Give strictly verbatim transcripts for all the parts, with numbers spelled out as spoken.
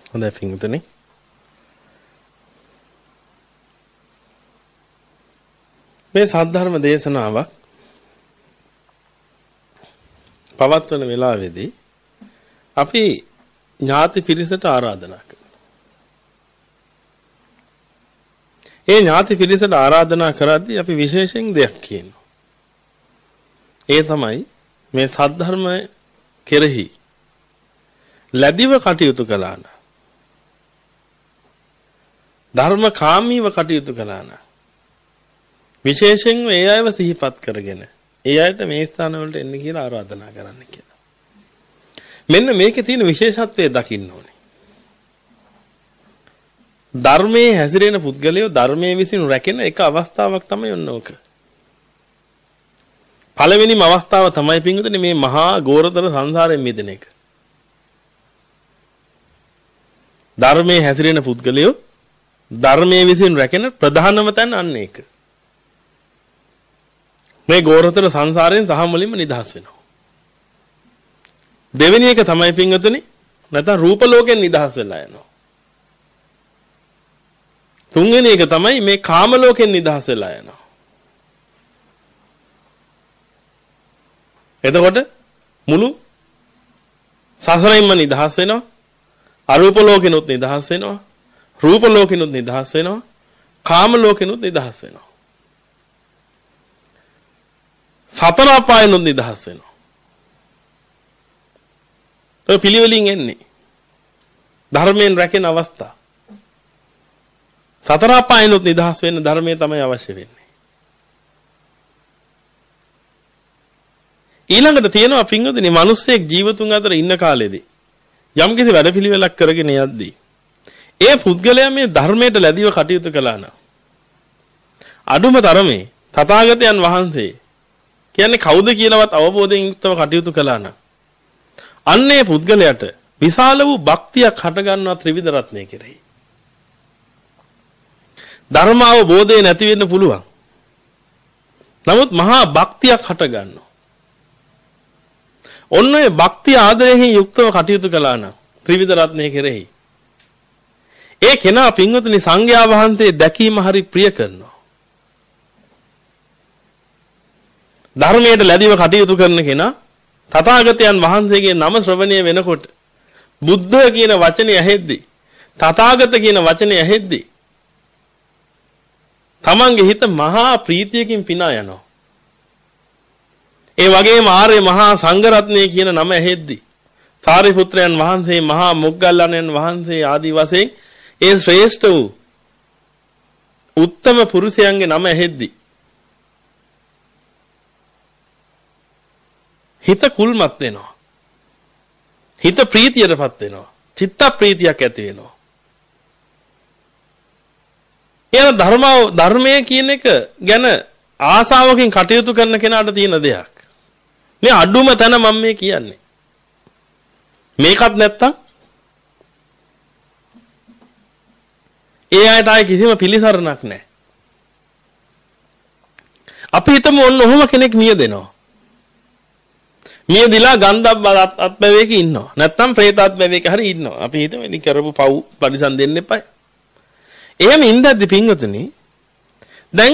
හොඳයි පින්වතුනි. මේ සද්ධර්ම දේශනාවක් පවත්වන වෙලාවේදී අපි ඥාති පිරිසට ආරාධනා කරනවා. ඒ ඥාති පිරිසට ආරාධනා කරද්දී අපි විශේෂයෙන් දෙයක් කියනවා. ඒ තමයි මේ සද්ධර්ම කෙරෙහි ලැබිව කටයුතු කළා නම් ධර්මකාමීව කටයුතු කළා නම් විශේෂයෙන් ඒ අයව සිහිපත් කරගෙන ඒ අයට මේ ස්ථාන වලට එන්න කියලා ආරාධනා කරන්න කියලා. මෙන්න මේකේ තියෙන විශේෂත්වය දකින්න ඕනේ. ධර්මයේ හැසිරෙන පුද්ගලයෝ ධර්මයේ විසින් රැකෙන එක අවස්ථාවක් තමයි ඔන්න ඕක. පළවෙනිම අවස්ථාව තමයි පින්වතුනි මේ මහා ගෝරතර සංසාරයෙන් මිදෙන එක. ධර්මයේ හැසිරෙන පුද්ගලයෝ ධර්මයේ විසින් රැකෙන ප්‍රධානම තැන අන්න ඒක. මේ ගෝරතර සංසාරයෙන් සහ මුලින්ම නිදහස් වෙනවා. දෙවෙනි එක තමයි පින්වතුනි නැත්නම් රූප ලෝකෙන් නිදහස් වෙලා යනවා. තුන්වෙනි එක තමයි මේ කාම ලෝකෙන් නිදහස් වෙලා යනවා. එතකොට මුළු සසරින්ම නිදහස් වෙනවා. අරූප ලෝකෙනොත් නිදහස් වෙනවා. රූප ලෝකෙනොත් නිදහස් වෙනවා. කාම ලෝකෙනොත් නිදහස් වෙනවා. සතර අපායනොත් නිදහස් වෙනවා. ඔය පිළිවෙලින් එන්නේ. ධර්මයෙන් රැකෙන අවස්ථා. සතර අපායනොත් නිදහස් වෙන්න ධර්මයේ තමයි අවශ්‍ය වෙන්නේ. ඊළඟට තියෙනවා පින්වතුනි මිනිස්සෙක් ජීවතුන් අතර ඉන්න කාලෙදී යම් කිසි වැඩපිළිවෙලක් කරගෙන යද්දී ඒ පුද්ගලයා මේ ධර්මයට ලැබිව කටයුතු කළා නම් අඩුම තරමේ තථාගතයන් වහන්සේ කියන්නේ කවුද කියලාවත් අවබෝධයෙන් යුක්තව කටයුතු කළා නම් අන්නේ පුද්ගලයාට විශාල වූ භක්තියක් හට ගන්නවා ත්‍රිවිධ රත්නය කෙරෙහි. ධර්ම අවබෝධය නැති වෙන්න පුළුවන්. නමුත් මහා භක්තියක් හට ගන්නවා. ඔන්න ඔය භක්තිය ආදරයෙන් යුක්තව කටයුතු කළා නම් ත්‍රිවිධ රත්නය කෙරෙහි ඒ කෙනා පින්වතුනි සංඝයා වහන්සේ දැකීම හරි ප්‍රිය කරනවා. ධර්මයට ලැබිව කටයුතු කරන කෙනා තථාගතයන් වහන්සේගේ නම ශ්‍රවණය වෙනකොට බුද්ධ කියන වචනේ ඇහෙද්දී තථාගත කියන වචනේ ඇහෙද්දී තමන්ගේ හිත මහා ප්‍රීතියකින් පිනා යනවා. ඒ වගේම ආර්ය මහා සංඝරත්නය කියන නම ඇහෙද්දී සාරිපුත්‍රයන් වහන්සේ මහා මොග්ගල්ලාණන් වහන්සේ ආදී වශයෙන් ඒ ශ්‍රේෂ්ඨ වූ උත්තම පුරුෂයන්ගේ නම ඇහෙද්දී හිත කුල්මත් වෙනවා. හිත ප්‍රීතියටපත් වෙනවා. චිත්ත ප්‍රීතියක් ඇති වෙනවා. එන ධර්ම ධර්මයේ කියන එක ගැන ආසාවකින් කටයුතු කරන කෙනාට තියෙන දෙයක්. මේ අඩුම තැන මම මේ කියන්නේ. මේකත් නැත්තම් ඒ අයට ආයේ කිසිම පිළිසරණක් නැහැ. අපි හිතමු ඔන්න ඔහොම කෙනෙක් මිය දෙනවා. මිය දිලා ගන්ධබ්බ අත්බැවේක ඉන්නවා. නැත්තම් പ്രേත අත්බැවේක හරි ඉන්නවා. අපි හිතමු ඉතින් කරපු පව් පරිසම් දෙන්න එපා. එහෙම ඉඳද්දි පින්වතුනි දැන්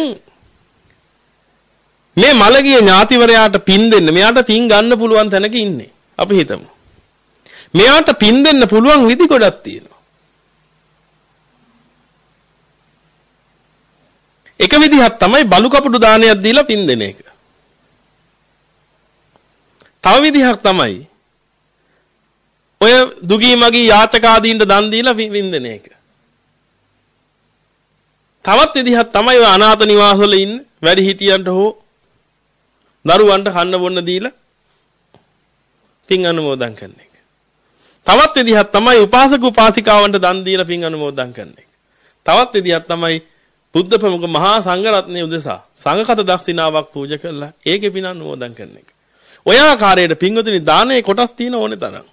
මේ මළගිය ඥාතිවරයාට පින් දෙන්න මෙයාට පින් ගන්න පුළුවන් තැනක ඉන්නේ. අපි හිතමු. මෙයාට පින් දෙන්න පුළුවන් විදි ගොඩක් තියෙනවා. එක විදිහක් තමයි බලු කපුටු දානයක් දීලා පින් දෙන එක. තව විදිහක් තමයි ඔය දුගී මගී යාචකාදීන්ට දන් දීලා පින් දෙන එක. තවත් විදිහක් තමයි ඔය අනාථ නිවාසවල ඉන්න වැඩි හිටියන්ට හෝ දරුවන්ට කන්න බොන්න දීලා පින් අනුමෝදන් කරන එක. තවත් විදිහක් තමයි උපාසක උපාසිකාවන්ට දන් දීලා පින් අනුමෝදන් කරන එක. තවත් විදිහක් තමයි බුද්ධ ප්‍රමුඛ මහා සංඝ රත්නය උදෙසා සංඝකත දක්ෂිනාවක් පූජා කරලා ඒකේ පින් අනුමෝදන් කරන එක. ඔය ආකාරයට පින්වතුනි දානයේ කොටස් තියෙන ඕනේ තරම්.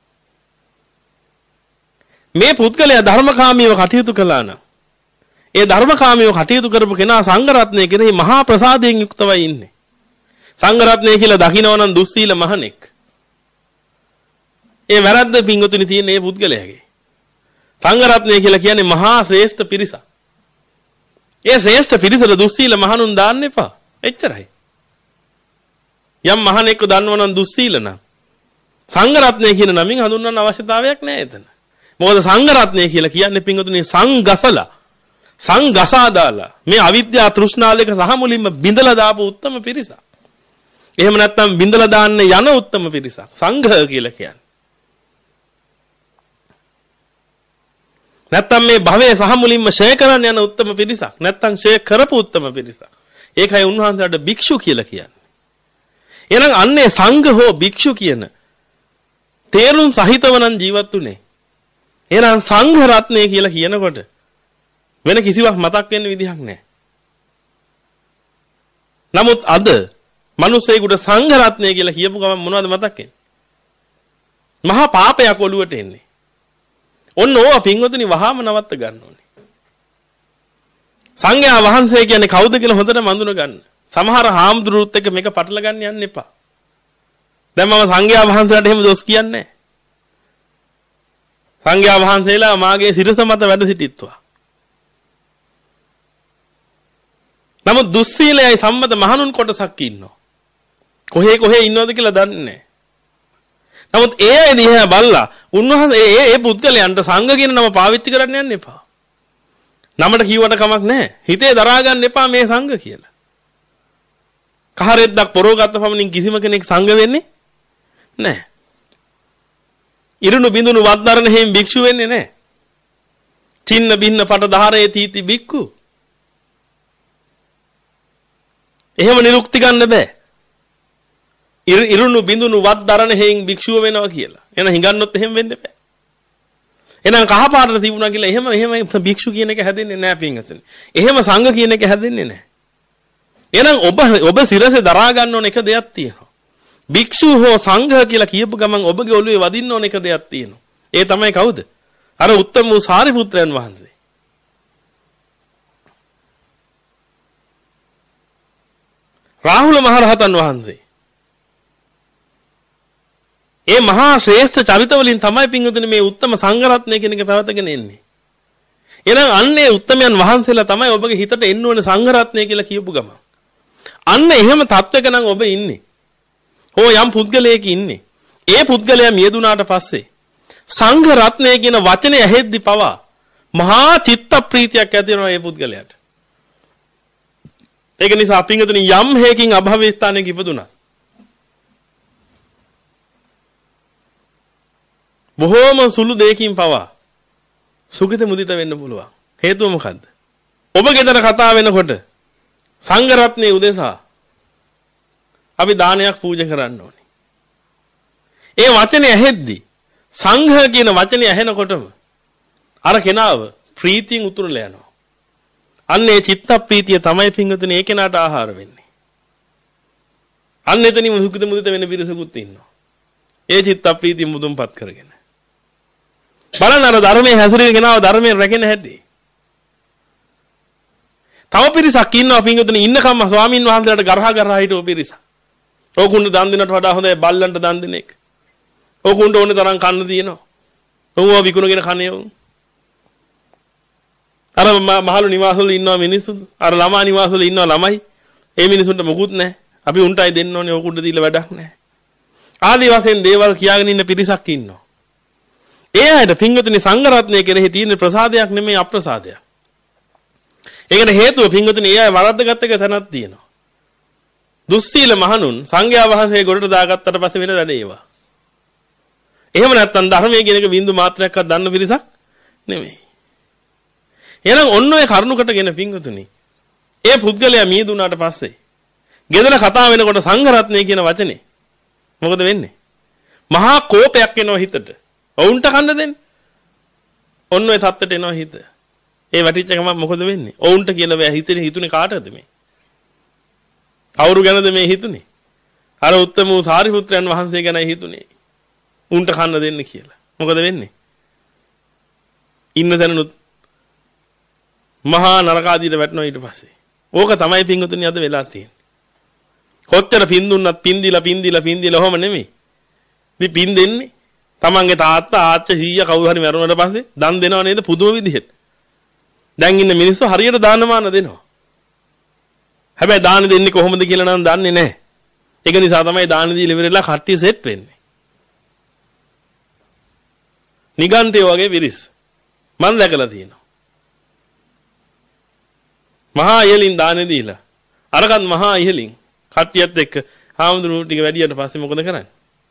මේ පුද්ගලයා ධර්මකාමීව කටයුතු කළා නම් ඒ ධර්මකාමීව කටයුතු කරපු කෙනා සංඝ රත්නය කෙරෙහි මහා ප්‍රසාදයෙන් යුක්තවයි ඉන්නේ. සංඝ රත්නය කියලා දකිනවා නම් දුස්සීල මහණෙක්. ඒ වැරද්ද පින්වතුනි තියෙන මේ පුද්ගලයාගේ. සංඝ රත්නය කියලා කියන්නේ මහා ශ්‍රේෂ්ඨ පිරිසක්. ඒ ශ්‍රේෂ්ඨ පිරිසට දුස්සීල මහණුන් දාන්න එපා. එච්චරයි. යම් මහණෙක්ව දන්නවනම් දුස්සීල නම් සංඝ රත්නය කියන නමින් හඳුන්වන්න අවශ්‍යතාවයක් නැහැ එතන. මොකද සංඝ රත්නය කියලා කියන්නේ පින්වතුනි සංගසලා සංගසා දාලා මේ අවිද්‍යා තෘෂ්ණා දෙක සහ මුලින්ම බිඳලා දාපු උත්තම පිරිසක්. එහෙම නැත්නම් බිඳලා දාන්න යන උත්තම පිරිසක් සංඝ කියලා කියන්නේ. නැත්නම් මේ භවයේ සහ මුලින්ම ෂය කරන්න යන උත්තම පිරිසක්. නැත්නම් ෂය කරපු උත්තම පිරිසක්. ඒකයි උන්වහන්සේට භික්ෂු කියලා කියන්නේ. එහෙනම් අන්නේ සංඝ හෝ භික්ෂු කියන තේරුම් සහිතව නම් ජීවත් උනේ. එහෙනම් සංඝ රත්නය කියලා කියනකොට වෙන කිසිවක් මතක් වෙන්න විදිහක් නැහැ. නමුත් අද මිනිස්සෙකුට සංඝ රත්නය කියලා කියපු ගමන් මොනවද මතක් වෙන්නේ? මහා පාපයක් ඔළුවට එන්නේ. ඔන්න ඕවා පින්වතුනි වහාම නවත්ත ගන්න ඕනේ. සංඝයා වහන්සේ කියන්නේ කවුද කියලා හොඳට මඳුන ගන්න. සමහර හාමුදුරුවොත් එක්ක මේක පටල ගන්න යන්න එපා. දැන් මම සංඝයා වහන්සේලාට එහෙම දොස් කියන්නේ නැහැ. සංඝයා වහන්සේලා මාගේ සිරස මත වැඩ සිටිත්වා. නමුත් දුස්සීලයි සම්මත මහණුන් කොටසක් ඉන්නවා. කොහේ කොහේ ඉන්නවද කියලා දන්නේ නැහැ. නමුත් ඒ අය දිහා බලලා උන්වහන්සේ ඒ ඒ පුද්ගලයන්ට සංඝ කියන නම පාවිච්චි කරන්න යන්න එපා. නමට කියවට කමක් නැහැ. හිතේ දරා ගන්න එපා මේ සංඝ කියලා. කහරෙද්දක් පොරවගත්ත පමණින් කිසිම කෙනෙක් සංඝ වෙන්නේ නැහැ. ඉරුණු බිඳුණු වද්දරන හේම් භික්ෂු වෙන්නේ නැහැ. චින්න බින්න පට ධාරේ තීති භික්ඛු. එහෙම නිරුක්ති ගන්න බෑ. ඉරුණු බිඳුණු වද්දරන හේම් භික්ෂුව වෙනවා කියලා. එන හිඟන්නොත් එහෙම වෙන්න බෑ. එහෙනම් කහ පාටට තිබුණා කියලා එහෙම එහෙම භික්ෂු කියන එක හැදෙන්නේ නැහැ පින්වතුනි. එහෙම සංඝ කියන එක හැදෙන්නේ නැහැ. එහෙනම් ඔබ ඔබ සිරසේ දරා ගන්න ඕන එක දෙයක් තියෙනවා. භික්ෂු හෝ සංඝ කියලා කියපු ගමන් ඔබගේ ඔළුවේ වදින්න ඕන එක දෙයක් තියෙනවා. ඒ තමයි කවුද? අර උත්තම වූ සාරිපුත්‍රයන් වහන්සේ. රාහුල මහරහතන් වහන්සේ. ඒ මහා ශ්‍රේෂ්ඨ චරිත වලින් තමයි පින්වතුනි මේ උත්තම සංඝ රත්නය කියන එක පැවතගෙන එන්නේ. එහෙනම් අන්නේ උත්තමයන් වහන්සේලා තමයි ඔබගේ හිතට එන්න ඕනේ සංඝ රත්නය කියලා කියපු ගමන්. අන්න එහෙම තත්වයක නම් ඔබ ඉන්නේ. හෝ යම් පුද්ගලයෙක් ඉන්නේ. ඒ පුද්ගලයා මියදුනාට පස්සේ සංඝ රත්නය කියන වචනේ ඇහෙද්දි පවා මහා චිත්ත ප්‍රීතියක් ඇති වෙනවා ඒ පුද්ගලයාට. ඒක නිසා පින්වතුනි යම් හේකින් අභව ස්ථානයක ඉපදුනා. බොහෝම සුළු දෙයකින් පවා සුඛිත මුදිත වෙන්න පුළුවන්. හේතුව මොකද්ද? ඔබ ගෙදර කතා වෙනකොට සංඝ රත්නයේ උදෙසා අපි දානයක් පූජා කරන්න ඕනේ. ඒ වචනේ ඇහෙද්දි සංඝ කියන වචනේ ඇහෙනකොටම අර කෙනාව ප්‍රීතියෙන් උතුරලා යනවා. අන්න ඒ චිත්ත ප්‍රීතිය තමයි පින්වතුනි ඒ කෙනාට ආහාර වෙන්නේ. අන්න එතනින් සුඛිත මුදිත වෙන පිරිසකුත් ඉන්නවා. ඒ චිත්ත ප්‍රීතිය මුදුන්පත් කරගෙන. බලන්න අර ධර්මයේ හැසිරෙන කෙනාව ධර්මයෙන් රැකෙන හැටි. තව පිරිසක් ඉන්නවා පින්වතුනි ඉන්නකම් ස්වාමින් වහන්සේලාට ගරහා ගරහා හිටව පිරිසක්. ඕකුන්ට දන් දෙනට වඩා හොඳයි බල්ලන්ට දන් දෙන එක. ඕකුන්ට ඕනේ තරම් කන්න තියෙනවා. ඔව්වා විකුණගෙන කන්නේ උන්. අර මහලු නිවාසවල ඉන්නවා මිනිස්සු. අර ළමා නිවාසවල ඉන්නවා ළමයි. ඒ මිනිසුන්ට මොකුත් නැහැ. අපි උන්ටයි දෙන්න ඕනේ ඕකුන්ට දීලා වැඩක් නැහැ. ආදි වශයෙන් දේවල් කියාගෙන ඉන්න පිරිසක් ඉන්නවා. ඒ අයට පින්වතුනි සංඝ රත්නයේ කෙරෙහි තියෙන ප්‍රසාදයක් නෙමෙයි අප්‍රසාදයක්. ඒකට හේතුව පින්වතුනි ඒ අය වරද්දගත් එක තැනක් තියෙනවා. දුස්සීල මහණුන් සංඝයා වහන්සේ ගොඩට දාගත්තට පස්සේ වෙන වැඩ ඒවා. එහෙම නැත්නම් ධර්මයේ කියන එක බින්දු මාත්‍රයක්වත් දන්න පිරිසක් නෙමෙයි. එහෙනම් ඔන්න ඔය කරුණකටගෙන පින්වතුනි ඒ පුද්ගලයා මියදුනාට පස්සේ ගෙදර කතා වෙනකොට සංඝ රත්නය කියන වචනේ මොකද වෙන්නේ? මහා කෝපයක් එනවා හිතට. ඔවුන්ට කන්න දෙන්න. ඔන්න ඔය තත්ත්වයට එනවා හිත. ඒ වැටිච්ච ගමන් මොකද වෙන්නේ? ඔවුන්ට කියලා බෑ හිතේ හිතුනේ කාටද මේ? කවුරු ගැනද මේ හිතුනේ? අර උත්තම වූ සාරිපුත්‍රයන් වහන්සේ ගැනයි හිතුනේ. උන්ට කන්න දෙන්න කියලා. මොකද වෙන්නේ? ඉන්න තැනනුත් මහා නරකාදීට වැටෙනවා ඊට පස්සේ. ඕක තමයි පින්වතුනි අද වෙලා තියෙන්නේ. කොච්චර පින් දුන්නත් පින් දීලා පින් දීලා පින් දීලා ඔහොම නෙමෙයි. මේ පින් දෙන්නේ තමන්ගේ තාත්තා ආච්චි සීයා කවුරු හරි මැරුණාට පස්සේ දන් දෙනව නේද පුදුම විදිහට. දැන් ඉන්න මිනිස්සු හරියට දානමාන දෙනවා. හැබැයි දාන දෙන්නේ කොහොමද කියලා නම් දන්නේ නැහැ. ඒක නිසා තමයි දාන දීලා ඉවරලා කට්ටිය සෙට් වෙන්නේ. නිගන්ඨය වගේ විරිස් මම දැකලා තියෙනවා. මහා ඉහලින් දාන දීලා අරකට මහා ඉහලින් කට්ටියත් එක්ක හාමුදුරුවෝ ටික වැඩියට පස්සේ මොකද කරන්නේ?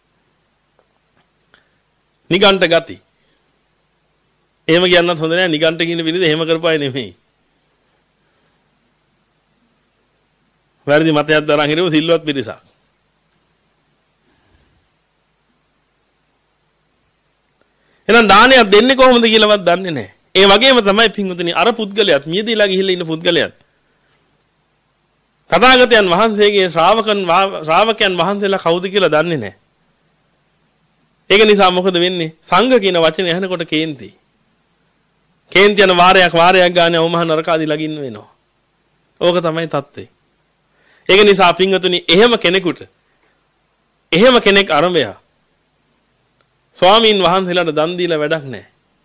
නිගන්ඨ ගති. එහෙම කියන්නත් හොඳ නෑ. නිගන්ඨ කියන විදිහට එහෙම කරපුවා නෙමෙයි. වැරදි මතයක් දරන් හිරව සිල්වත් පිරිසක්. එහෙනම් දානයක් දෙන්නේ කොහොමද කියලාවත් දන්නේ නැහැ. ඒ වගේම තමයි පින්වතුනි අර පුද්ගලයාත් මියදීලා ගිහිල්ලා ඉන්න පුද්ගලයාත් තථාගතයන් වහන්සේගේ ශ්‍රාවකන් ශ්‍රාවකයන් වහන්සේලා කවුද කියලා දන්නේ නැහැ. ඒක නිසා මොකද වෙන්නේ? සංඝ කියන වචනේ අහනකොට කේන්ති. කේන්ති යන වාරයක් වාරයක් ගානේ අවමහා නරකාදී ලගින්න වෙනවා. ඕක තමයි தත්ත්වය. ඒක නිසා පින්වතුනි එහෙම කෙනෙකුට එහෙම කෙනෙක් අරඹයා ස්වාමීන් වහන්සේලාට දන් දීලා වැඩක් නැහැ.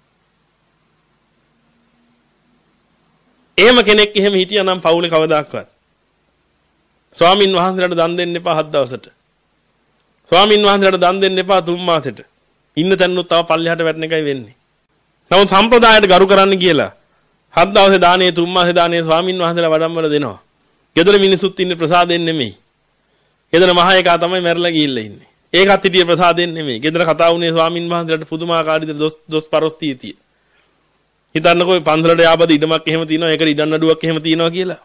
එහෙම කෙනෙක් එහෙම හිටියා නම් පවුලේ කවදාක්වත් ස්වාමීන් වහන්සේලාට දන් දෙන්න එපා හත් දවසට. ස්වාමීන් වහන්සේලාට දන් දෙන්න එපා තුන් මාසෙට. ඉන්න තැනුත් තව පල්ලෙහාට වැටෙන එකයි වෙන්නේ. නමුත් සම්ප්‍රදායට ගරු කරන්න කියලා හත් දවසේ දානේ තුන් මාසේ දානේ ස්වාමීන් වහන්සේලා වඩම්මල දෙනවා. ගෙදර මිනිසුත් ඉන්නේ ප්‍රසාදයෙන් නෙමෙයි. ගෙදර මහ එකා තමයි මැරලා ගිහිල්ලා ඉන්නේ. ඒකත් හිටියේ ප්‍රසාදයෙන් නෙමෙයි. ගෙදර කතා වුණේ ස්වාමීන් වහන්සේලාට පුදුමාකාර විදිහට දොස් දොස් පරොස්තිතිය. හිතන්නකෝ පන්සලට යාබද ඉඩමක් එහෙම තියෙනවා. ඒකට ඉඩම් නඩුවක් එහෙම තියෙනවා කියලා.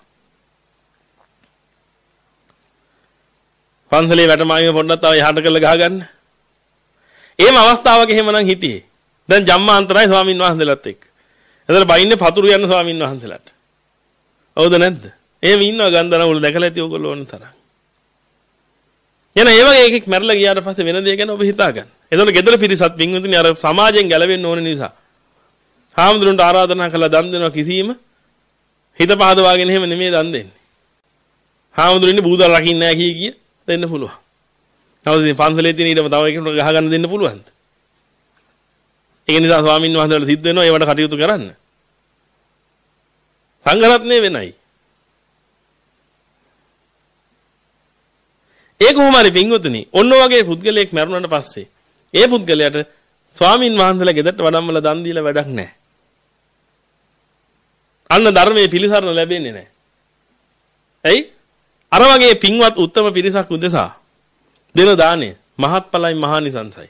පන්සලේ වැටමායිම පොඩ්ඩක් තව යහට කරලා ගහගන්න. එහෙම අවස්ථාවක එහෙමනම් හිටියේ. දැන් ජම්මාන්තරයි ස්වාමීන් වහන්සේලාත් එක්ක. එතන බයින්නේ පතුරු යන ස්වාමීන් වහන්සේලාට. හවුද නැද්ද? එහෙම ඉන්නවා ගන්දනවල දැකලා ඇති ඕගොල්ලෝ ඕන තරම්. එන ඒ වගේ එකෙක් මැරලා ගියාට පස්සේ වෙන දේ ගැන ඔබ හිතා ගන්න. එතකොට ගෙදර පිරිසත් පින්විතුනි අර සමාජයෙන් ගැලවෙන්න ඕන නිසා හාමුදුරන්ට ආරාධනා කළා දන් දෙනවා කිසිම හිත පහදවාගෙන එහෙම නෙමෙයි දන් දෙන්නේ. හාමුදුරනේ බූදල් රකින්න නැහැ කී කිය දෙන්න පුළුවන්. නමුත් ඉතින් පන්සලේ තියෙන ඊටම තව එකකට ගහ ගන්න දෙන්න පුළුවන්ද? ඒක නිසා ස්වාමීන් වහන්සේලාට සිද්ධ වෙනවා ඒවට කටයුතු කරන්න. සංඝරත්නය වෙනයි. ඒ කොහොම හරි පින්වතුනි ඔන්න ඔයගේ පුද්ගලයෙක් මරුණාට පස්සේ ඒ පුද්ගලයාට ස්වාමින් වහන්සේලා ගෙදරට වඩම්මලා දන් දීලා වැඩක් නැහැ. අන්න ධර්මයේ පිළිසරණ ලැබෙන්නේ නැහැ. ඇයි? අර වගේ පින්වත් උත්තම පිරිසක් උදෙසා දෙන දාණය මහත්ඵලයි මහානිසංසයි.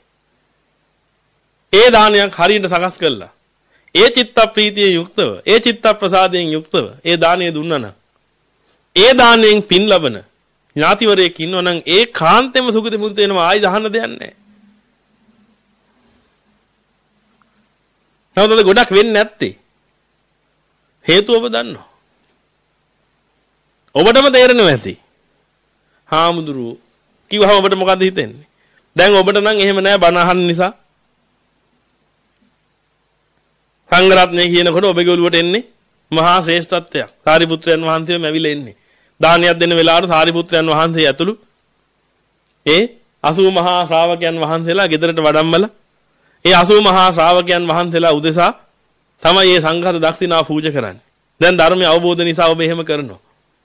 ඒ දානයක් හරියට සකස් කළා. ඒ චිත්ත ප්‍රීතියෙන් යුක්තව, ඒ චිත්ත ප්‍රසාදයෙන් යුක්තව ඒ දාණය දුන්නා නම් ඒ දාණයෙන් පින් ලබන ඥාතිවරයෙක් ඉන්නවා නම් ඒ කාන්තෙම සුගති මුක්ත වෙනවා ආයි දහන්න දෙයක් නැහැ. තවද ගොඩක් වෙන්නේ නැත්තේ. හේතුව ඔබ දන්නවා. ඔබටම තේරෙනවා ඇති. හාමුදුරුවෝ කිව්වහම ඔබට මොකද හිතෙන්නේ? දැන් ඔබට නම් එහෙම නෑ බණ අහන්න නිසා. සංඝරත්නය කියනකොට ඔබගේ ඔළුවට එන්නේ මහා ශ්‍රේෂ්ඨත්වයක්. සාරිපුත්‍රයන් වහන්සේම ඇවිල්ලා එන්නේ. දානයක් දෙන්න වෙලාවට සාරිපුත්‍රයන් වහන්සේ ඇතුළු ඒ අසූ මහා ශ්‍රාවකයන් වහන්සේලා ගෙදරට වඩම්මලා ඒ අසූ මහා ශ්‍රාවකයන් වහන්සේලා උදෙසා තමයි මේ සංඝාත දක්ෂිනා පූජා කරන්නේ. දැන් ධර්මය අවබෝධ නිසා ඔබ එහෙම කරනවා.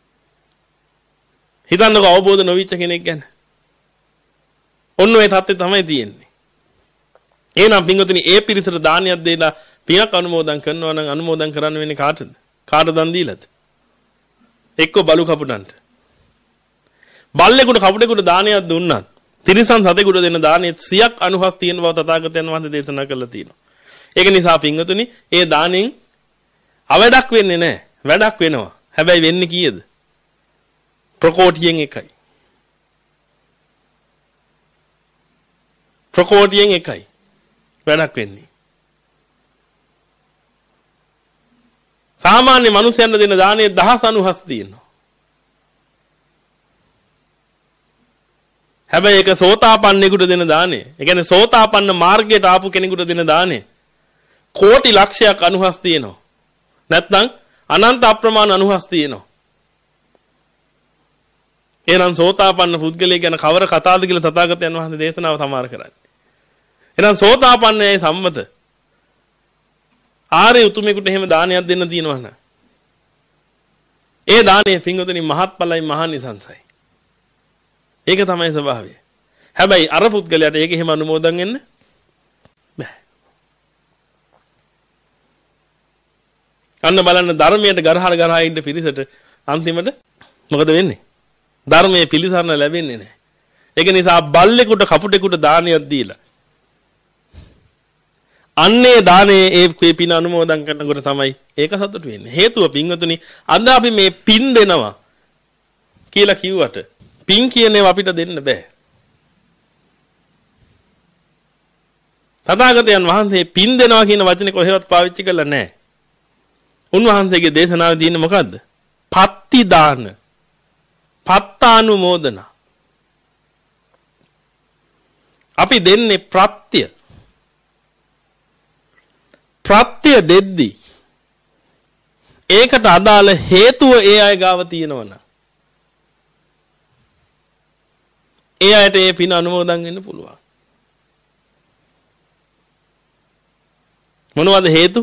හිතන්නකෝ අවබෝධ නොවිච්ච කෙනෙක් ගැන. ඔන්න ඔය තත්ත්වය තමයි තියෙන්නේ. එහෙනම් පින්වතුනි ඒ පිරිසට දානයක් දෙලා පිනක් අනුමෝදන් කරනවා නම් අනුමෝදන් කරන්න වෙන්නේ කාටද? කාට දන් දීලාද? එක්ක බලු කපුටන්ට. බල්ලෙකුට කපුටෙකුට දානයක් දුන්නත් තිරිසන් සතෙකුට දෙන දානෙ සියක් අනුහස් තියෙන බව තථාගතයන් වහන්සේ දේශනා කළා තියෙනවා. ඒක නිසා පින්වතුනි ඒ දානෙන් අවඩක් වෙන්නේ නැහැ. වැඩක් වෙනවා. හැබැයි වෙන්නේ කීයද? ප්‍රකෝටියෙන් එකයි. ප්‍රකෝටියෙන් එකයි. වැඩක් වෙන්නේ. සාමාන්‍ය මිනිසයන්ට දෙන දානේ දහස් අනුහස් තියෙනවා. හැබැයි ඒක සෝතාපන්නෙකුට දෙන දානේ. ඒ කියන්නේ සෝතාපන්න මාර්ගයට ආපු කෙනෙකුට දෙන දානේ කෝටි ලක්ෂයක් අනුහස් තියෙනවා. නැත්නම් අනන්ත අප්‍රමාණ අනුහස් තියෙනවා. එහෙනම් සෝතාපන්න පුද්ගලයා ගැන කවර කතාවද කියලා තථාගතයන් වහන්සේ දේශනාව සමාර කරන්නේ. එහෙනම් සෝතාපන්නයයි සම්මත. ආර්ය උතුමෙකුට එහෙම දානයක් දෙන්න තියෙනවා නේද? ඒ දානයේ පින්වතුනි මහත්ඵලයි මහානිසංසයි. ඒක තමයි ස්වභාවය. හැබැයි අර පුද්ගලයාට ඒක එහෙම අනුමෝදන් වෙන්න බෑ. අන්න බලන්න ධර්මයට ගරහර ගරහා ඉන්න පිරිසට අන්තිමට මොකද වෙන්නේ? ධර්මයේ පිළිසරණ ලැබෙන්නේ නැහැ. ඒක නිසා බල්ලෙකුට කපුටෙකුට දානයක් දීලා අන්නේ දානේ ඒ පින අනුමෝදන් කරනකොට තමයි ඒක සතුටු වෙන්නේ. හේතුව පින්වතුනි අද අපි මේ පින් දෙනවා කියලා කිව්වට පින් කියන්නේ අපිට දෙන්න බෑ. තථාගතයන් වහන්සේ පින් දෙනවා කියන වචනේ කොහෙවත් පාවිච්චි කරලා නැහැ. උන්වහන්සේගේ දේශනාවේ තියෙන්නේ මොකද්ද? පත්ති දාන. පත්තානුමෝදන. අපි දෙන්නේ ප්‍රත්‍ය. ප්‍රත්‍ය දෙද්දි ඒකට අදාළ හේතුව ඒ අය ගාව තියෙනවනම් ඒ අයට ඒ පින අනුමෝදන් වෙන්න පුළුවන්. මොනවද හේතු?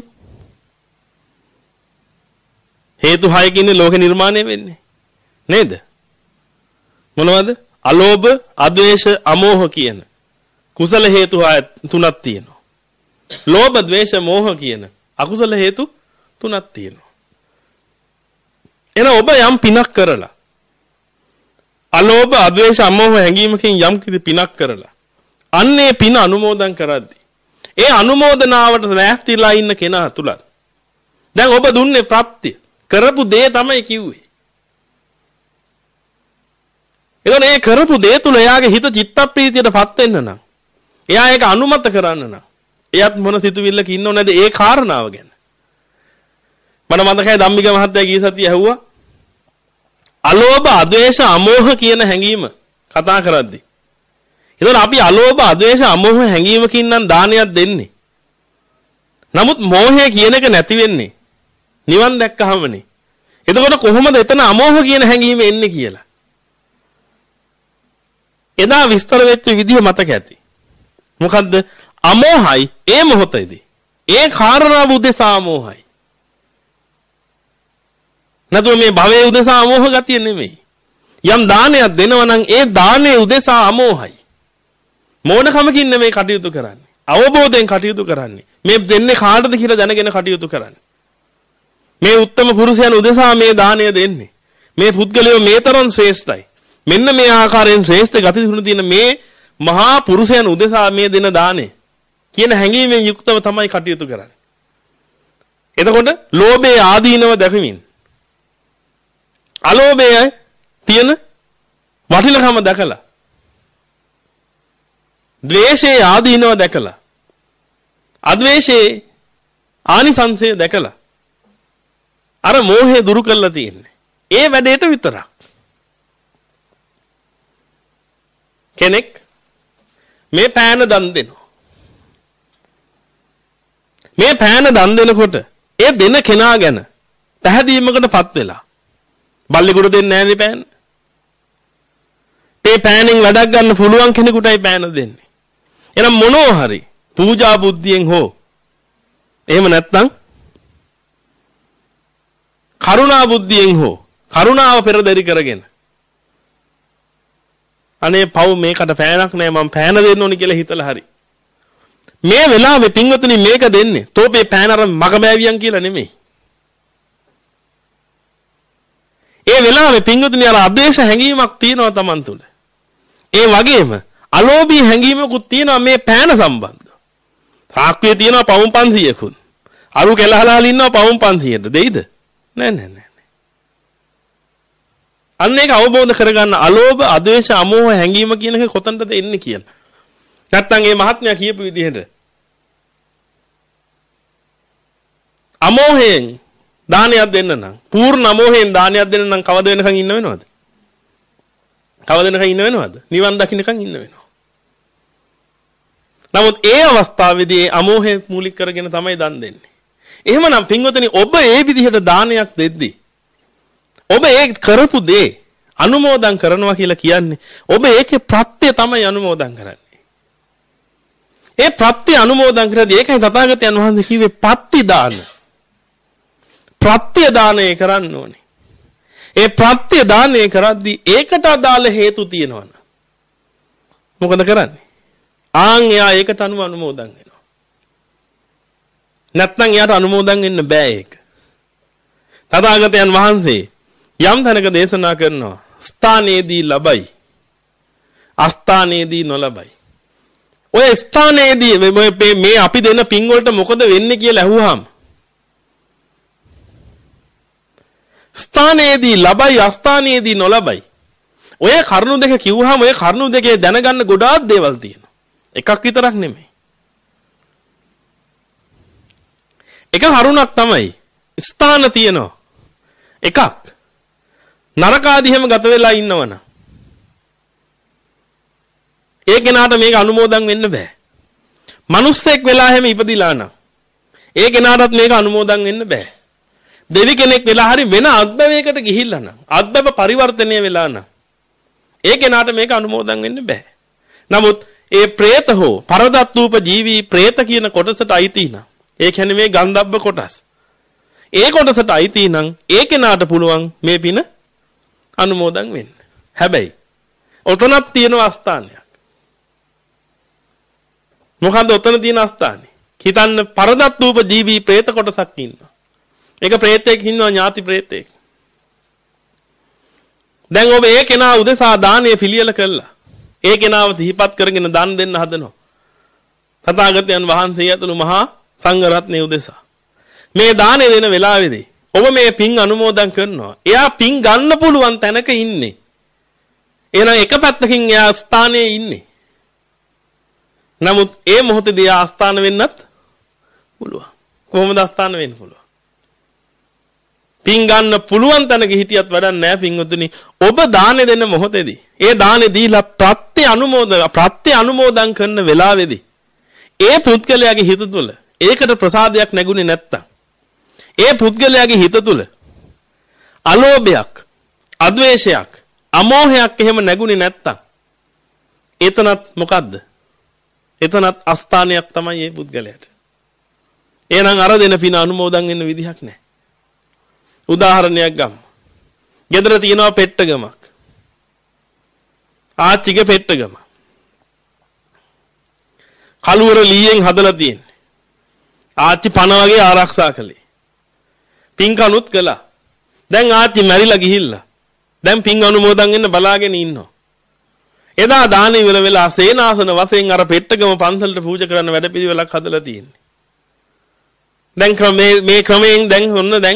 හේතු හයකින් ලෝක නිර්මාණය වෙන්නේ නේද? මොනවද? අලෝභ, අද්වේෂ, අමෝහ කියන කුසල හේතු හය තුනක් තියෙනවා. ලෝභ, ද්වේෂ, මෝහ කියන අකුසල හේතු තුනක් තියෙනවා. එහෙනම් ඔබ යම් පිනක් කරලා අලෝභ, අද්වේෂ, අමෝහ හැඟීමකින් යම් කිසි පිනක් කරලා අන්නේ පින අනුමෝදන් කරද්දී ඒ අනුමෝදනාවට නැස්තිලා ඉන්න කෙනා තුල දැන් ඔබ දුන්නේ ප්‍රත්‍ය කරපු දේ තමයි කිව්වේ. එතකොට ඒ කරපු දේ තුල එයාගේ හිත චිත්තප්‍රීතියටපත් වෙන්න නම් එයා ඒක අනුමත කරන්න නම් එයාත් මොන සිතුවිල්ලක ඉන්නව නැද ඒ කාරණාව ගැන. මම මතකයි ධම්මික මහත්තයා ගිය සතිය ඇහුවා අලෝභ, අද්වේෂ, අමෝහ කියන හැඟීම කතා කරද්දී. එතකොට අපි අලෝභ, අද්වේෂ, අමෝහ හැඟීමකින් නම් දානයක් දෙන්නේ. නමුත් මෝහය කියන එක නැති වෙන්නේ නිවන් දැක්කහමනේ. එතකොට කොහොමද එතන අමෝහ කියන හැඟීම එන්නේ කියලා. එදා විස්තර වෙච්ච විදිහ මතක ඇති. මොකද්ද? අමෝහයි ඒ මොහොතේදී. ඒ කාරණාව උදෙසා අමෝහයි. නැතුව මේ භවයේ උදෙසා අමෝහ ගතිය නෙමෙයි. යම් දානයක් දෙනවා නම් ඒ දානයේ උදෙසා අමෝහයි. මෝඩකමකින් නෙමෙයි කටයුතු කරන්නේ. අවබෝධයෙන් කටයුතු කරන්නේ. මේ දෙන්නේ කාටද කියලා දැනගෙන කටයුතු කරන්නේ. මේ උත්තම පුරුෂයන් උදෙසා මේ දාණය දෙන්නේ. මේ පුද්ගලයෝ මේ තරම් ශ්‍රේෂ්ඨයි. මෙන්න මේ ආකාරයෙන් ශ්‍රේෂ්ඨ ගති තුන තියෙන මේ මහා පුරුෂයන් උදෙසා මේ දෙන දාණය කියන හැඟීමෙන් යුක්තව තමයි කටයුතු කරන්නේ. එතකොට ලෝභයේ ආදීනව දැකමින් අලෝභයේ තියෙන වටිනකම දැකලා ද්වේෂයේ ආදීනව දැකලා අද්වේෂයේ ආනිසංසය දැකලා අර මෝහය දුරු කරලා තියෙන්නේ. ඒ වැඩේට විතරක්. කෙනෙක් මේ පෑන දන් දෙනවා. මේ පෑන දන් දෙනකොට ඒ දෙන කෙනා ගැන පැහැදීමකටපත් වෙලා බල්ලෙකුට දෙන්නේ නැහැ නේ පෑන. මේ පෑනෙන් වැඩක් ගන්න පුළුවන් කෙනෙකුටයි පෑන දෙන්නේ. එහෙනම් මොනෝ හරි පූජා බුද්ධියෙන් හෝ එහෙම නැත්නම් කරුණා බුද්ධියෙන් හෝ කරුණාව පෙරදරි කරගෙන අනේ පව් මේකට පෑනක් නෑ මම පෑන දෙන්න ඕනි කියලා හිතලා හරි මේ වෙලාවේ පින්වතුනි මේක දෙන්නේ තෝපේ පෑන අර මග බෑවියන් කියලා නෙමෙයි. ඒ වෙලාවේ පින්වතුනි අර අද්වේෂ හැඟීමක් තියෙනවා Taman තුල. ඒ වගේම අලෝභී හැඟීමකුත් තියෙනවා මේ පෑන සම්බන්ධව. සාක්කුවේ තියෙනවා පවුම් පන්සියයකුත්. අරු කෙලහලාල ඉන්නවා පවුම් පන්සියයට. දෙයිද? නෑ නෑ නෑ. අන්න ඒක අවබෝධ කරගන්න අලෝභ, අද්වේෂ, අමෝහ හැඟීම කියන එක කොතනද එන්නේ කියලා. නැත්තම් මේ මහත්මයා කියපු විදිහට අමෝහයෙන් දානයක් දෙන්න නම්, පූර්ණ අමෝහයෙන් දානයක් දෙන්න නම් කවද වෙනකන් ඉන්න වෙනවද? කවද වෙනකන් ඉන්න වෙනවද? නිවන් දකින්නකන් ඉන්න වෙනවා. නමුත් ඒ අවස්ථාවේදී අමෝහය මූලික කරගෙන තමයි දන් දෙන්නේ. එහෙමනම් පින්වතුනි ඔබ ඒ විදිහට දානයක් දෙද්දී ඔබ ඒ කරපු දේ අනුමෝදන් කරනවා කියලා කියන්නේ ඔබ ඒකේ ප්‍රත්‍ය තමයි අනුමෝදන් කරන්නේ. ඒ ප්‍රත්‍ය අනුමෝදන් කරද්දී ඒකයි තථාගතයන් වහන්සේ කිව්වේ පත්ති දාන. ප්‍රත්‍ය දානය කරන්න ඕනේ. ඒ ප්‍රත්‍ය දානය කරද්දී ඒකට අදාළ හේතු තියෙනවනේ. මොකද කරන්නේ? ආන් එයා ඒකට අනුව අනුමෝදන් වෙනවා. නැත්නම් එයාට අනුමෝදන් වෙන්න බෑ ඒක. තථාගතයන් වහන්සේ යම් තැනක දේශනා කරනවා ස්ථානයේදී ලබයි. අස්ථානයේදී නොලබයි. ඔය ස්ථානයේදී මේ අපි දෙන පින් වලට මොකද වෙන්නේ කියලා අහුවාම ස්ථානයේදී ලබයි අස්ථානයේදී නොලබයි. ඔය කරුණු දෙක කිව්වහම ඔය කරුණු දෙකේ දැනගන්න ගොඩාක් දේවල් තියෙනවා. එකක් විතරක් නෙමෙයි. එක කරුණක් තමයි ස්ථාන තියෙනවා. එකක් නරකාදීහෙම ගත වෙලා ඉන්නවනම් ඒ කෙනාට මේක අනුමෝදන් වෙන්න බෑ. මිනිස්සෙක් වෙලා හැම ඉපදිලා නම් ඒ කෙනාටත් මේක අනුමෝදන් වෙන්න බෑ. දෙවි කෙනෙක් වෙලා හරි වෙන අත්බවයකට ගිහිල්ලා නම් අත්බව පරිවර්තනය වෙලා නම් ඒ කෙනාට මේක අනුමෝදන් වෙන්න බෑ. නමුත් ඒ പ്രേත හෝ පරදත්තූප ජීවි പ്രേත කියන කොටසට අයිති නම් ඒ කියන්නේ මේ ගන්ධබ්බ කොටස්. ඒ කොටසට අයිති නම් ඒ කෙනාට පුළුවන් මේ පින අනුමෝදන් වෙන්න. හැබැයි ඔතනක් තියෙන අස්ථානයක්. මොකද්ද ඔතන තියෙන අස්ථානේ? හිතන්න පරදත්තූප ජීවි പ്രേත කොටසක් ඉන්නවා. ඒක പ്രേතෙක් ඉන්නවා ඥාති പ്രേතෙක්. දැන් ඔබ ඒ කෙනා උදෙසා දානය පිළියෙල කළා. ඒ කෙනාව සිහිපත් කරගෙන දන් දෙන්න හදනවා. තථාගතයන් වහන්සේ ඇතුළු මහා සංඝ රත්නයේ උදෙසා. මේ දානය දෙන වෙලාවේදී ඔබ මේ පින් අනුමෝදන් කරනවා. එයා පින් ගන්න පුළුවන් තැනක ඉන්නේ. එහෙනම් එක පැත්තකින් එයා ස්ථානයේ ඉන්නේ. නමුත් ඒ මොහොතේදී එයා අස්ථාන වෙන්නත් පුළුවන්. කොහොමද අස්ථාන වෙන්න පුළුවන්? පින් ගන්න පුළුවන් තැනක හිටියත් වැඩක් නැහැ පින්වතුනි. ඔබ දානෙ දෙන මොහොතේදී ඒ දානෙ දීලා ප්‍රත්‍ය අනුමෝදන ප්‍රත්‍ය අනුමෝදන් කරන වෙලාවේදී ඒ පුද්ගලයාගේ හිත තුළ ඒකට ප්‍රසාදයක් නැගුණේ නැත්තම් ඒ පුද්ගලයාගේ හිත තුළ අලෝභයක්, අද්වේෂයක්, අමෝහයක් එහෙම නැගුණේ නැත්තම් එතනත් මොකද්ද? එතනත් අස්ථානයක් තමයි මේ පුද්ගලයාට. එහෙනම් අර දෙන පින අනුමෝදන් වෙන්න විදිහක් නැහැ. උදාහරණයක් ගමු. ගෙදර තියෙනවා පෙට්ටගමක්. ආච්චිගේ පෙට්ටගම. කලුවර ලීයෙන් හදලා තියෙන්නේ. ආච්චි පණ වගේ ආරක්ෂා කළේ. පින්කනුත් කළා. දැන් ආච්චි මැරිලා ගිහිල්ලා. දැන් පින් අනුමෝදන් වෙන්න බලාගෙන ඉන්නවා. එදා දාන ඉවර වෙලා සේනාසන වශයෙන් අර පෙට්ටගම පන්සලට පූජා කරන්න වැඩපිළිවෙලක් හදලා තියෙන්නේ. දැන් ක්‍රමේ මේ ක්‍රමයෙන් දැන් ඔන්න දැන්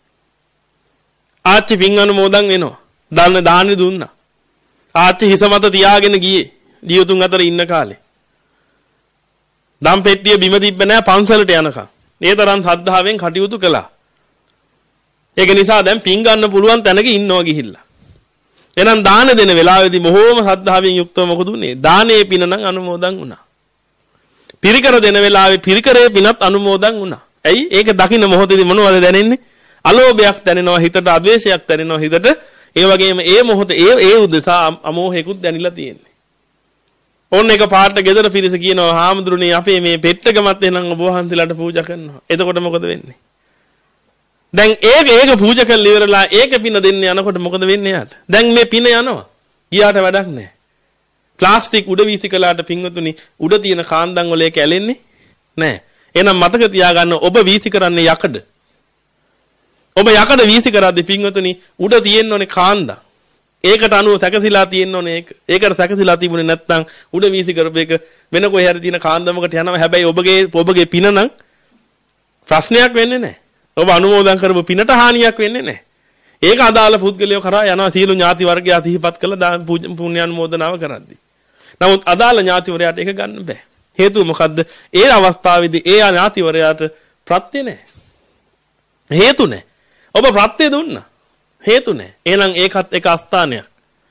ආච්චි පින් අනුමෝදන් වෙනවා. දාන දානි දුන්නා. ආච්චි හිස මත තියාගෙන ගියේ. දියුතුන් අතර ඉන්න කාලේ. දම් පෙට්ටිය බිම තිබ්බ නැහැ පන්සලට යනකම්. ඒ තරම් ශ්‍රද්ධාවෙන් කටයුතු කළා. ඒක නිසා දැන් පින් ගන්න පුළුවන් තැනක ඉන්නවා ගිහිල්ලා. එහෙනම් දාන දෙන වෙලාවේදී බොහෝම ශ්‍රද්ධාවෙන් යුක්තව මොකද උනේ? දානේ පින නම් අනුමෝදන් වුණා. පිරිකර දෙන වෙලාවේ පිරිකරේ පිනත් අනුමෝදන් වුණා. ඇයි? ඒක දකින්න මොහොතේදී මොනවද දැනෙන්නේ? අලෝභයක් දැනෙනවා හිතට, අද්වේෂයක් දැනෙනවා හිතට. ඒ වගේම ඒ මොහොතේ ඒ ඒ උදෙසා අමෝහයකුත් දැනිලා තියෙන්නේ. ඕන්න එක පාට ගෙදර පිරිස කියනවා හාමුදුරනේ අපේ මේ පෙට්ටගමත් එහෙනම් ඔබ වහන්සේලාට පූජා කරනවා. එතකොට මොකද වෙන්නේ? දැන් ඒක ඒක පූජා කරලා ඉවරලා ඒක පින දෙන්න යනකොට මොකද වෙන්නේ යාට? දැන් මේ පින යනවා. ගියාට වැඩක් නැහැ. ප්ලාස්ටික් උඩ වීසි කළාට පින්වතුනි උඩ තියෙන කාන්දන් වල ඒක ඇලෙන්නේ නැහැ. එහෙනම් මතක තියාගන්න ඔබ වීසි කරන්නේ යකඩ. ඔබ යකඩ වීසි කරද්දී පින්වතුනි උඩ තියෙන්න ඕනේ කාන්දන්. ඒකට අනුව සැකසීලා තියෙන්න ඕනේ ඒක. ඒකට සැකසීලා තිබුණේ නැත්නම් උඩ වීසි කරපේක වෙන කොහේ හරි තියෙන කාන්දමකට යනවා. හැබැයි ඔබගේ ඔබගේ පින නම් ප්‍රශ්නයක් වෙන්නේ නැහැ. ඔබ අනුමෝදන් කරපු පිනට හානියක් වෙන්නේ නැහැ. ඒක අදාළ පුද්ගලයෝ කරා යනවා සීල ඥාති වර්ගය සිහිපත් කළා දාන පුණ්‍ය අනුමෝදනාව කරද්දී. නමුත් අදාළ ඥාතිවරයාට ඒක ගන්න බෑ. හේතුව මොකද්ද? ඒ අවස්ථාවේදී ඒ ඥාතිවරයාට ප්‍රත්‍ය නැහැ. හේතු නැහැ. ඔබ ප්‍රත්‍ය දුන්නා. හේතු නැහැ. එහෙනම් ඒකත් එක අස්ථානයක්.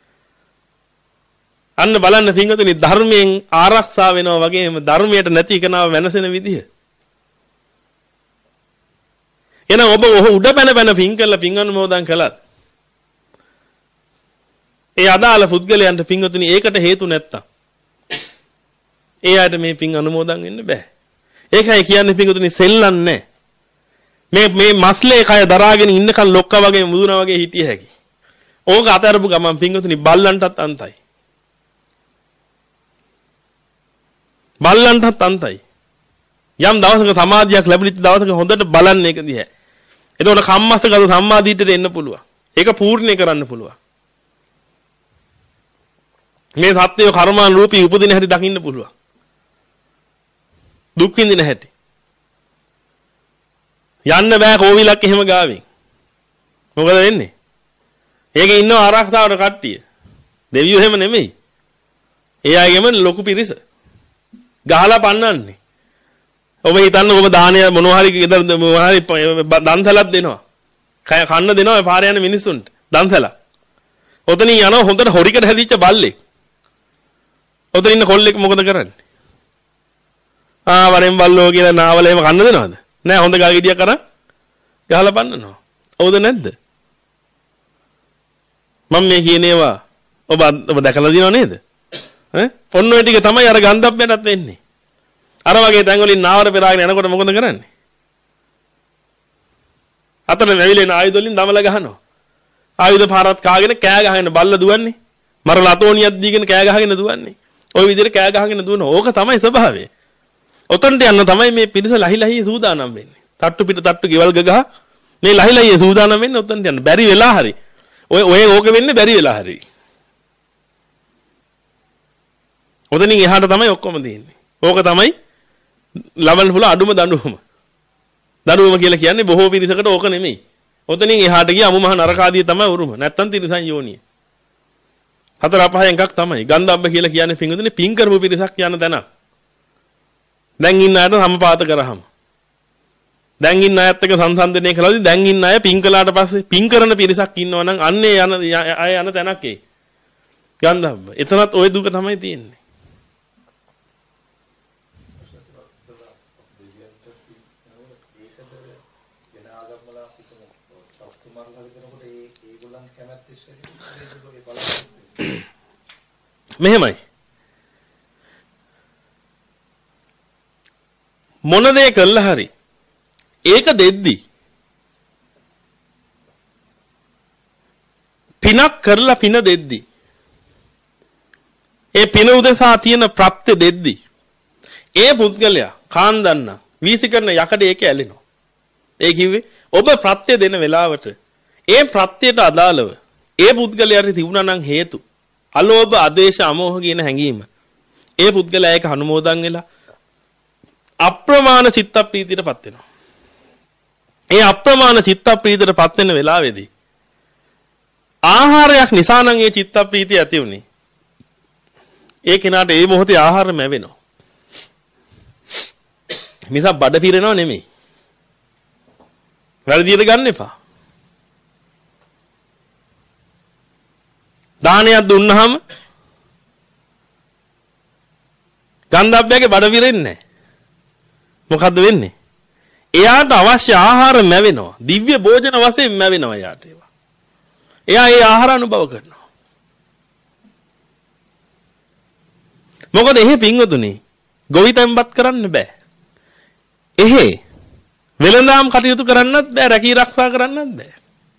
අන්න බලන්න සිංහතුනි ධර්මයෙන් ආරක්ෂා වෙනවා වගේම ධර්මයට නැති කෙනාව වෙනසෙන විදිය. එහෙනම් ඔබ උඩ පැන පැන පින් කළා පින් අනුමෝදන් කළා. ඒ අදාළ පුද්ගලයන්ට පින්වතුනි ඒකට හේතු නැත්තම් ඒ ආයත මේ පින් අනුමෝදන් වෙන්න බෑ. ඒකයි කියන්නේ පින්තුනි සෙල්ලන්නේ. මේ මේ මස්ලේ කය දරාගෙන ඉන්නකන් ලොක්කා වගේ මුදුනා වගේ හිටිය හැකි. ඕක අතරපු ගමන් පින්තුනි බල්ලන්ටත් අන්තයි. බල්ලන්ටත් අන්තයි. යම් දවසක සමාධියක් ලැබිච්ච දවසක හොඳට බලන්න ඒක දිහා. එතකොට කම්මස්සගත සම්මාදීටට එන්න පුළුවන්. ඒක පූර්ණේ කරන්න පුළුවන්. මේ සත්‍යය කර්මාන් රූපී උපදින හැටි දකින්න පුළුවන්. දුක් විඳින හැටි. යන්න බෑ කෝවිලක් එහෙම ගාවෙන්. මොකද වෙන්නේ? ඒකේ ඉන්නව ආරක්ෂාවට කට්ටිය. දෙවියෝ එහෙම නෙමෙයි. ඒ අයගෙම ලොකු පිරිස. ගහලා පන්නන්නේ. ඔබ හිතන්න ඔබ දානය මොනවා හරි ගෙදර මොනවා හරි දන්සලක් දෙනවා. කය කන්න දෙනවා පාරේ යන මිනිස්සුන්ට. දන්සලක්. ඔතනින් යනවා හොඳට හොරිකට හැදිච්ච බල්ලෙක්. ඔතන ඉන්න කොල්ලෙක් මොකද කරන්නේ? ආ වරෙන් බල්ලෝ කියලා නාවල එහෙම කන්න දෙනවද? නෑ හොඳ ගල් ගෙඩියක් අරන් ගහලා පන්නනවා. හවුද නැද්ද? මම මේ කියන ඒවා ඔබ ඔබ දැකලා දිනව නේද? ඈ? ඔන්න ඔය ටික තමයි අර ගන්ධබ්බයටත් වෙන්නේ. අර වගේ තැන් වලින් නාවර පෙරාගෙන යනකොට මොකද කරන්නේ? අතන නැවිලෙන ආයුධ වලින් දමල ගහනවා. ආයුධ පාරත් කාගෙන කෑ ගහගෙන බල්ල දුවන්නේ. මර ලතෝනියක් දීගෙන කෑ ගහගෙන දුවන්නේ. ওই විදිහට කෑ ගහගෙන දුවන ඕක තමයි ස්වභාවය. ඔතනට යන්න තමයි මේ පිරිස ලහි ලහි සූදානම් වෙන්නේ. තට්ටු පිට තට්ටු ගෙවල් ගගහ මේ ලහි ලහි සූදානම් වෙන්නේ ඔතනට යන්න. බැරි වෙලා හරි. ඔය ඔය ඕක වෙන්නේ බැරි වෙලා හරි. ඔතනින් එහාට තමයි ඔක්කොම තියෙන්නේ. ඕක තමයි ලබන්න පුළුවන් අඩුම දඬුවම. දඬුවම කියලා කියන්නේ බොහෝ පිරිසකට ඕක නෙමෙයි. ඔතනින් එහාට ගිය අමු මහ නරකාදිය තමයි උරුම. නැත්තම් තිරසන් යෝනිය. හතර පහෙන් එකක් තමයි. ගන්ධබ්බ කියලා කියන්නේ පිංගුදුනේ පිං කරපු පිරිසක් යන තැන. දැන් ඉන්න අයට සමපාත කරාම. දැන් ඉන්න අයත් එක්ක සංසන්දනය කළාදී දැන් ඉන්න අය පිං කළාට පස්සේ පිං කරන පිරිසක් ඉන්නවා නම් අන්නේ යන අය යන තැනක් ඒ. ගන්ධබ්බ. එතනත් ওই දුක තමයි තියෙන්නේ. මෙහෙමයි මොන දේ කළා හරි ඒක දෙද්දි පිනක් කරලා පින දෙද්දි ඒ පින උදෙසා තියෙන ප්‍රත්‍ය දෙද්දි ඒ පුද්ගලයා කාන්දන්න වීසිකරන යකඩ ඒක ඇලෙනවා. ඒ කිව්වේ ඔබ ප්‍රත්‍ය දෙන වෙලාවට ඒ ප්‍රත්‍යයට අදාළව ඒ පුද්ගලයාට තිබුණා නම් හේතු අලෝභ ආදේශ අමෝහ කියන හැඟීම ඒ පුද්ගලයා ඒක අනුමෝදන් වෙලා අප්‍රමාණ චිත්ත ප්‍රීතියටපත් වෙනවා. ඒ අප්‍රමාණ චිත්ත ප්‍රීතියටපත් වෙන වෙලාවේදී ආහාරයක් නිසා නම් ඒ චිත්ත ප්‍රීතිය ඇති උනේ. ඒ කෙනාට ඒ මොහොතේ ආහාර ලැබෙනවා. මිසක් බඩ පිරෙනව නෙමෙයි. වැරදියට ගන්න එපා. දානයක් දුන්නාම ගන්ධබ්බයාගේ බඩ පිරෙන්නේ නැහැ. මොකද්ද වෙන්නේ? එයාට අවශ්‍ය ආහාර ලැබෙනවා. දිව්‍ය භෝජන වශයෙන් ලැබෙනවා එයාට ඒවා. එයා ඒ ආහාර අනුභව කරනවා. මොකද එහෙ පින්වතුනි ගොවිතැන්පත් කරන්න බෑ. එහෙ වෙළඳාම් කටයුතු කරන්නත් බෑ, රැකී ආරක්ෂා කරන්නත් බෑ.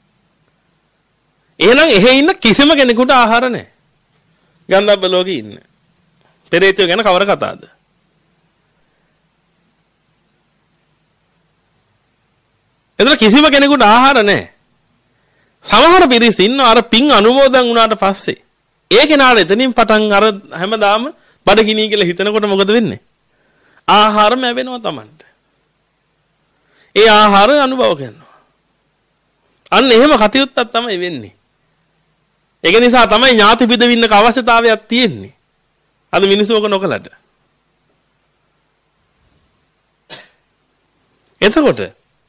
එහෙනම් එහෙ ඉන්න කිසිම කෙනෙකුට ආහාර නැහැ. ගන්ධබ්බ ලෝකේ ඉන්න. පෙරේතයෝ ගැන කවර කතාවද? එතන කිසිම කෙනෙකුට ආහාර නැහැ. සමහර පිරිස් ඉන්නවා අර පින් අනුමෝදන් වුණාට පස්සේ ඒ කෙනාට එතනින් පටන් අර හැමදාම බඩගිනි කියලා හිතනකොට මොකද වෙන්නේ? ආහාර ලැබෙනවා Tamanට. ඒ ආහාර අනුභව කරනවා. අන්න එහෙම කටයුත්තක් තමයි වෙන්නේ. ඒක නිසා තමයි ඥාති පිටවින්නක අවශ්‍යතාවයක් තියෙන්නේ. අද මිනිස්සු ඔක නොකලට. එතකොට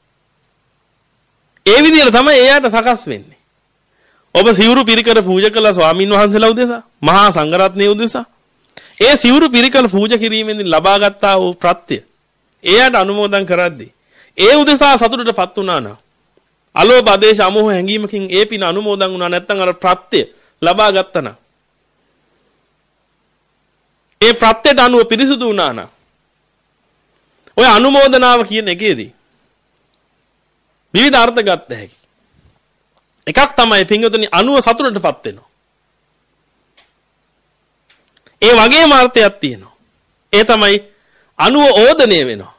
ඒ විදිහට තමයි එයාට සකස් වෙන්නේ. ඔබ සිවුරු පිරිකර පූජා කළා ස්වාමින් වහන්සේලා උදෙසා, මහා සංඝරත්නය උදෙසා. ඒ සිවුරු පිරිකර පූජා කිරීමෙන් ලබාගත්තා වූ ප්‍රත්‍ය එයාට අනුමෝදන් කරද්දී ඒ උදෙසා සතුටටපත් වුණා නම් අලෝභ ආදේශ අමෝහ හැඟීමකින් ඒ පින අනුමෝදන් වුණා නැත්නම් අර ප්‍රත්‍ය ලබා ගත්තා නම් ඒ ප්‍රත්‍යයට අනුව පිරිසුදු වුණා නම් ඔය අනුමෝදනාව කියන එකේදී විවිධ අර්ථ ගන්න හැකි. එකක් තමයි පින්වතුනි අනුව සතුටටපත් වෙනවා. ඒ වගේම අර්ථයක් තියෙනවා. ඒ තමයි අනුව ඕදණය වෙනවා.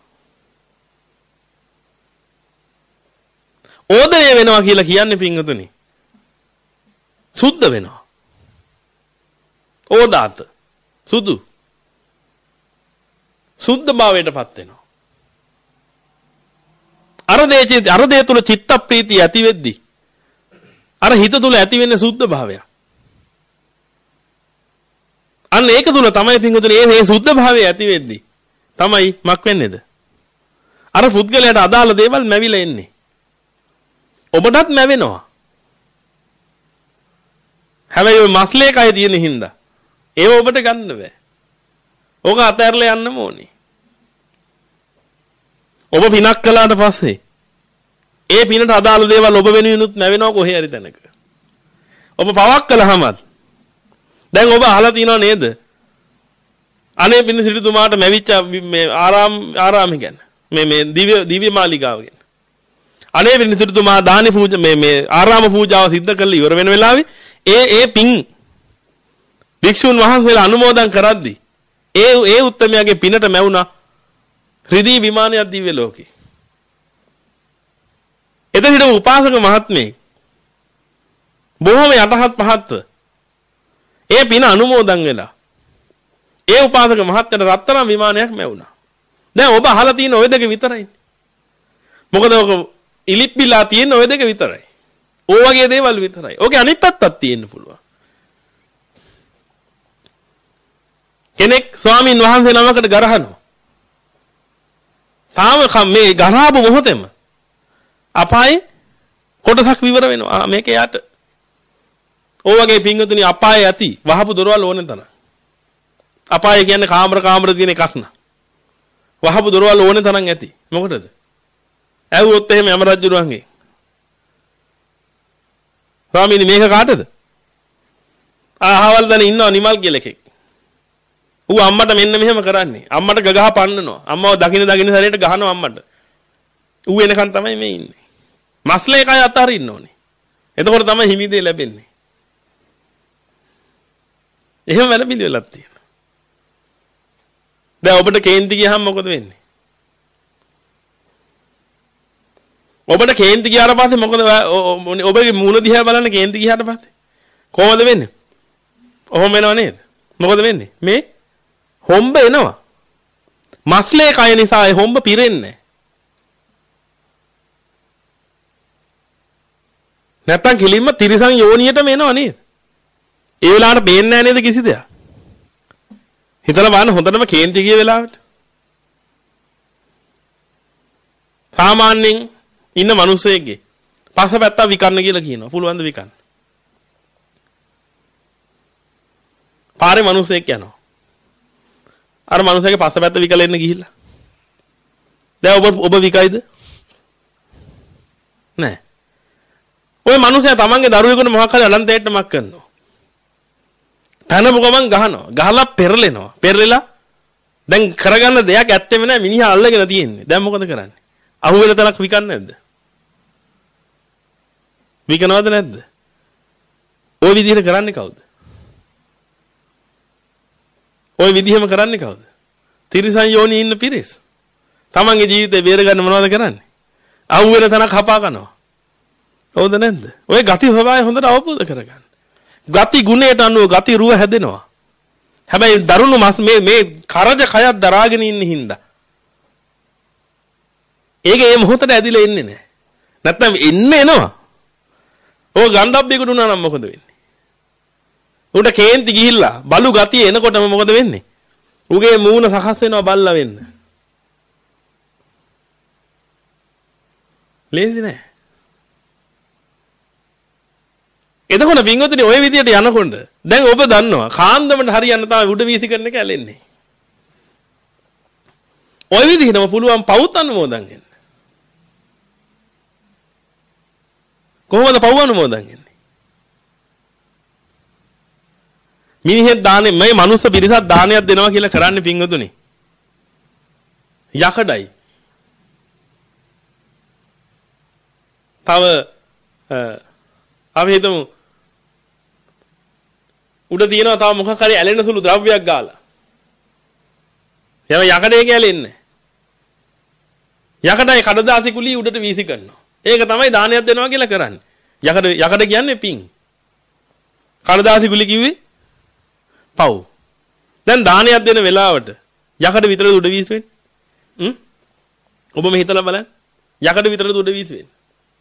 ඕදණය වෙනවා කියලා කියන්නේ පින්වතුනි සුද්ධ වෙනවා. ඕදාත සුදු සුද්ධ භාවයටපත් වෙනවා. අර දේ අර දේ තුල චිත්ත ප්‍රීතිය ඇති වෙද්දී අර හිත තුල ඇති වෙන්නේ සුද්ධ භාවයක්. අන්න ඒක තුල තමයි පින්වතුනි මේ සුද්ධ භාවය ඇති වෙද්දී තමයි මක් වෙන්නේද? අර පුද්ගලයාට අදාළ දේවල් මැවිලා එන්නේ. ඔබටත් මැවෙනවා. හැබැයි ඔය මස්ලේ කය තියෙන හින්දා ඒව ඔබට ගන්න බෑ. ඕක අතහැරලා යන්නම ඕනේ. ඔබ පිනක් කළාට පස්සේ ඒ පිනට අදාළ දේවල් ඔබ වෙනුවෙනුත් නැවෙනවා කොහේ හරි තැනක. ඔබ පවක් කළාමත් දැන් ඔබ අහලා තියනව නේද? අනේ පින සිටුතුමාට මැවිච්ච මේ ආරාම ආරාම ගැන. මේ මේ දිව්‍ය දිව්‍ය මාලිගාව ගැන. අනේ පින සිටුතුමා දානි පූජා මේ මේ ආරාම පූජාව සිද්ධ කරලා ඉවර වෙන වෙලාවේ ඒ ඒ පින් භික්ෂුන් වහන්සේලා අනුමෝදන් කරද්දී ඒ ඒ උත්තමයාගේ පිනට මැවුණා රිදී විමානයක් දිව්‍ය ලෝකේ. එතන උපාසක මහත්මේ බොහොම යටහත් පහත්ව ඒ පින අනුමෝදන් වෙලා ඒ උපාසක මහත්මයාට රත්තරන් විමානයක් මැවුණා. දැන් ඔබ අහලා තියෙන ওই දෙක විතරයි. මොකද ඔක ඉලිප්පිලා තියෙන ওই දෙක විතරයි. ඕ වගේ දේවල් විතරයි. ඕකේ අනිත් පැත්තක් තියෙන්න පුළුවන්. කෙනෙක් ස්වාමින් වහන්සේ නමකට ගරහනවා. තාම මේ ගරහපු මොහොතේම අපායේ කොටසක් විවර වෙනවා. මේක යට. ඕ වගේ පින්වතුනි අපායේ ඇති වහපු දොරවල් ඕනෙන් තරම්. අපාය කියන්නේ කාමර කාමර තියෙන එකක් නා. වහපු දොරවල් ඕනෙන් තරම් ඇති. මොකටද? ඇහුවොත් එහෙම යම රජුරුවන්ගේ. ස්වාමීනි මේක කාටද? ආහවල් දන ඉන්නවා නිමල් කියලා එකෙක්. ඌ අම්මට මෙන්න මෙහෙම කරන්නේ. අම්මට ගගහ පන්නනවා. අම්මව දකින්න දකින්න සැරේට ගහනවා අම්මට. ඌ එනකන් තමයි මේ ඉන්නේ. මස්ලේ කය අතහරින්න ඕනේ. එතකොට තමයි හිමිදේ ලැබෙන්නේ. එහෙම වැඩ පිළිවෙලක් තියෙනවා. දැන් ඔබට කේන්ති ගියහම මොකද වෙන්නේ? ඔබට කේන්ති ගියාට පස්සේ මොකද ඔබගේ මූණ දිහා බලන්න කේන්ති ගියාට පස්සේ කොහොමද වෙන්නේ? ඔහොම වෙනව නේද? මොකද වෙන්නේ? මේ හොම්බ එනවා. මස්ලේ කය නිසා ඒ හොම්බ පිරෙන්නේ නැත්තම් කිලින්ම තිරිසන් යෝනියටම එනවා නේද? ඒ වෙලාවට බේන්නේ නැහැ නේද කිසි දෙයක්? හිතලා බලන්න හොඳටම කේන්ති ගිය වෙලාවට. සාමාන්‍යයෙන් ඉන්න මිනිස්සෙක්ගේ පසපැත්ත විකන්න කියලා කියනවා. පුළුවන් ද විකන්න? පාරේ මිනිස්සෙක් යනවා. අර මිනිස්සගේ පසපැත්ත විකලෙන්න ගිහිල්ලා. දැන් ඔබ ඔබ විකයිද? නෑ. ওই මිනිස්සයා තමන්ගේ දරුවෙකුට මොකක් හරි අලන්තේට්ටමක් කරනවා. තනපු ගමන් ගහනවා. ගහලා පෙරලෙනවා. පෙරලෙලා දැන් කරගන්න දෙයක් ඇත්තෙම නෑ මිනිහා අල්ලගෙන තියෙන්නේ. දැන් මොකද කරන්නේ? අහුවෙන තැනක් විකන්නේ නැද්ද? විකනවද නැද්ද? ওই විදිහට කරන්නේ කවුද? ওই විදිහම කරන්නේ කවුද? තිරිසන් යෝනි ඉන්න පිරිස්. තමන්ගේ ජීවිතේ බේරගන්න මොනවද කරන්නේ? අහුවෙන තැනක් හපා ගන්නවා. හවුද නැද්ද? ওই ගති ස්වභාවය හොඳට අවබෝධ කරගන්න. ගති ගුණයට අනුව ගති රුව හැදෙනවා. හැබැයි දරුණු මේ මේ කරජ කයක් දරාගෙන ඉන්න හින්දා ඒක ඒ මොහොතට ඇදිලා එන්නේ නැහැ. නැත්නම් එන්නේ එනවා. ඕක ගන්ධබ්බේකට උනා නම් මොකද වෙන්නේ? උන්ට කේන්ති ගිහිල්ලා බලු ගතිය එනකොටම මොකද වෙන්නේ? උගේ මූණ සකස් වෙනවා බල්ලා වෙන්න. ලේසි නෑ. එතකොට වින්වතුනි ওই විදියට යනකොට දැන් ඔබ දන්නවා කාන්දමට හරියන්න තමයි උඩ වීසි කරන එක ඇලෙන්නේ. ওই විදිහටම පුළුවන් පවුත් අනුමෝදන් වෙන්න. කොහොමද පව් අනුමෝදන් වෙන්නේ? මිනිහෙක් දානේ මේ මනුස්ස පිරිසක් දානයක් දෙනවා කියලා කරන්නේ පින්වතුනි. යකඩයි. තව අපි හිතමු උඩ තියෙනවා තව මොකක් හරි ඇලෙන සුළු ද්‍රව්‍යයක් ගාලා. එයාම යකඩේ ගැලෙන්නේ. යකඩයි කඩදාසි කුලිය උඩට වීසි කරනවා. ඒක තමයි දානයක් දෙනවා කියලා කරන්නේ. යකඩ යකඩ කියන්නේ පිං. කඩදාසි කුලිය කිව්වේ පව්. දැන් දානයක් දෙන වෙලාවට යකඩ විතරද උඩ වීසි වෙන්නේ? හ්ම්? ඔබම හිතලා බලන්න. යකඩ විතරද උඩ වීසි වෙන්නේ?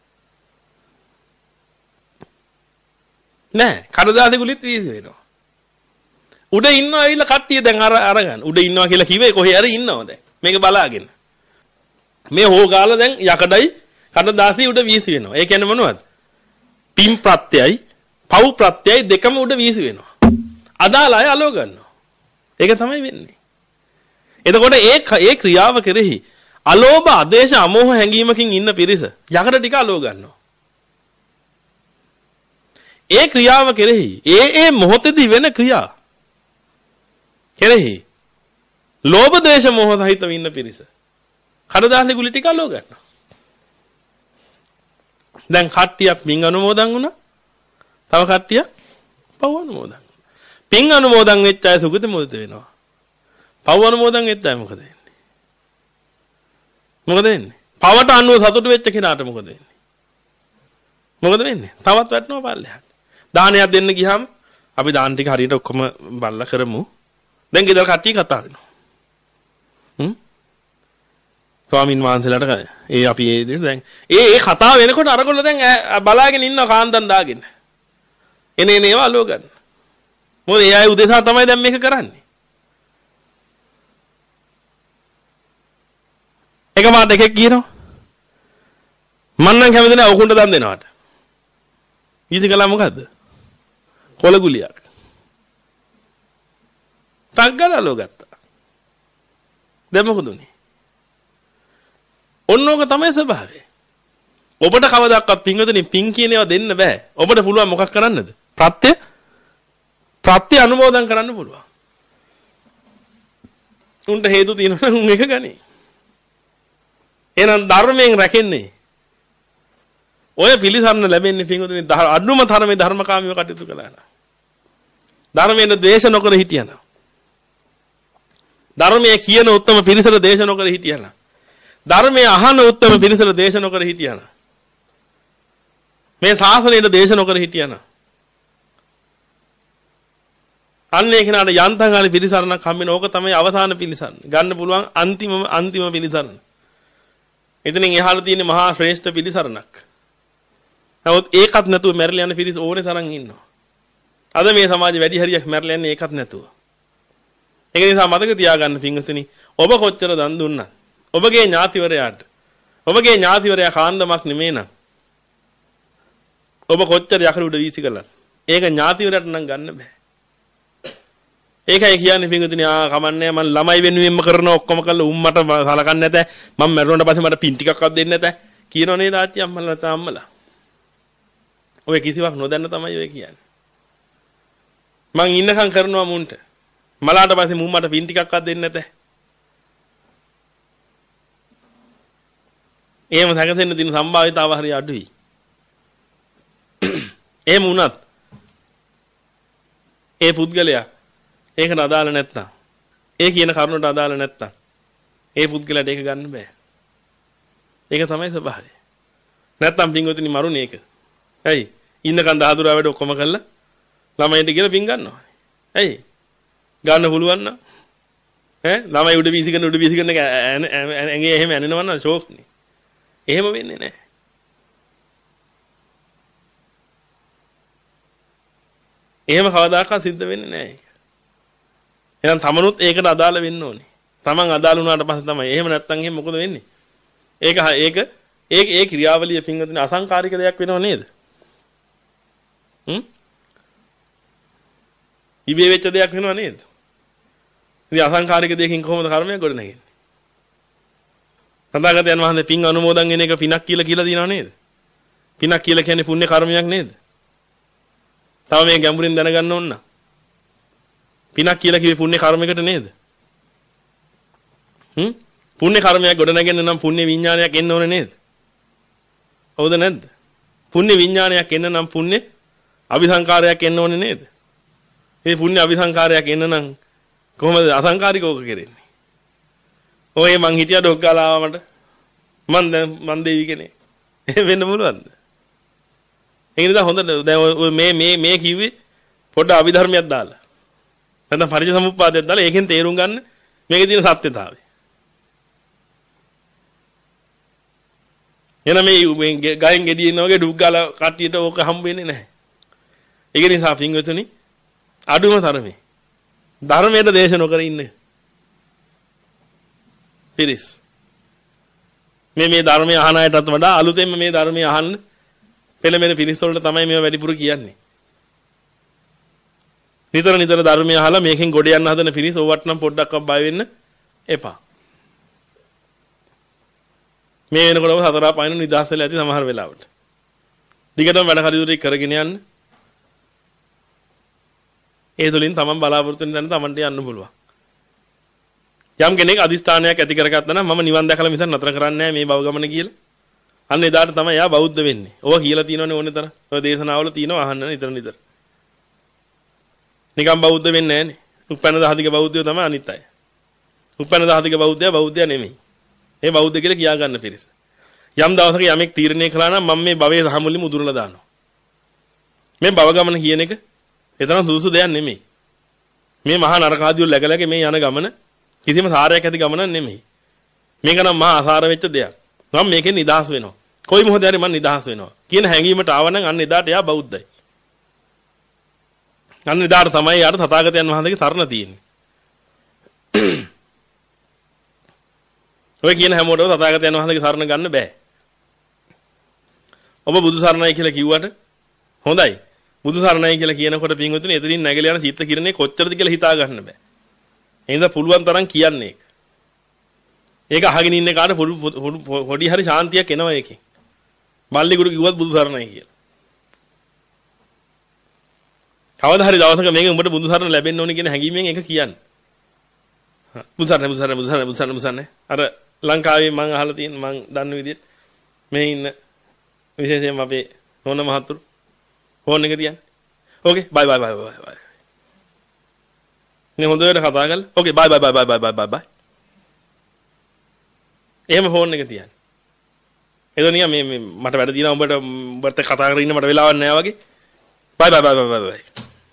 නෑ, කඩදාසි කුලියත් වීසි වෙනවා. උඩ ඉන්නවා ඇවිල්ලා කට්ටිය දැන් අර අරගන්න. උඩ ඉන්නවා කියලා කිව්වේ කොහේ හරි ඉන්නව දැන්. මේක බලාගෙන. මේ හොගාලා දැන් යකඩයි කඩදාසි උඩ වීසි වෙනවා. ඒ කියන්නේ මොනවද? පින් ප්‍රත්‍යයයි පව් ප්‍රත්‍යයයි දෙකම උඩ වීසි වෙනවා. අදාළ අය අලව ගන්නවා. ඒක තමයි වෙන්නේ. එතකොට ඒ ඒ ක්‍රියාව කෙරෙහි අලෝභ ආදේශ අමෝහ හැඟීමකින් ඉන්න පිරිස යකඩ ටික අලව ගන්නවා. ඒ ක්‍රියාව කෙරෙහි ඒ ඒ මොහොතේදී වෙන ක්‍රියා කෙරෙහි ලෝභ දේශ මොහ සහිතව ඉන්න පිරිස කඩදාසි ගුලි ටික අලව ගන්නවා. දැන් කට්ටියක් පින් අනුමෝදන් වුණා. තව කට්ටියක් පව් අනුමෝදන්. පින් අනුමෝදන් වෙච්ච අය සුගත මොකද වෙනවා? පව් අනුමෝදන් වෙච්ච අය මොකද වෙන්නේ? මොකද වෙන්නේ? පවට අනුව සතුටු වෙච්ච කෙනාට මොකද වෙන්නේ? මොකද වෙන්නේ? තවත් වැටෙනවා පල්ලෙහාට. දානයක් දෙන්න ගියාම අපි දාන ටික හරියට ඔක්කොම බල්ලා කරමු. දැන් ගෙදර කට්ටිය කතා කරනවා. හ්ම්? ස්වාමින් වහන්සේලාට ඒ අපි ඒ දැන් ඒ ඒ කතාව වෙනකොට අරගොල්ලෝ දැන් බලාගෙන ඉන්නවා කාන්දන් දාගෙන. එනේ එනේවා අලුව ගන්න. මොකද ඒ අය උදෙසා තමයි දැන් මේක කරන්නේ. එක මාත් එකෙක් කියනවා. මම නම් කැමති නෑ ඔකුන්ට දන් දෙනවට. ඊට කළා මොකද්ද? කොළ ගුලියක්. තග්ගලලෝ ගත්තා. දැන් මොකද උනේ? ඔන්නෝක තමයි ස්වභාවය. ඔබට කවදාවත් පින්වතුනි පින් කියන ඒවා දෙන්න බෑ. ඔබට පුළුවන් මොකක් කරන්නද? ප්‍රත්‍ය ප්‍රත්‍ය අනුමෝදන් කරන්න පුළුවන්. උන්ට හේතු තියෙනවා නම් උන් එක ගනි. එහෙනම් ධර්මයෙන් රැකෙන්නේ. ඔය පිළිසරණ ලැබෙන්නේ පින්වතුනි අනුම තරමේ ධර්මකාමීව කටයුතු කළා නම්. ධර්මයෙන් ද්වේෂ නොකර හිටියනම්. ධර්මයේ කියන උත්තම පිරිසට දේශ නොකර හිටියනම්. ධර්මයේ අහන උත්තම පිරිසට දේශ නොකර හිටියනම්. මේ ශාසනයට දේශ නොකර හිටියනම්. අන්න ඒ කෙනාට යන්තම් හරි පිළිසරණක් හම්බෙන ඕක තමයි අවසාන පිළිසරණ. ගන්න පුළුවන් අන්තිම අන්තිම පිළිසරණ. එතනින් එහාට තියෙන මහා ශ්‍රේෂ්ඨ පිළිසරණක්. නමුත් ඒකත් නැතුව මැරලා යන පිරිස ඕනේ තරම් ඉන්නවා. අද මේ සමාජේ වැඩි හරියක් මැරලා යන්නේ ඒකත් නැතුව. ඒක නිසා මතක තියාගන්න පින්වතුනි ඔබ කොච්චර දන් දුන්නත් ඔබගේ ඥාතිවරයාට ඔබගේ ඥාතිවරයා කාන්දමක් නෙමෙයි නම් ඔබ කොච්චර යකඩ උඩ වීසි කළා ඒක ඥාතිවරයාට නම් ගන්න බෑ. ඒකයි කියන්නේ පින්වතුනි ආ කමන්නේ මම ළමයි වෙනුවෙන්ම කරන ඔක්කොම කළා උන් මට සලකන්නේ නැත මම මැරුණාට පස්සේ මට පින් ටිකක්වත් දෙන්නේ නැත කියනෝ නේද ආච්චි අම්මලා තාම්මලා. ඔය කිසිවක් නොදන්න තමයි ඔය කියන්නේ. මං ඉන්නකම් කරනවා මුන්ට. මලාට පස්සේ මුන් මට පින් ටිකක්වත් දෙන්නේ නැත. එහෙම සැකසෙන්න තියෙන සම්භාවිතාව හරිය අඩුයි. එහෙම වුණත් ඒ පුද්ගලයා ඒකට අදාළ නැත්තම් ඒ කියන කරුණට අදාළ නැත්තම් ඒ පුද්ගලයාට ඒක ගන්න බෑ. ඒක තමයි ස්වභාවය. නැත්තම් පින්වතුනි මරුනේ ඒක. ඇයි? ඉන්නකන් දහදුරා වැඩ ඔක්කොම කළා ළමයින්ට කියලා පින් ගන්නවා. ඇයි? ගන්න පුළුවන් නම් ඈ ළමයි උඩ වීසි කරන උඩ වීසි කරන ඇඟේ එහෙම ඇනෙනවා නම් ෂෝක් නේ. එහෙම වෙන්නේ නැහැ. එහෙම කවදාකවත් සිද්ධ වෙන්නේ නැහැ ඒක. එහෙනම් තමනුත් ඒකට අදාළ වෙන්න ඕනේ. තමන් අදාළ වුණාට පස්සේ තමයි. එහෙම නැත්නම් එහෙම මොකද වෙන්නේ? ඒක ඒක ඒ ඒ ක්‍රියාවලිය පින්වතුනි අසංකාරික දෙයක් වෙනව නේද? හ්ම්? ඉබේ වෙච්ච දෙයක් වෙනව නේද? ඉතින් අසංකාරික දෙයකින් කොහොමද කර්මයක් ගොඩ නැගෙන්නේ? සදාගතයන් වහන්සේ පින් අනුමෝදන් වෙන එක පිනක් කියලා කියලා දිනව නේද? පිනක් කියලා කියන්නේ පුණ්‍ය කර්මයක් නේද? තව මේ ගැඹුරින් දැනගන්න ඕන. පිනක් කියලා කිව්වේ පුණ්‍ය කර්මයකට නේද? හ්ම්? පුණ්‍ය කර්මයක් ගොඩ නැගෙන්න නම් පුණ්‍ය විඥානයක් එන්න ඕනේ නේද? හවුද නැද්ද? පුණ්‍ය විඥානයක් එන්න නම් පුණ්‍ය අபிසංකාරයක් එන්න ඕනේ නේද? මේ පුණ්‍ය අபிසංකාරයක් එන්න නම් කොහොමද අසංකාරිකෝක කෙරෙන්නේ? ඔය මං හිටියා ඩොක් ගාලා ආවමට මං දැන් මං දෙවි කෙනෙක්. එහෙම වෙන්න පුළුවන්ද? ඒ නිසා හොඳට දැන් ඔය මේ මේ මේ කිව්වේ පොඩ්ඩ අභිධර්මයක් දාලා. නැත්නම් පරිචය සමුප්පාදයක් දාලා ඒකෙන් තේරුම් ගන්න මේකේ තියෙන සත්‍යතාවය. එන මේ ගයෙන් ගෙඩිය ඉන්න වගේ ඩුක් ගාලා කට්ටියට ඕක හම්බ වෙන්නේ නැහැ. ඒක නිසා පින්වතුනි අඩුම තරමේ ධර්මයට දේශ නොකර ඉන්න. පිරිස්. මේ මේ ධර්මය අහන අයටත් වඩා අලුතෙන්ම මේ ධර්මය අහන්න පෙළමෙන පිරිස් වලට තමයි මේවා වැඩිපුර කියන්නේ. නිතර නිතර ධර්මය අහලා මේකෙන් ගොඩ යන්න හදන පිරිස් ඕවට නම් පොඩ්ඩක්වත් බය වෙන්න එපා. මේ වෙනකොටම සතර පායන නිදහස් වෙලා ඇති සමහර වෙලාවට. දිගටම වැඩ කටයුතු කරගෙන යන්න. ඒ තුලින් තමන් බලාපොරොත්තු වෙන තැන තමන්ට යන්න පුළුවන්. යම් කෙනෙක් අදිස්ථානයක් ඇති කරගත්තා නම් මම නිවන් දැකලා මිසක් නතර කරන්නේ නැහැ මේ භව ගමන කියලා. අන්න එදාට තමයි එයා බෞද්ධ වෙන්නේ. ඕවා කියලා තියෙනවනේ ඕනේ තරම්. ඔය දේශනාවල තියෙනවා අහන්න නිතර නිතර. නිකම් බෞද්ධ වෙන්නේ නැහනේ. උපැන්න දහදික බෞද්ධයෝ තමයි අනිත් අය. උපැන්න දහදික බෞද්ධයා බෞද්ධයා නෙමෙයි. මේ බෞද්ධ කියලා කියා ගන්න පිරිස. යම් දවසක යමෙක් තීරණය කළා නම් මම මේ භවයේ සහමුලින් මුදුරලා දානවා. මේ භව ගමන කියන එක එතරම් සුදුසු දෙයක් නෙමෙයි. මේ මහා නරක ආදිය läගලගේ මේ යන ගමන කිසිම සාරයක් ඇති ගමනක් නෙමෙයි. මේක නම් මහා අසාර වෙච්ච දෙයක්. මම මේකෙන් නිදහස් වෙනවා. කොයි මොහොතේ හරි මම නිදහස් වෙනවා. කියන හැඟීමට ආවනම් අන්න එදාට එයා බෞද්ධයි. අන්න එදාට තමයි යාට තථාගතයන් වහන්සේගේ සරණ තියෙන්නේ. ඔය කියන හැමෝටම තථාගතයන් වහන්සේගේ සරණ ගන්න බෑ. ඔබ බුදු සරණයි කියලා කිව්වට හොඳයි. බුදු සරණයි කියලා කියනකොට පින්වතුනි එතනින් නැගලා යන චිත්ත කිරණේ කොච්චරද කියලා හිතා ගන්න බෑ. එහෙනම් පුළුවන් තරම් කියන්නේ. ඒක අහගෙන ඉන්න කාට පොඩි හරි ශාන්තියක් එනවා ඒකෙන්. මල්ලිගුරු කිව්වත් බුදු සරණයි කියලා. කවදා හරි දවසක මේක උඹට බුදු සරණ ලැබෙන්න ඕනේ කියන හැඟීමෙන් ඒක කියන්නේ. බුදු සරණ බුදු සරණ බුදු සරණ බුදු සරණ බුදු සරණ අර ලංකාවේ මම අහලා තියෙන මම දන්න විදිහට මේ ඉන්න විශේෂයෙන්ම අපේ නෝන මහතුරු ෆෝන් එක තියන්නේ. ඕකේ බයි බයි බයි බයි බයි. නේ හොඳට කතා කරලා. ඕකේ බයි බයි බයි බයි බයි බයි බයි. එහෙම ෆෝන් එක තියන්නේ. එතනිය මේ මේ මට වැඩ දිනා උඹට උඹට කතා කරගෙන ඉන්න මට වෙලාවක් නැහැ වගේ. බයි බයි බයි බයි බයි.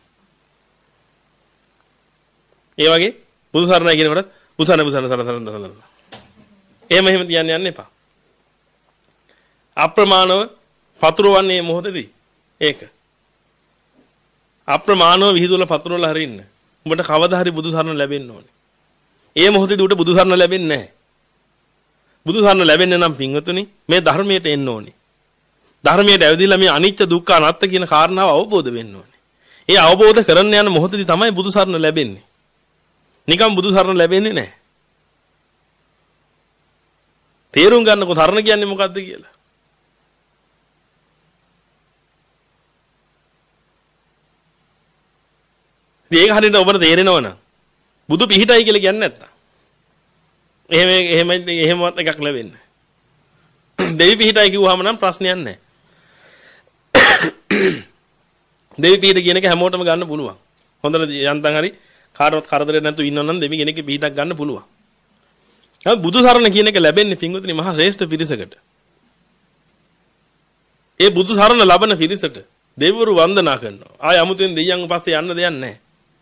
ඒ වගේ බුදු සරණයි කියනකොට බුසන බුසන සරණ සරණ සරණ. එහෙම එහෙම තියන්න යන්න එපා. අප්‍රමාණව පතුරවන්නේ මොහොතේදී. ඒක. අප්‍රමාණව විහිදුවල පතුරවල හරින්න. උඹට කවදා හරි බුදු සරණ ලැබෙන්න ඕනේ. ඒ මොහොතේදී උට බුදු සරණ ලැබෙන්නේ නැහැ. බුදු සරණ ලැබෙන්න නම් පින්වතුනි මේ ධර්මයට එන්න ඕනේ. ධර්මයට ඇවිදලා මේ අනිත්‍ය දුක්ඛ අනාත්ත කියන කාරණාව අවබෝධ වෙන්න ඕනේ. ඒ අවබෝධ කරන්න යන මොහොතේදී තමයි බුදු සරණ ලැබෙන්නේ. නිකම් බුදු සරණ ලැබෙන්නේ නැහැ. තේරුම් ගන්නකො සරණ කියන්නේ මොකද්ද කියලා. ඒක හරියට ඔබට තේරෙනව නම් බුදු පිහිටයි කියලා කියන්නේ නැත්තම්. එහෙම එහෙම එහෙමවත් එකක් ලැබෙන්නේ. දෙවි පිහිටයි කිව්වහම නම් ප්‍රශ්නයක් නැහැ. දෙවි පිහිට කියන එක හැමෝටම ගන්න පුළුවන්. හොඳට යන්තම් හරි කාටවත් කරදරයක් නැතුව ඉන්නවනම් දෙවි කෙනෙක්ගේ පිහිටක් ගන්න පුළුවන්. නමුත් බුදු සරණ කියන එක ලැබෙන්නේ පින්වතුනි මහා ශ්‍රේෂ්ඨ පිරිසකට. ඒ බුදු සරණ ලබන පිරිසට දෙවිවරු වන්දනා කරනවා. ආය 아무තෙන් දෙයියන් පස්සේ යන්න දෙයක් නැහැ.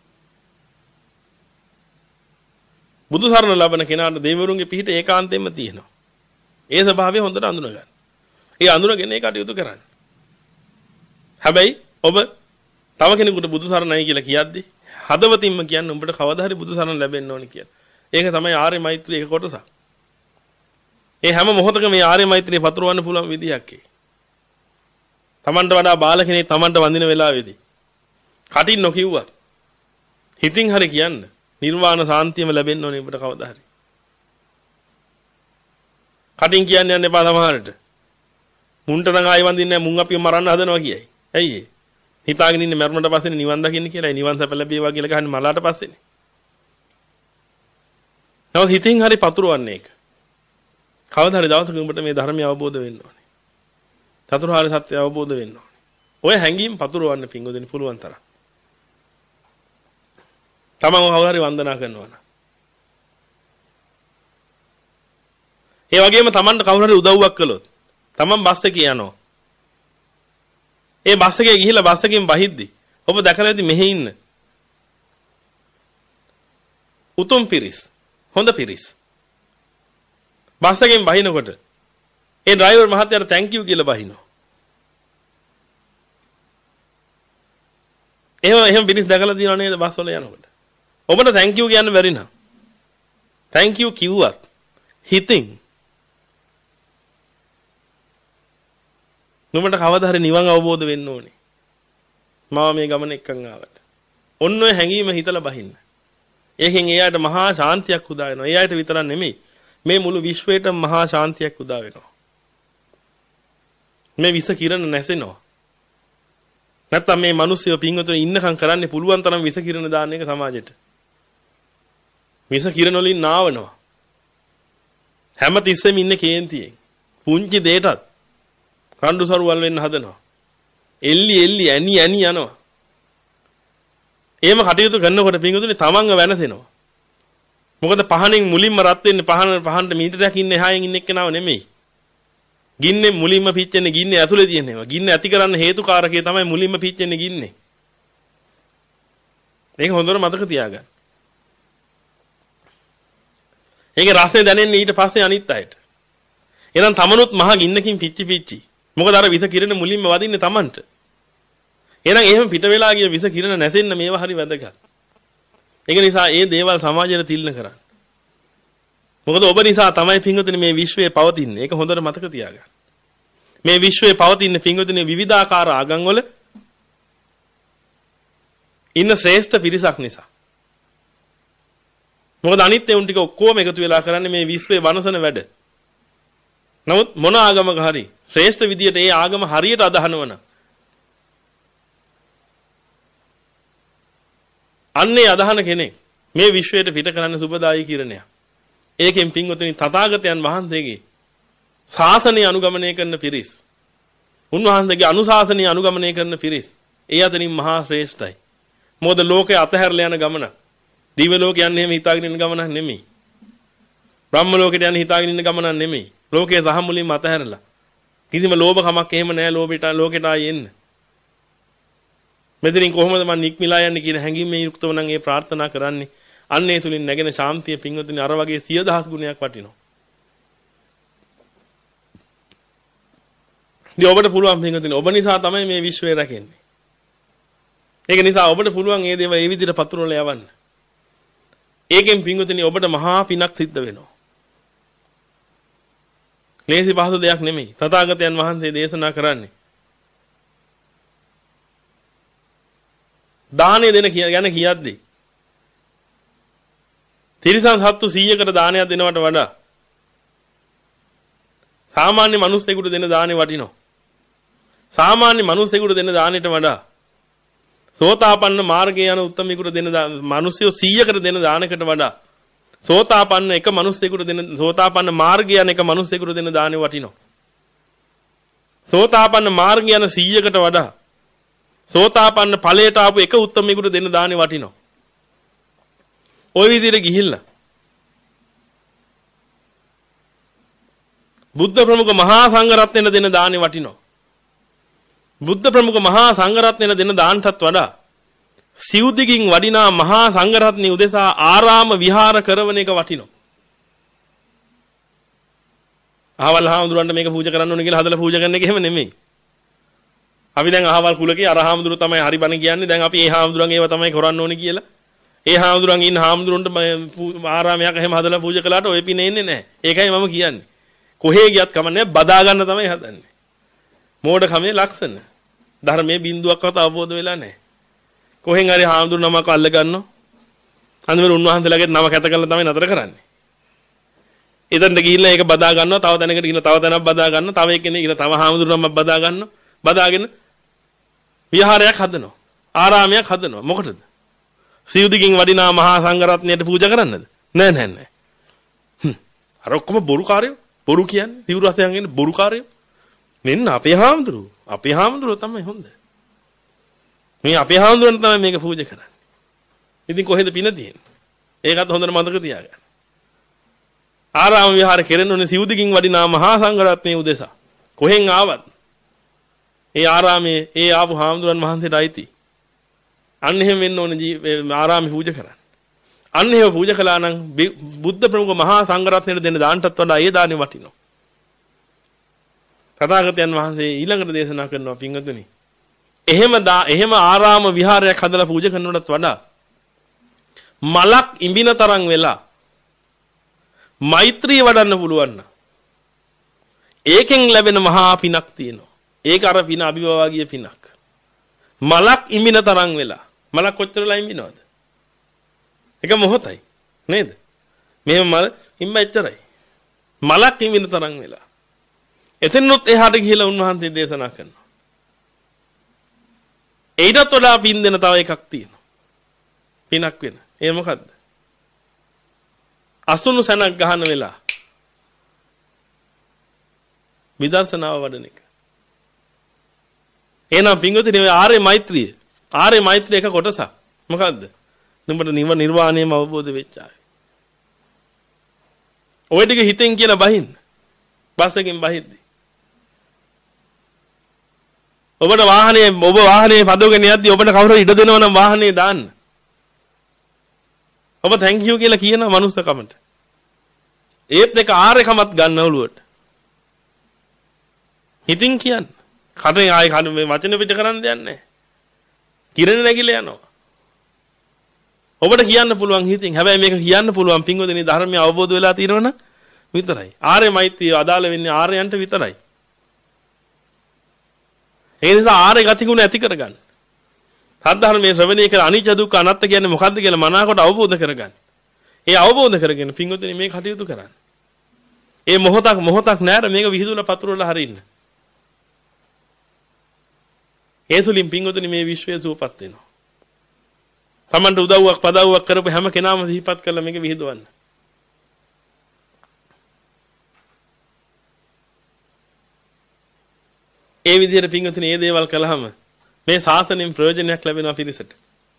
බුදු සරණ ලබන කෙනාට දෙවිවරුන්ගේ පිහිට ඒකාන්තයෙන්ම තියෙනවා. ඒ ස්වභාවය හොඳට අඳුන ගන්න. ඒ අඳුනගෙන ඒ කටයුතු කරන්න. හැබැයි ඔබ තව කෙනෙකුට බුදු සරණයි කියලා කියද්දි හදවතින්ම කියන්නේ උඹට කවදා හරි බුදු සරණ ලැබෙන්න ඕනේ කියලා. ඒක තමයි ආර්ය මෛත්‍රී එක කොටසක්. ඒ හැම මොහොතකම මේ ආර්ය මෛත්‍රිය පතුරවන්න පුළුවන් විදියක් ඒ. Tamanට වඩා බාල කෙනෙක් Tamanට වඳින වෙලාවේදී කටින් නොකියුවත් හිතින් හරි කියන්න නිර්වාණ සාන්තියම ලැබෙන්න ඕනේ උඹට කවදා හරි. කටින් කියන්න යන්න එපා සමහරට. මුන්ට නම් ආයි වඳින්නේ නැහැ මුන් අපිව මරන්න හදනවා කියයි. ඇයි ඒ? හිතාගෙන ඉන්නේ මරණයට පස්සේ නිවන් දකින්න කියලා. ඒ නිවන් සැප ලැබේවා කියලා ගහන්නේ මලාට පස්සේනේ. නමුත් හිතින් හරි පතුරවන්නේ ඒක. කවදා හරි දවසක උඹට මේ ධර්මය අවබෝධ වෙන්න ඕනේ. චතුරාර්ය සත්‍ය අවබෝධ වෙන්න ඕනේ. ඔය හැඟීම් පතුරවන්න පිංගුදෙනි පුළුවන් තරම්. තමන් කවුරු හරි වන්දනා කරනවා නම්. ඒ වගේම තමන්ට කවුරු හරි උදව්වක් කළොත් තමන් බස් එකේ යනවා. ඒ බස් එකේ ගිහිල්ලා බස් එකෙන් බහිද්දි ඔබ දැකලා ඇති මෙහි ඉන්න උතුම් පිරිස් හොඳ පිරිස් බස් එකෙන් බහිනකොට ඒ ඩ්‍රයිවර් මහත්තයාට thank you කියලා බහිනවා. එහෙම එහෙම පිරිස් දැකලා තියෙනව නේද බස් වල යනකොට? ඔබට thank you කියන්න බැරි නම් thank you කිව්වත් හිතින් නුඹට කවදා හරි නිවන් අවබෝධ වෙන්න ඕනේ. මාව මේ ගමන එක්කන් ආවට. ඔන්න ඔය හැඟීම හිතලා බහින්න. ඒකෙන් එයාට මහා ශාන්තියක් උදා වෙනවා. එයාට විතරක් නෙමෙයි. මේ මුළු විශ්වයටම මහා ශාන්තියක් උදා වෙනවා. මේ විස කිරණ නැසෙනවා. නැත්තම් මේ මිනිස්සු පින්වතුන් ඉන්නකම් කරන්නේ පුළුවන් තරම් විස කිරණ දාන්න එක සමාජෙට. විස කිරණ වලින් නාවනවා. හැම තිස්සෙම ඉන්නේ කේන්තියෙන්. පුංචි දෙයටත් රණ්ඩු සරුවල් වෙන්න හදනවා. එල්ලි එල්ලි ඇනි ඇනි යනවා. එහෙම කටයුතු කරනකොට පින්වතුනි තමන්ව වෙනසෙනවා. මොකද පහනෙන් මුලින්ම රත් වෙන්නේ පහන පහන්ට මීටරයක් ඉන්න එහායෙන් ඉන්න එක්කනව නෙමෙයි. ගින්නේ මුලින්ම පිච්චෙන්නේ ගින්නේ ඇතුලේ තියෙනවා. ගින්න ඇති කරන්න හේතුකාරකය තමයි මුලින්ම පිච්චෙන්නේ ගින්නේ. මේක හොඳට මතක තියාගන්න. ඒකේ රසය දැනෙන්නේ ඊට පස්සේ අනිත් අයට. එහෙනම් තමනුත් මහ ගින්නකින් පිච්චි පිච්චි. මොකද අර විස කිරණ මුලින්ම වදින්නේ තමන්ට. එහෙනම් එහෙම පිට වෙලා ගිය විස කිරණ නැසෙන්න මේවා හරි වැදගත්. ඒක නිසා මේ දේවල් සමාජයට තිල්න කරන්න. මොකද ඔබ නිසා තමයි පින්වතුනි මේ විශ්වයේ පවතින්නේ. ඒක හොඳට මතක තියාගන්න. මේ විශ්වයේ පවතින පින්වතුනි විවිධාකාර ආගම් වල ඉන්න ශ්‍රේෂ්ඨ පිරිසක් නිසා. මොකද අනිත් ඒුන් ටික ඔක්කොම එකතු වෙලා කරන්නේ මේ විශ්වයේ වනසන වැඩ. නමුත් මොන ආගමක හරි ශ්‍රේෂ්ඨ විදියට ඒ ආගම හරියට අදහනවන අන්නේ අදහන කෙනෙක් මේ විශ්වයට පිට කරන්න සුබදායි කිරණයක්. ඒකෙන් පින්වතුනි තථාගතයන් වහන්සේගේ ශාසනය අනුගමනය කරන පිරිස්. උන්වහන්සේගේ අනුශාසනය අනුගමනය කරන පිරිස්. ඒ අතරින් මහා ශ්‍රේෂ්ඨයි. මොකද ලෝකේ අතහැරලා යන ගමන. දිව්‍ය ලෝකේ යන්නේ එහෙම හිතාගෙන ඉන්න ගමනක් නෙමෙයි. බ්‍රහ්ම ලෝකෙට යන්නේ හිතාගෙන ඉන්න ගමනක් නෙමෙයි. ලෝකයේ සහ මුලින්ම අතහැරලා. කිසිම ලෝභකමක් එහෙම නැහැ ලෝභයට ලෝකෙට ආයෙ එන්න. මෙතනින් කොහොමද මම නික්මිලා යන්නේ කියන හැඟීමේ යුක්තව නම් ඒ ප්‍රාර්ථනා කරන්නේ. අන්න ඒ තුලින් නැගෙන ශාන්තිය පින්වතුනි අර වගේ සිය දහස් ගුණයක් වටිනවා. ඉතින් ඔබට පුළුවන් පින්වතුනි ඔබ නිසා තමයි මේ විශ්වය රැකෙන්නේ. ඒක නිසා ඔබට පුළුවන් මේ දේවල් මේ විදිහට පතුරවලා යවන්න. ඒකෙන් පින්වතුනි ඔබට මහා පිනක් සිද්ධ වෙනවා. ලේසි පහසු දෙයක් නෙමෙයි. තථාගතයන් වහන්සේ දේශනා කරන්නේ. දානය දෙන ගැන කියද්දී තිරිසන් සත්තු සීයකට දානයක් දෙනවට වඩා සාමාන්‍ය මිනිස්සෙකුට දෙන දානේ වටිනවා. සාමාන්‍ය මිනිස්සෙකුට දෙන දානෙට වඩා සෝතාපන්න මාර්ගයේ යන උත්තමයෙකුට දෙන මිනිස්සු සීයකට දෙන දානකට වඩා සෝතාපන්න එක මිනිස්සෙකුට දෙන සෝතාපන්න මාර්ගයේ යන එක මිනිස්සෙකුට දෙන දානේ වටිනවා. සෝතාපන්න මාර්ගයේ යන සීයකට වඩා සෝතාපන්න ඵලයට ආපු එක උත්තමයෙකුට දෙන දානේ වටිනවා. ওই විදිහට ගිහිල්ලා බුද්ධ ප්‍රමුඛ මහා සංඝරත්නයට දෙන දානේ වටිනවා. බුද්ධ ප්‍රමුඛ මහා සංඝරත්නයට දෙන දානටත් වඩා සිව්දිගින් වඩිනා මහා සංඝරත්නිය උදෙසා ආරාම විහාර කරවන එක වටිනවා. අහවල් හාමුදුරන්ට මේක පූජා කරන්න ඕනේ කියලා හදලා පූජා කරන එක එහෙම නෙමෙයි. අපි දැන් අහවල් කුලකේ අර හාමුදුරුවෝ තමයි හරි බණ කියන්නේ. දැන් අපි ඒ හාමුදුරන් ඒව තමයි කරන්න ඕනේ කියලා. ඒ හාමුදුරන් ඉන්න හාමුදුරන්ට ආරාමයක් එහෙම හදලා පූජා කළාට ඔය පින එන්නේ නැහැ. ඒකයි මම කියන්නේ. කොහේ ගියත් කමන්නේ බදා ගන්න තමයි හදන්නේ. මෝඩ කමේ ලක්ෂණ. ධර්මයේ බිඳුවක්වත් අවබෝධ වෙලා නැහැ. කොහෙන් හරි හාමුදුරු නමක් අල්ල ගන්නවා. අන්තිමට උන්වහන්සේලාගේ නම කැත කරලා තමයි නතර කරන්නේ. එතනට ගිහිල්ලා ඒක බදා ගන්නවා. තව තැනකට ගිහිල්ලා තව තැනක් බදා ගන්නවා. තව එක්කෙනෙක් ගිහිල්ලා තව හාමුදුරු නමක් බදා ගන්නවා. බදාගෙන විහාරයක් හදනවා. ආරාමයක් හදනවා. මොකටද? සිවුදිකින් වඩිනා මහා සංඝරත්නයට පූජා කරන්නද? නෑ නෑ නෑ. අර ඔක්කොම බොරුකාරයෝ. බොරු කියන්නේ සිවුරු අසයන් ඉන්නේ බොරුකාරයෝ. මෙන්න අපේ හාමුදුරුවෝ. අපේ හාමුදුරුවෝ තමයි හොඳ. මේ අපේ හාමුදුරුවන් තමයි මේක පූජා කරන්නේ. ඉතින් කොහෙද පින තියෙන්නේ? ඒකත් හොඳට මතක තියාගන්න. ආරාම විහාර කෙරෙනුනේ සිවුදිකින් වඩිනා මහා සංඝරත්නයේ උදෙසා. කොහෙන් ආවත් ඒ ආරාමයේ ඒ ආපු හාමුදුරන් වහන්සේට අයිති. අන්න එහෙම වෙන්න ඕනේ ආරාමේ පූජා කරන්න. අන්න එහෙම පූජා කළා නම් බුද්ධ ප්‍රමුඛ මහා සංඝරත්නයට දෙන්න දාන්නටත් වඩා ඒ දානේ වටිනවා. තථාගතයන් වහන්සේ ඊළඟට දේශනා කරනවා පින්වතුනි. එහෙම දා එහෙම ආරාම විහාරයක් හදලා පූජා කරනවටත් වඩා මලක් ඉඹින තරම් වෙලා මෛත්‍රිය වඩන්න පුළුවන් නම් ඒකෙන් ලැබෙන මහා පිනක් තියෙනවා. ඒක අර පින අභිභවාගිය පිනක්. මලක් ඉඹින තරම් වෙලා. මලක් කොච්චරලා ඉඹිනවද? එක මොහොතයි නේද? මෙහෙම මල ඉම්ම එච්චරයි. මලක් ඉඹින තරම් වෙලා. එතනොත් එහාට ගිහිලා උන්වහන්සේ දේශනා කරනවා. ඒකට වඩා පින් දෙන තව එකක් තියෙනවා. පිනක් වෙන. ඒ මොකද්ද? අසුණු සැනක් ගහන වෙලා විදර්ශනාව වඩන එක. එහෙනම් පින්වතුනි මේ ආර්ය මෛත්‍රිය ආර්ය මෛත්‍රිය එක කොටසක්. මොකද්ද? නුඹට නිව නිර්වාණයම අවබෝධ වෙච්ච ආයි. ඔය ටික හිතෙන් කියලා බහින්න. බස් එකෙන් බහිද්දි. ඔබට වාහනේ ඔබ වාහනේ පදවගෙන යද්දි ඔබට කවුරු ඉඩ දෙනවා නම් වාහනේ දාන්න. ඔබ thank you කියලා කියනවා මනුස්සකමට. ඒත් එක ආරේකමත් ගන්න ඔළුවට. හිතින් කියන්න. කටෙන් ආයේ කන මේ වචන පිට කරන්න දෙයක් නැහැ. කිරණ නැගිලා යනවා. ඔබට කියන්න පුළුවන් හිතින්. හැබැයි මේක කියන්න පුළුවන් පින්වදිනේ ධර්මය අවබෝධ වෙලා තියෙනවනම් විතරයි. ආර්ය මෛත්‍රිය අදාළ වෙන්නේ ආර්යයන්ට විතරයි. ඒ නිසා ආර්ය ගතිගුණ ඇති කරගන්න. සද්ධර්මයේ ශ්‍රවණය කර අනිත්‍ය දුක්ඛ අනාත්ම කියන්නේ මොකද්ද කියලා මනාවකට අවබෝධ කරගන්න. ඒ අවබෝධ කරගෙන පින්වතුනි මේ කටයුතු කරන්න. ඒ මොහොතක් මොහොතක් නෑර මේක විහිදුවලා පතුරවලා හරින්න. ඒ තුලින් පින්වතුනි මේ විශ්වය සූපත් වෙනවා. තමන්ට උදව්වක් පදව්වක් කරපු හැම කෙනාම සිහිපත් කරලා මේක විහිදුවන්න. ඒ විදිහට පින්වතුනි මේ දේවල් කළාම මේ ශාසනයෙන් ප්‍රයෝජනයක් ලැබෙනවා පිරිසට.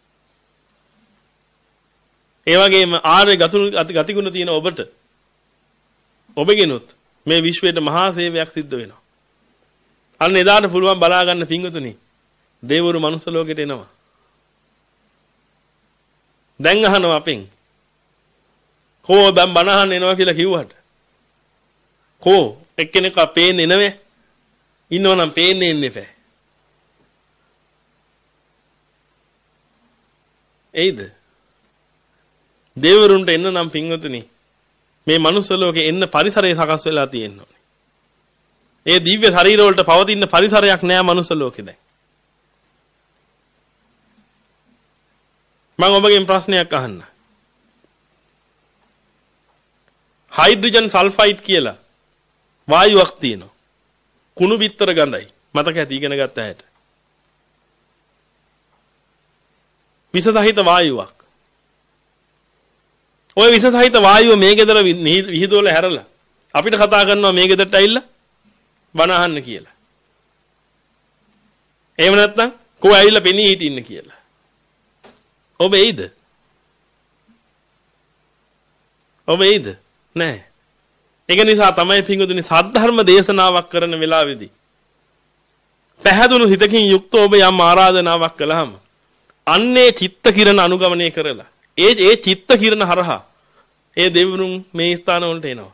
ඒ වගේම ආර්ය ගතිගුණ තියෙන ඔබට ඔබගෙනුත් මේ විශ්වයට මහා සේවයක් සිද්ධ වෙනවා. අන්න එදාට පුළුවන් බලා ගන්න පින්වතුනි දේවරු මනුස්ස ලෝකෙට එනවා. දැන් අහනවා අපෙන්. කෝ දැන් බණ අහන්න එනවා කියලා කිව්වට. කෝ එක්කෙනෙක් අපේන්නේ නැවේ. ඉන්නවනම් පේන්නේ ඉන්නේ එයිද? දේවරුන්ට එන්න නම් පින්වතුනි මේ මනුස්ස ලෝකේ එන්න පරිසරය සකස් වෙලා තියෙනවා. ඒ දිව්‍ය ශරීර වලට පවතින පරිසරයක් නෑ මනුස්ස ලෝකේ දැන්. මම ඔබගෙන් ප්‍රශ්නයක් අහන්න. හයිඩ්‍රජන් සල්ෆයිඩ් කියලා වායුවක් තියෙනවා. කුණු බිත්තර ගඳයි. මතක ඇති ඉගෙන ගත්ත හැට. විස සහිත වායුවක්. ওই විස සහිත වායුව මේ ගෙදර විහිදුවල හැරලා අපිට කතා කරනවා මේ ගෙදරට ඇවිල්ලා බණ අහන්න කියලා. එහෙම නැත්නම් කෝ ඇවිල්ලා පෙනී හිටින්න කියලා. ඔබ එයිද? ඔබ එයිද? නැහැ. ඒක නිසා තමයි පින්වතුනි සද්ධර්ම දේශනාවක් කරන වෙලාවේදී පැහැදුණු හිතකින් යුක්ත ඔබ යම් ආරාධනාවක් කළාම අන්නේ චිත්ත කිරණ අනුගමනය කරලා ඒ ඒ චිත්ත කිරණ හරහා ඒ දෙවිවරුන් මේ ස්ථාන වලට එනවා.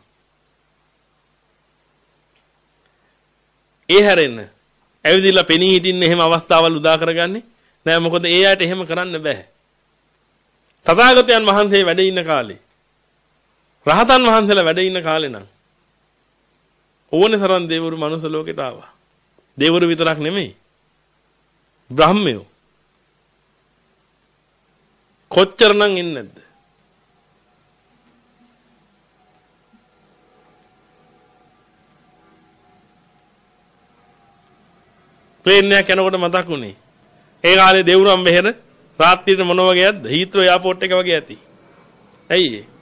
ඒ හැරෙන්න ඇවිදilla පෙනී හිටින්න එහෙම අවස්ථාවල් උදා කරගන්නේ නෑ. මොකද ඒ අයට එහෙම කරන්න බෑ. තථාගතයන් වහන්සේ වැඩ ඉන්න කාලේ රහතන් වහන්සේලා වැඩ ඉන්න කාලේ නම් ඕනේ තරම් දෙවිවරු මනුස්ස ලෝකෙට ආවා. දෙවිවරු විතරක් නෙමෙයි බ්‍රහ්මයෝ කොච්චරනම් ඉන්නේ නැද්ද? ප්ලේන් එකක් යනකොට මතක් වුණේ ඒ කාලේ දෙවුරම් මෙහෙර රාත්‍රියට මොන වගේද? හීත්‍රෝ එයාපෝට් එක වගේ ඇති. ඇයි ඒ?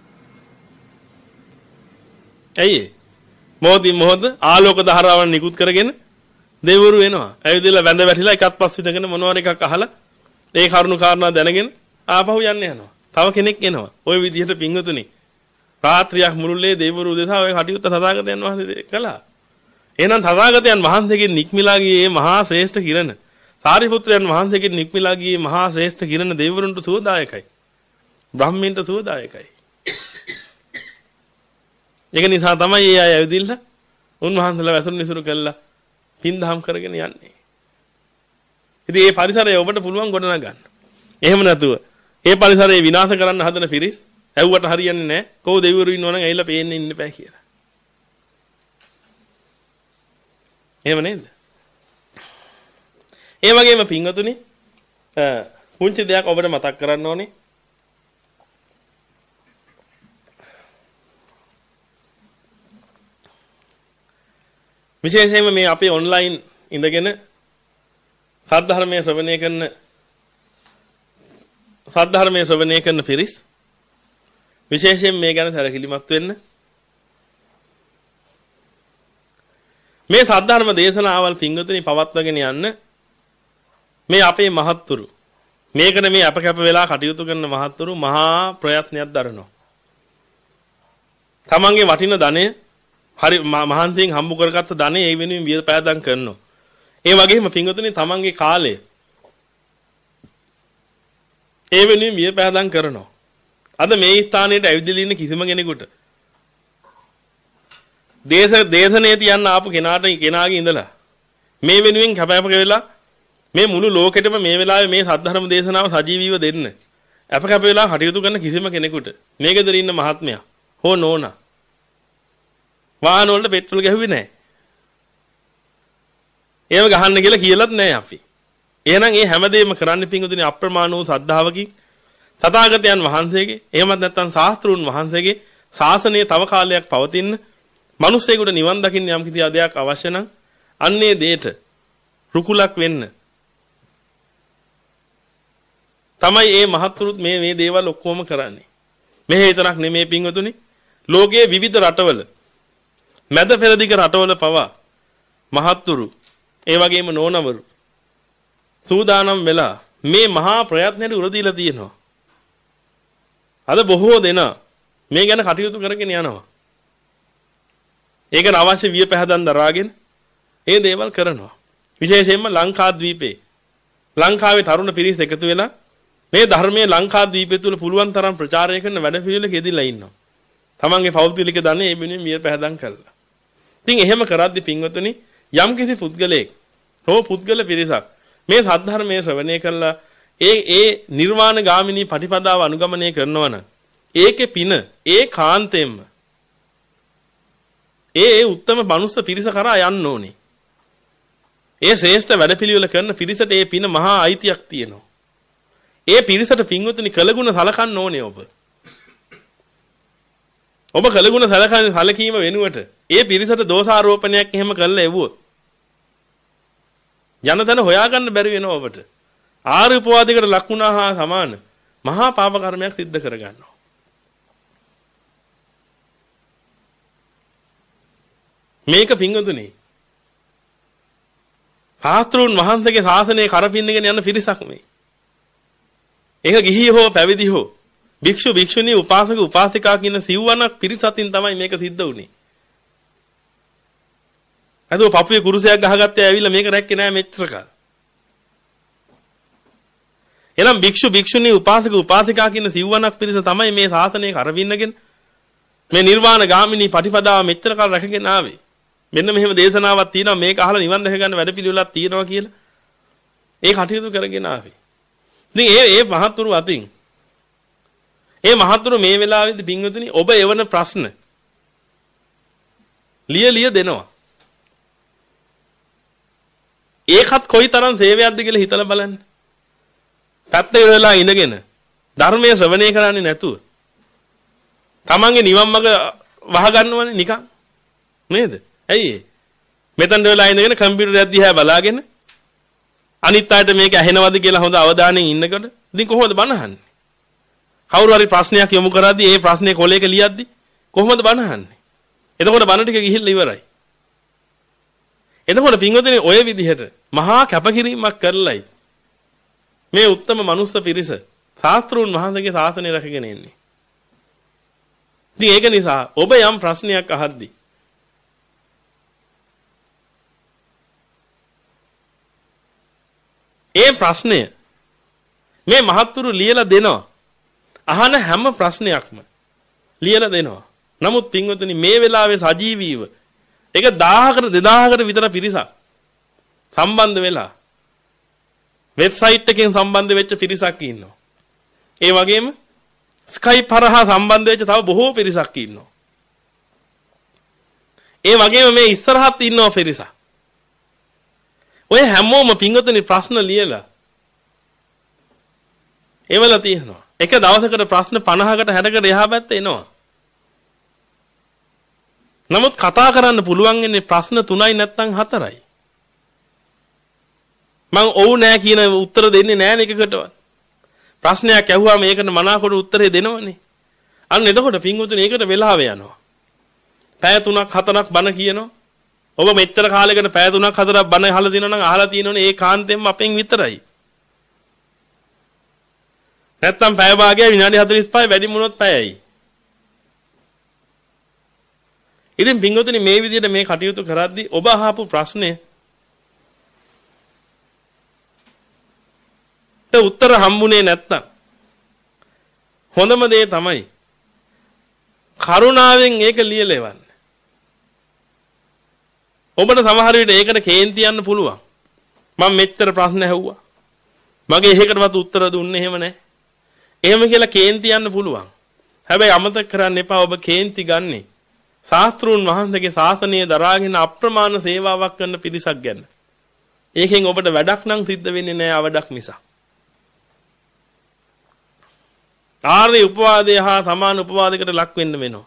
ඇයි ඒ? මොහොතින් මොහොත ආලෝක ධාරාවන් නිකුත් කරගෙන දෙවරු එනවා. ඇවිදලා වැඳ වැටිලා එකත් පස් විදගෙන මොනවාර එකක් අහලා ඒ කරුණු කාරණා දැනගෙන ආපහු යන්න යනවා. තව කෙනෙක් එනවා. ওই විදිහට පිංගුතුනි රාත්‍රියක් මුළුල්ලේ දෙවරු දෙසා ඔය කටයුත්ත තථාගතයන් වහන්සේ කළා. එහෙනම් තථාගතයන් වහන්සේගෙන් නික්මිලා ගියේ මහා ශ්‍රේෂ්ඨ කිරණ. සාරිපුත්‍රයන් වහන්සේගෙන් නික්මිලා ගියේ මහා ශ්‍රේෂ්ඨ කිරණ දෙවරුන්ට සුවදායකයි. බ්‍රහ්මීන්ට සුවදායකයි. ඒක නිසා තමයි ඒ අය ඇවිදින්න උන්වහන්සේලා වැසුරු නිසුරු කළා පින්දහම් කරගෙන යන්නේ. ඉතින් මේ පරිසරය ඔබට පුළුවන් ගොඩනගා ගන්න. එහෙම නැතුව මේ පරිසරය විනාශ කරන්න හදන පිරිස් ඇව්වට හරියන්නේ නැහැ. කොහොම දෙවිවරු ඉන්නවනම් ඇවිල්ලා පේන්නේ ඉන්න බෑ කියලා. එහෙම නේද? ඒ වගේම පින්වතුනි පුංචි දෙයක් ඔබට මතක් කරන්න ඕනේ. විශේෂයෙන්ම මේ අපේ ඔන්ලයින් ඉඳගෙන සද්ධර්මයේ ශ්‍රවණය කරන සද්ධර්මයේ ශ්‍රවණය කරන පිරිස් විශේෂයෙන් මේ ගැන සැලකිලිමත් වෙන්න. මේ සද්ධර්ම දේශනාවල් පින්වතුනි පවත්වාගෙන යන්න මේ අපේ මහත්තුරු මේකනේ මේ අප කැප වෙලා කටයුතු කරන මහත්තුරු මහා ප්‍රයත්නයක් දරනවා. තමන්ගේ වටින ධනය හරි මහන්සියෙන් හම්බ කරගත්ත ධනෙ ඒ වෙනුවෙන් වියදම් කරනවා. ඒ වගේම පින්වතුනි තමන්ගේ කාලය ඒ වෙනුවෙන් වියදම් කරනවා. අද මේ ස්ථානයට ඇවිදලා ඉන්න කිසිම කෙනෙකුට දේශ දේශනේ තියන්න ආපු කෙනාට කෙනාගේ ඉඳලා මේ වෙනුවෙන් කැපකැප වෙලා මේ මුළු ලෝකෙටම මේ වෙලාවේ මේ සද්ධර්ම දේශනාව සජීවීව දෙන්න අපකැප වෙලා කටයුතු කරන කිසිම කෙනෙකුට මේකෙදර ඉන්න මහත්මයා හෝ නෝනා වාහන වලට පෙට්‍රල් ගැහුවේ නැහැ. ඒව ගහන්න කියලා කියලාත් නැහැ අපි. එහෙනම් මේ හැමදේම කරන්න පිංගුතුනි අප්‍රමාණ වූ ශ්‍රද්ධාවකින් තථාගතයන් වහන්සේගේ එහෙමත් නැත්නම් ශාස්ත්‍රුන් වහන්සේගේ ශාසනය තව කාලයක් පවතින මිනිස්සෙකුට නිවන් දකින්න යම් කිසි ආදයක් අවශ්‍ය නම් අන්නේ දෙයට රුකුලක් වෙන්න තමයි මේ මහත්තුරුත් මේ මේ දේවල් ඔක්කොම කරන්නේ. මෙහෙ විතරක් නෙමේ පිංගුතුනි ලෝකයේ විවිධ රටවල මැද පෙරදිග රටවල පවා මහත්තුරු ඒ වගේම නෝනවරු සූදානම් වෙලා මේ මහා ප්‍රයත්නයට උර දීලා තියෙනවා. අද බොහෝ දෙනා මේ ගැන කටයුතු කරගෙන යනවා. ඒකට අවශ්‍ය විය පැහැදන් දරාගෙන මේ දේවල් කරනවා. විශේෂයෙන්ම ලංකාද්වීපේ ලංකාවේ තරුණ පිරිස එකතු වෙලා මේ ධර්මයේ ලංකාද්වීපය තුල පුළුවන් තරම් ප්‍රචාරය කරන වැඩ පිළිවෙලක යෙදিলা ඉන්නවා. තමන්ගේ පෞද්ගලික ධනෙ මේ වෙනුවෙන් විය පැහැදන් කළා. ඉතින් එහෙම කරද්දි පින්වතුනි යම් කිසි පුද්ගලයෙක් හෝ පුද්ගල පිරිසක් මේ සද්ධර්මයේ ශ්‍රවණය කළා ඒ ඒ නිර්වාණ ගාමිනී පටිපදාව අනුගමනය කරනවා නම් ඒකේ පින ඒ කාන්තෙන්ම ඒ ඒ උත්තම මනුස්ස පිරිස කරා යන්න ඕනේ. ඒ ශ්‍රේෂ්ඨ වැඩපිළිවෙල කරන පිරිසට ඒ පින මහා අයිතියක් තියෙනවා. ඒ පිරිසට පින්වතුනි කළගුණ සලකන්න ඕනේ ඔබ. ඔබ කළගුණ සලකන්නේ සලකීම වෙනුවට ඒ පිරිසට දෝෂාරෝපණයක් එහෙම කළා එවුවොත් ජනතන හොයාගන්න බැරි වෙනවා ඔබට. ආර්ය උපවාදයකට ලක් වුණා හා සමාන මහා පාප කර්මයක් සිද්ධ කරගන්නවා. මේක පින්වතුනි ශාස්ත්‍රූන් වහන්සේගේ ශාසනය කරපින්නගෙන යන පිරිසක් මේ. ඒක ගිහි හෝ පැවිදි හෝ භික්ෂු භික්ෂුණී උපාසක උපාසිකා කියන සිව්වණක් පිරිසකින් තමයි මේක සිද්ධ වුනේ. අදෝ පපුවේ කුරුසයක් ගහගත්තේ ඇවිල්ලා මේක රැක්කේ නෑ මෙච්චර කාල. එනම් භික්ෂු භික්ෂුණී උපාසක උපාසිකා කියන සිව්වණක් පිරිස තමයි මේ ශාසනය කරපින්නගෙන මේ නිර්වාණ ගාමිනී පටිපදාව මෙච්චර කාල රැකගෙන ආවේ. මෙන්න මෙහෙම දේශනාවක් තියෙනවා මේක අහලා නිවන් දැක ගන්න වැඩපිළිවෙලක් තියෙනවා කියලා. ඒ කටයුතු කරගෙන ආවේ. ඉතින් ඒ ඒ මහත්තුරු අතින් ඒ මහත්තුරු මේ වෙලාවේදී පින්වතුනි ඔබ එවන ප්‍රශ්න ලිය ලිය දෙනවා. ඒකත් කොයිතරම් සේවයක්ද කියලා හිතලා බලන්න. පැත්තක වෙලා ඉඳගෙන ධර්මයේ ශ්‍රවණය කරන්නේ නැතුව තමන්ගේ නිවන් මඟ වහ ගන්නවනේ නිකන් නේද? ඇයි ඒ? මෙතන වෙලා ඉඳගෙන කම්පියුටරයක් දිහා බලාගෙන අනිත් අයට මේක ඇහෙනවද කියලා හොඳ අවධානයෙන් ඉන්නකොට ඉතින් කොහොමද බණ අහන්නේ? කවුරු හරි ප්‍රශ්නයක් යොමු කරද්දී ඒ ප්‍රශ්නේ කොලයක ලියද්දී කොහොමද බණ අහන්නේ? එතකොට බණ ටික ගිහිල්ලා ඉවරයි. එතකොට පින්වතුනි ඔය විදිහට මහා කැපකිරීමක් කරලයි මේ උත්තම මනුස්ස පිරිස ශාස්ත්‍රූන් වහන්සේගේ ශාසනය රැකගෙන ඉන්නේ. ඉතින් ඒක නිසා ඔබ යම් ප්‍රශ්නයක් අහද්දී ඒ ප්‍රශ්නය මේ මහත්තුරු ලියලා දෙනවා. අහන හැම ප්‍රශ්නයක්ම ලියලා දෙනවා. නමුත් පින්වතුනි මේ වෙලාවේ සජීවීව ඒක දහයකට දෙදහයකට විතර පිරිසක් සම්බන්ධ වෙලා වෙබ්සයිට් එකෙන් සම්බන්ධ වෙච්ච පිරිසක් ඉන්නවා. ඒ වගේම Skype හරහා සම්බන්ධ වෙච්ච තව බොහෝ පිරිසක් ඉන්නවා. ඒ වගේම මේ ඉස්සරහත් ඉන්නවා පිරිසක්. ඔය හැමෝම පින්වතුනි ප්‍රශ්න ලියලා ඒවල තියෙනවා. එක දවසකට ප්‍රශ්න පනහකට හැටකට එහා පැත්තේ එනවා. නමුත් කතා කරන්න පුළුවන් ඉන්නේ ප්‍රශ්න තුනයි නැත්නම් හතරයි. මං ඔව් නෑ කියන උත්තර දෙන්නේ නෑ එකකටවත්. ප්‍රශ්නයක් ඇහුවාම ඒකට මනාකොට උත්තරේ දෙනවනේ. අන්න එතකොට පින්වතුනි ඒකට වෙලාව යනවා. පැය තුනක් හතරක් බණ කියනවා. ඔබ මෙච්චර කාලයකට පැය තුනක් හතරක් බණ අහලා දිනනවා නම් අහලා තියෙනවනේ ඒ කාන්තෙන්ම අපෙන් විතරයි. නැත්තම් පැය භාගය විනාඩි හතළිස් පහයි වැඩි මොනොත් පැයයි. ඉතින් පින්වතුනි මේ විදිහට මේ කටයුතු කරද්දී ඔබ අහපු ප්‍රශ්නේ ඒ උත්තර හම්බුනේ නැත්තම් හොඳම දේ තමයි කරුණාවෙන් ඒක ලියලා එවන්න. ඔබට සමහර විට ඒකට කේන්ති යන්න පුළුවන්. මම මෙච්චර ප්‍රශ්න ඇහුවා. මගේ එකකටවත් උත්තර දුන්නේ එහෙම නැහැ. එහෙම කියලා කේන්ති යන්න පුළුවන්. හැබැයි අමතක කරන්න එපා ඔබ කේන්ති ගන්නේ ශාස්ත්‍රූන් වහන්සේගේ ශාසනය දරාගෙන අප්‍රමාණ සේවාවක් කරන පිරිසක් ගැන. ඒකෙන් ඔබට වැඩක් නම් සිද්ධ වෙන්නේ නැහැ අවඩක් නිසා. ආර්ය උපවාදය හා සමාන උපවාදයකට ලක් වෙන්න වෙනවා.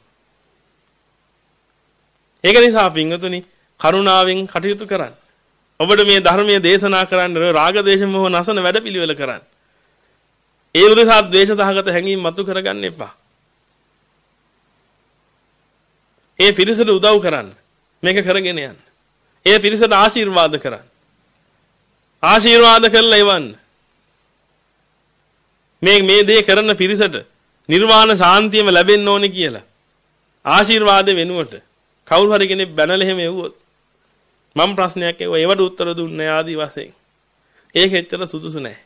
ඒක නිසා පින්වතුනි කරුණාවෙන් කටයුතු කරන්න. ඔබට මේ ධර්මයේ දේශනා කරන්න රාග දේශ මොහ නැසන වැඩපිළිවෙල කරන්න. ඒ උදෙසා ද්වේෂ සහගත හැඟීම් මතු කරගන්න එපා. ඒ පිරිසට උදව් කරන්න. මේක කරගෙන යන්න. ඒ පිරිසට ආශිර්වාද කරන්න. ආශිර්වාද කරලා එවන්න. මේ මේ දේ කරන පිරිසට නිර්වාණ ශාන්තියම ලැබෙන්න ඕනේ කියලා. ආශිර්වාද වෙනුවට කවුරු හරි කෙනෙක් බැනලා එහෙම එවුවොත් මම ප්‍රශ්නයක් ඒවා ඒවට උත්තර දුන්නේ ආදි වශයෙන්. ඒක එච්චර සුදුසු නැහැ.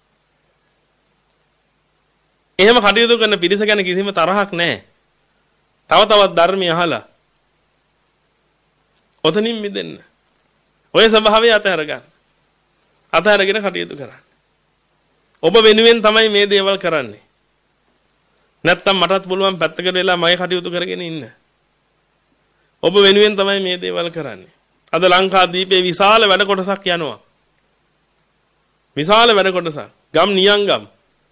එහෙම කටයුතු කරන පිරිස ගැන කිසිම තරහක් නැහැ. තව තවත් ධර්මය අහලා ඔතනින් මිදෙන්න. ඔය ස්වභාවය අතහැර ගන්න. අතහැරගෙන කටයුතු කරන්න. ඔබ වෙනුවෙන් තමයි මේ දේවල් කරන්නේ. නැත්තම් මටත් පුළුවන් පැත්තකට වෙලා මගේ කටයුතු කරගෙන ඉන්න. ඔබ වෙනුවෙන් තමයි මේ දේවල් කරන්නේ. අද ලංකාදීපේ විශාල වැඩ කොටසක් යනවා. විශාල වැඩ කොටසක්. ගම් නියංගම්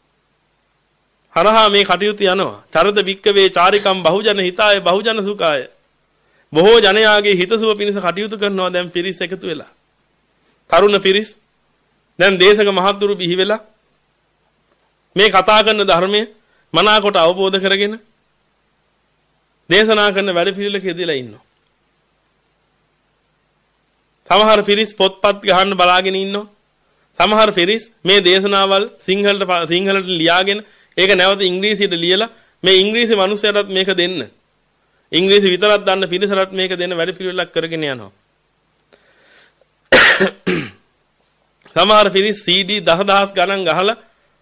හරහා මේ කටයුතු යනවා. චරිත වික්කවේ චාරිකම් බහුජන හිතාය බහුජන සුඛාය. බොහෝ ජනයාගේ හිතසුව පිණිස කටයුතු කරනවා දැන් පිරිස් එකතු වෙලා. තරුණ පිරිස් දැන් දේශක මහත්තුරු බිහි වෙලා මේ කතා කරන ධර්මයේ මනාකොට අවබෝධ කරගෙන දේශනා කරන වැඩ පිළිවෙලක යෙදලා ඉන්නවා. සමහර පිරිස් පොත්පත් ගහන්න බලාගෙන ඉන්නවා. සමහර පිරිස් මේ දේශනාවල් සිංහලට සිංහලට ලියාගෙන ඒක නැවත ඉංග්‍රීසියට ලියලා මේ ඉංග්‍රීසි මිනිස්සුන්ටත් මේක දෙන්න. ඉංග්‍රීසි විතරක් දන්න පිරිසටත් මේක දෙන්න වැඩ පිළිවෙලක් කරගෙන යනවා. සමහර පිරිස් සී ඩී දහදහස් ගණන් ගහලා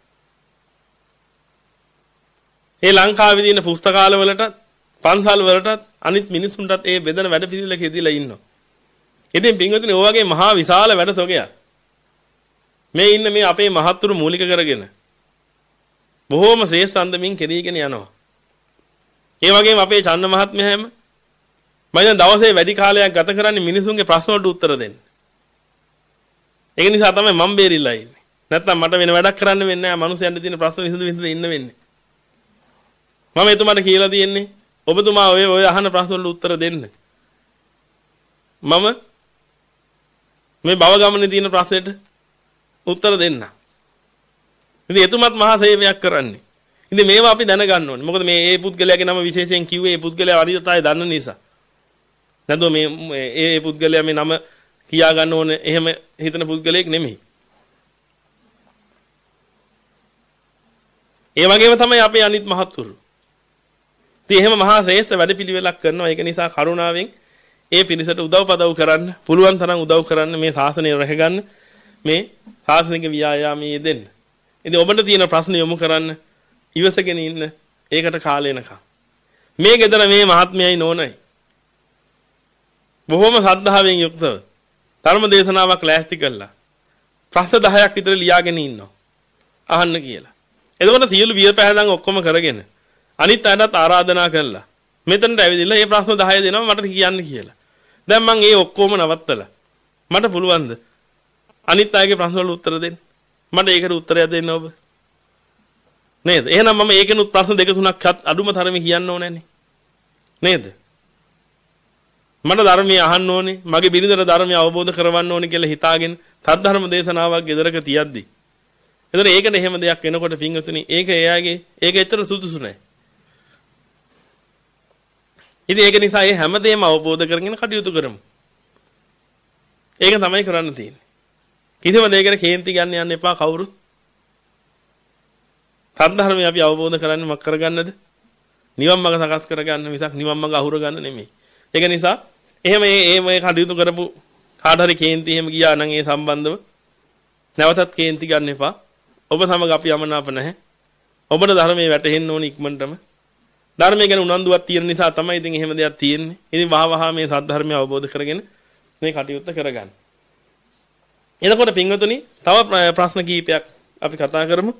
ඒ ලංකාවේ තියෙන පුස්තකාල වලට පන්සල් වලටත් අනිත් මිනිසුන්ටත් ඒ බෙදන වැඩ පිළිවෙලක යෙදලා ඉන්නවා. ඉතින් පින්වතුනි ඔය වගේ මහා විශාල වැඩ තොගයක් මේ ඉන්න මේ අපේ මහත්තුරු මූලික කරගෙන බොහෝම ශ්‍රේෂ්ඨ අන්දමින් කෙරීගෙන යනවා. ඒ වගේම අපේ චන්න මහත්මයා හැම මම දැන් දවසේ වැඩි කාලයක් ගත කරන්නේ මිනිසුන්ගේ ප්‍රශ්න වලට උත්තර දෙන්න. ඒක නිසා තමයි මම බේරිලා ඉන්නේ. නැත්තම් මට වෙන වැඩක් කරන්න වෙන්නේ නැහැ. මිනිස්සුන්ට තියෙන ප්‍රශ්න විසඳ විසඳ ඉන්න වෙන්නේ. මම එතුමාට කියලා තියෙන්නේ ඔබතුමා ඔය ඔය අහන ප්‍රශ්න වලට උත්තර දෙන්න. මම මේ භව ගමනේ තියෙන ප්‍රශ්නෙට උත්තර දෙන්න. ඉතින් එතුමත් මහා සේවයක් කරන්නේ. ඉතින් මේවා අපි දැනගන්න ඕනේ. මොකද මේ ඒ පුද්ගලයාගේ නම විශේෂයෙන් කිව්වේ ඒ පුද්ගලයා අරියතයි දන්න නිසා. නැත්නම් මේ ඒ පුද්ගලයා මේ නම කියා ගන්න ඕනේ එහෙම හිතන පුද්ගලයෙක් නෙමෙයි. ඒ වගේම තමයි අපේ අනිත් මහත්තුරු. ඉතින් එහෙම මහා ශ්‍රේෂ්ඨ වැඩපිළිවෙලක් කරනවා. ඒක නිසා කරුණාවෙන් ඒ පිරිසට උදව් පදව් කරන්න, පුළුවන් තරම් උදව් කරන්න, මේ ශාසනය රැකගන්න, මේ ශාසනික ව්‍යායාමයේ දෙන්න. ඉතින් ඔබට තියෙන ප්‍රශ්න යොමු කරන්න ඉවසගෙන ඉන්න. ඒකට කාලය එනකම්. මේ ගෙදර මේ මහත්මයයි නෝනයි. බොහොම ශ්‍රද්ධාවෙන් යුක්තව ධර්ම දේශනාවක් ලෑස්ති කළා. ප්‍රශ්න දහයක් විතර ලියාගෙන ඉන්නවා. අහන්න කියලා. එතකොට සියලු වියපෑදන් ඔක්කොම කරගෙන අනිත් අයටත් ආරාධනා කළා. මෙතනට ඇවිදilla මේ ප්‍රශ්න දහය දෙනවා මට කියන්න කියලා. දැන් මම ඒ ඔක්කොම නවත්තලා මට පුළුවන්ද අනිත් අයගේ ප්‍රශ්න වලට උත්තර දෙන්න? මට ඒකට උත්තරයක් දෙන්න ඔබ. නේද? එහෙනම් මම ඒකෙනුත් ප්‍රශ්න දෙක තුනක් අඩුම තරමේ කියන්න ඕනෑනේ. නේද? මට ධර්මයේ අහන්න ඕනේ, මගේ බිරිඳට ධර්මය අවබෝධ කරවන්න ඕනේ කියලා හිතාගෙන සද්ධර්ම දේශනාවක් ගෙදරක තියද්දි. එතන ඒකට එහෙම දෙයක් එනකොට පින්වතුනි ඒක එයාගේ ඒක ඇත්තට සුදුසු නැහැ. ඉතින් ඒක නිසා මේ හැමදේම අවබෝධ කරගෙන කටයුතු කරමු. ඒක තමයි කරන්න තියෙන්නේ. කිසිම දෙයකට කේන්ති ගන්න යන්න එපා කවුරුත්. සද්ධර්මය අපි අවබෝධ කරන්නේ මක් කරගන්නද? නිවන් මඟ සකස් කරගන්න මිසක් නිවන් මඟ අහුර ගන්න නෙමෙයි. ඒක නිසා එහෙම මේ මේ කටයුතු කරපු කාට හරි කේන්ති එහෙම ගියා නම් ඒ සම්බන්ධව නැවතත් කේන්ති ගන්න එපා. ඔබ සමග අපි යමනාප නැහැ. ඔබට ධර්මයේ වැටහෙන්න ඕන ඉක්මනටම. ධර්මය ගැන උනන්දුවක් තියෙන නිසා තමයි ඉතින් එහෙම දෙයක් තියෙන්නේ. ඉතින් වහ වහ මේ සද්ධර්මය අවබෝධ කරගෙන මේ කටයුත්ත කරගන්න. එතකොට පින්වතුනි තව ප්‍රශ්න කීපයක් අපි කතා කරමු.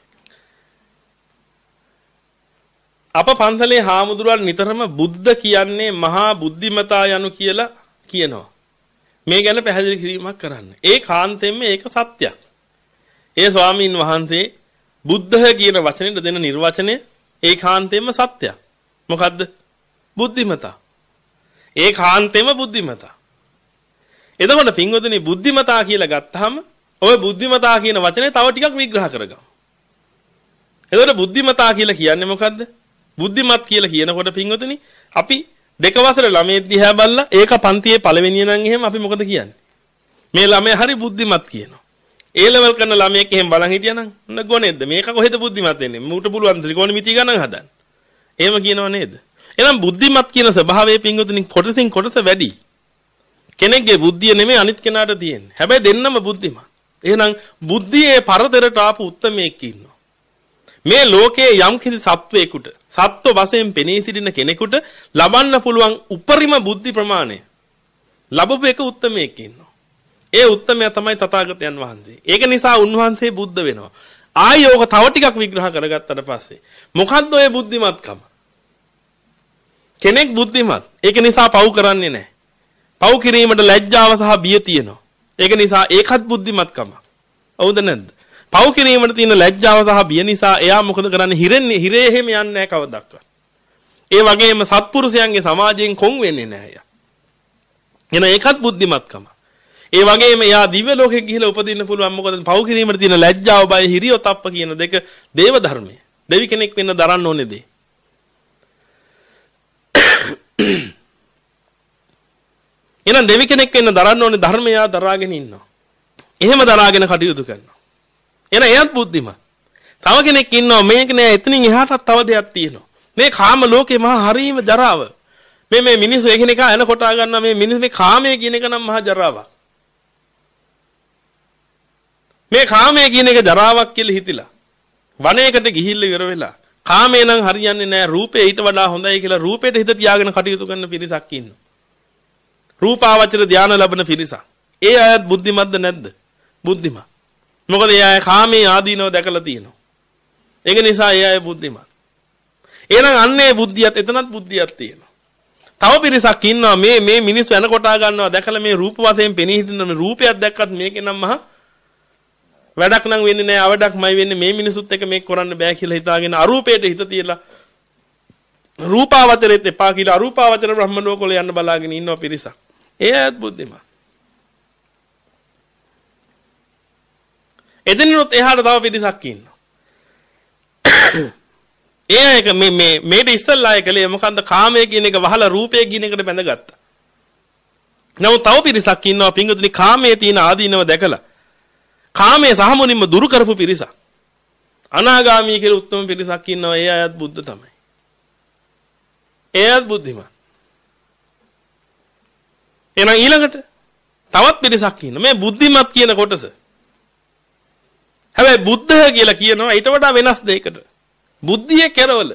අප පන්සලේ හාමුදුරුවන් නිතරම බුද්ධ කියන්නේ මහා බුද්ධිමතා යනු කියලා කියනවා. මේ ගැන පැහැදිලි කිරීමක් කරන්න. ඒ කාන්තෙන්ම ඒක සත්‍යයක්. ඒ ස්වාමීන් වහන්සේ බුද්ධහ කියන වචනෙට දෙන නිර්වචනය ඒ කාන්තෙන්ම සත්‍යයක්. මොකද්ද? බුද්ධිමතා. ඒ කාන්තෙන්ම බුද්ධිමතා. එතකොට පින්වතුනි බුද්ධිමතා කියලා ගත්තාම ඔය බුද්ධිමතා කියන වචනේ තව ටිකක් විග්‍රහ කරගමු. එතකොට බුද්ධිමතා කියලා කියන්නේ මොකද්ද? බුද්ධිමත් කියලා කියනකොට පින්වතුනි අපි දෙක වසර ළමයේ දිහා බලලා ඒක පන්තියේ පළවෙනිය නම් එහෙම අපි මොකද කියන්නේ? මේ ළමයා හරි බුද්ධිමත් කියනවා. ඒ ලෙවල් කරන ළමයෙක් එහෙම බලන් හිටියනම් න ගොනේද්ද මේක කොහෙද බුද්ධිමත් වෙන්නේ? මූට පුළුවන් ත්‍රිකෝණමිතිය ගණන් හදන්න. එහෙම කියනව නේද? එහෙනම් බුද්ධිමත් කියන ස්වභාවයේ පින්වතුනි කොටසින් කොටස වැඩි. කෙනෙක්ගේ බුද්ධිය නෙමෙයි අනිත් කෙනාට තියෙන්නේ. හැබැයි දෙන්නම බුද්ධිමත්. එහෙනම් බුද්ධියේ පරතරට ආපු උත්මයෙක් ඉන්නවා. මේ ලෝකයේ යම් කිසි සත්වයකට සත්ව වශයෙන් පෙනී සිටින කෙනෙකුට ලබන්න පුළුවන් උපරිම බුද්ධි ප්‍රමාණය ලැබපු එක උත්මයෙක් ඉන්නවා. ඒ උත්මයා තමයි තථාගතයන් වහන්සේ. ඒක නිසා උන්වහන්සේ බුද්ධ වෙනවා. ආයෝක තව ටිකක් විග්‍රහ කරගත්තට පස්සේ මොකද්ද ඔය බුද්ධිමත්කම? කෙනෙක් බුද්ධිමත්. ඒක නිසා පව් කරන්නේ නැහැ. පව් කිරීමට ලැජ්ජාව සහ බිය තියෙනවා. ඒක නිසා ඒකත් බුද්ධිමත්කම. හවුද නැද්ද? පව් කිරීමට තියෙන ලැජ්ජාව සහ බිය නිසා එයා මොකද කරන්නේ? හිරෙන්නේ හිරේ එහෙම යන්නේ නැහැ කවදාවත්. ඒ වගේම සත්පුරුෂයන්ගේ සමාජයෙන් කොන් වෙන්නේ නැහැ එයා. එන ඒකත් බුද්ධිමත්කම. ඒ වගේම එයා දිව්‍ය ලෝකෙ ගිහිලා උපදින්න පුළුවන්. මොකද පව් කිරීමට තියෙන ලැජ්ජාව බය හිරියොත් අප්ප කියන දෙක දේව ධර්මයේ. දෙවි කෙනෙක් වෙන්න දරන්න ඕනේ දේ. එහෙනම් දෙවි කෙනෙක් වෙන්න දරන්න ඕනේ ධර්මය දරාගෙන ඉන්නවා. එහෙම දරාගෙන කටයුතු කරනවා. එහෙනම් එයත් බුද්ධිමත්. තව කෙනෙක් ඉන්නවා මේක නෑ එතනින් එහාටත් තව දෙයක් තියෙනවා. මේ කාම ලෝකේ මහා හරීම ජරාව. මේ මේ මිනිස්සු එකිනෙක එන කොටා ගන්නවා මේ මිනිස් මේ කාමයේ කියන එක නම් මහා ජරාවක්. මේ කාමයේ කියන එක ජරාවක් කියලා හිතිලා වනයේකට ගිහිල්ලා ඉවර වෙලා කාමේ නම් හරියන්නේ නෑ රූපේ ඊට වඩා හොඳයි කියලා රූපේට හිත තියාගෙන කටයුතු කරන පිරිසක් ඉන්නවා. රූපාවචර ධානය ලැබෙන පිරිසක්. ඒ අයත් බුද්ධිමත්ද නැද්ද? බුද්ධිමත්. මොකද ඒ අය කාමයේ ආදීනව දැකලා තියෙනවා. ඒක නිසා ඒ අය බුද්ධිමත්. එහෙනම් අන්නේ බුද්ධියත් එතනත් බුද්ධියක් තියෙනවා. තව පිරිසක් ඉන්නවා මේ මේ මිනිස්සු යන කොටා ගන්නවා දැකලා මේ රූප වශයෙන් පෙනී හිටින මේ රූපයක් දැක්කත් මේකේ නම් මහා වැඩක් නම් වෙන්නේ නැහැ අවඩක්මයි වෙන්නේ මේ මිනිසුත් එක මේක කරන්න බෑ කියලා හිතාගෙන අරූපයට හිත තියලා රූපාවචරෙත් එපා කියලා අරූපාවචර බ්‍රහ්ම ලෝකවල යන්න බලාගෙන ඉන්නවා පිරිසක්. ඒ අයත් බුද්ධිමත්. එතනිනුත් එහාට තව පිරිසක් ඉන්නවා. ඒ එක මේ මේ මේට ඉස්සල්ලා එකලේ මොකන්ද කාමයේ කියන එක වහලා රූපයේ කියන එකට බැඳගත්තා. නමුත් තව පිරිසක් ඉන්නවා පිංගුතුනි කාමයේ තියෙන ආදීනව දැකලා කාමයේ සහමුනින්ම දුරු කරපු පිරිසක්. අනාගාමී කියලා උත්තම පිරිසක් ඉන්නවා. ඒ අයත් බුද්ධ තමයි. ඒ අයත් බුද්ධිමත්. එහෙනම් ඊළඟට තවත් පිරිසක් ඉන්නවා. මේ බුද්ධිමත් කියන කොටස. හැබැයි බුද්ධ කියලා කියනවා ඊට වඩා වෙනස් දෙයකට. බුද්ධියේ කෙරවල.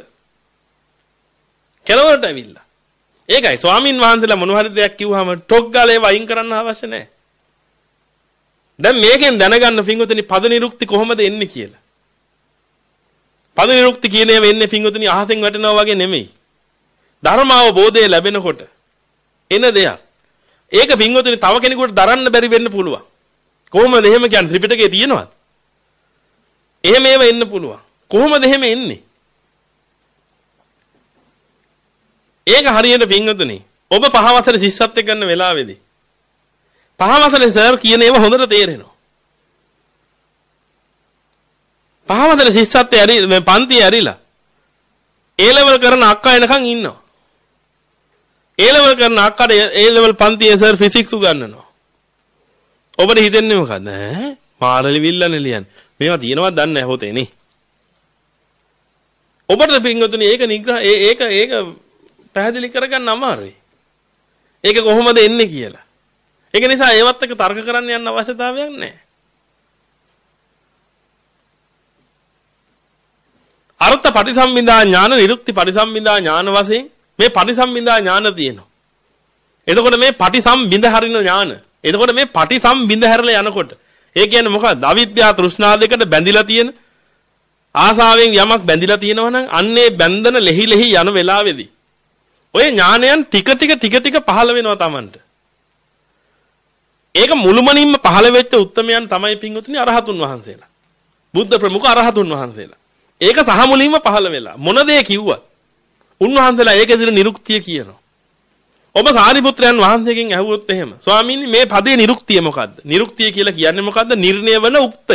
කෙරවලට ඇවිල්ලා. ඒකයි ස්වාමින් වහන්සේලා මොන හරි දෙයක් කිව්වහම ටොක් ගාලා ඒව අයින් කරන්න අවශ්‍ය නැහැ. දැන් මේකෙන් දැනගන්න පිංගුතුනි පද නිරුක්ති කොහොමද එන්නේ කියලා. පද නිරුක්ති කියන ඒවා එන්නේ පිංගුතුනි අහසෙන් වැටෙනවා වගේ නෙමෙයි. ධර්මාවබෝධය ලැබෙනකොට එන දෙයක්. ඒක පිංගුතුනි තව කෙනෙකුට දරන්න බැරි වෙන්න පුළුවන්. කොහොමද එහෙම කියන්නේ ත්‍රිපිටකයේ තියෙනවද? එහෙම ඒවා එන්න පුළුවන්. කොහොමද එහෙම එන්නේ? ඒක හරියට පිංගුතුනි ඔබ පහ වසර ශිෂ්‍යත්වය කරන වෙලාවේදී පහ වසරේ සර් කියන ඒවා හොඳට තේරෙනවා. පහ වසරේ ශිෂ්‍යත්වය ඇරි මේ පන්තියේ ඇරිලා ඒ ලෙවල් කරන අක්කා එනකන් ඉන්නවා. ඒ ලෙවල් කරන අක්කට ඒ ලෙවල් පන්තියේ සර් ෆිසික්ස් උගන්වනවා. ඔබට හිතෙන්නේ මොකද්ද? ඈ මාරලි විල්ලනේ ලියන්නේ. මේවා තියෙනවද දන්නේ නැහැ හොතේ නේ. ඔබට පින්වතුනි ඒක නිග්‍රහ ඒක ඒක පැහැදිලි කරගන්න අමාරුයි. ඒක කොහොමද එන්නේ කියලා. ඒක නිසා ඒවත් එක්ක තර්ක කරන්න යන්න අවශ්‍යතාවයක් නැහැ. අර්ථ පටිසම්භිදා ඥාන නිරුක්ති පටිසම්භිදා ඥාන වශයෙන් මේ පටිසම්භිදා ඥාන තියෙනවා. එතකොට මේ පටිසම්භිද හරින ඥාන. එතකොට මේ පටිසම්භිද හැරලා යනකොට ඒ කියන්නේ මොකක්ද? අවිද්‍යාව තෘෂ්ණා දෙකට බැඳිලා තියෙන ආසාවෙන් යමක් බැඳිලා තියෙනවා නම් අන්නේ බැඳන ලෙහි ලෙහි යන වෙලාවේදී ඔය ඥානයන් ටික ටික ටික ටික පහළ වෙනවා Tamanට. ඒක මුළුමනින්ම පහළ වෙච්ච උත්තමයන් තමයි පින්වතුනි අරහතුන් වහන්සේලා. බුද්ධ ප්‍රමුඛ අරහතුන් වහන්සේලා. ඒක සහ මුලින්ම පහළ වෙලා මොන දේ කිව්වත් උන්වහන්සේලා ඒක දින නිරුක්තිය කියනවා. ඔබ සාරිපුත්‍රයන් වහන්සේගෙන් අහුවොත් එහෙම ස්වාමීනි මේ පදේ නිරුක්තිය මොකද්ද? නිරුක්තිය කියලා කියන්නේ මොකද්ද? නිර්ණය වන උක්තය.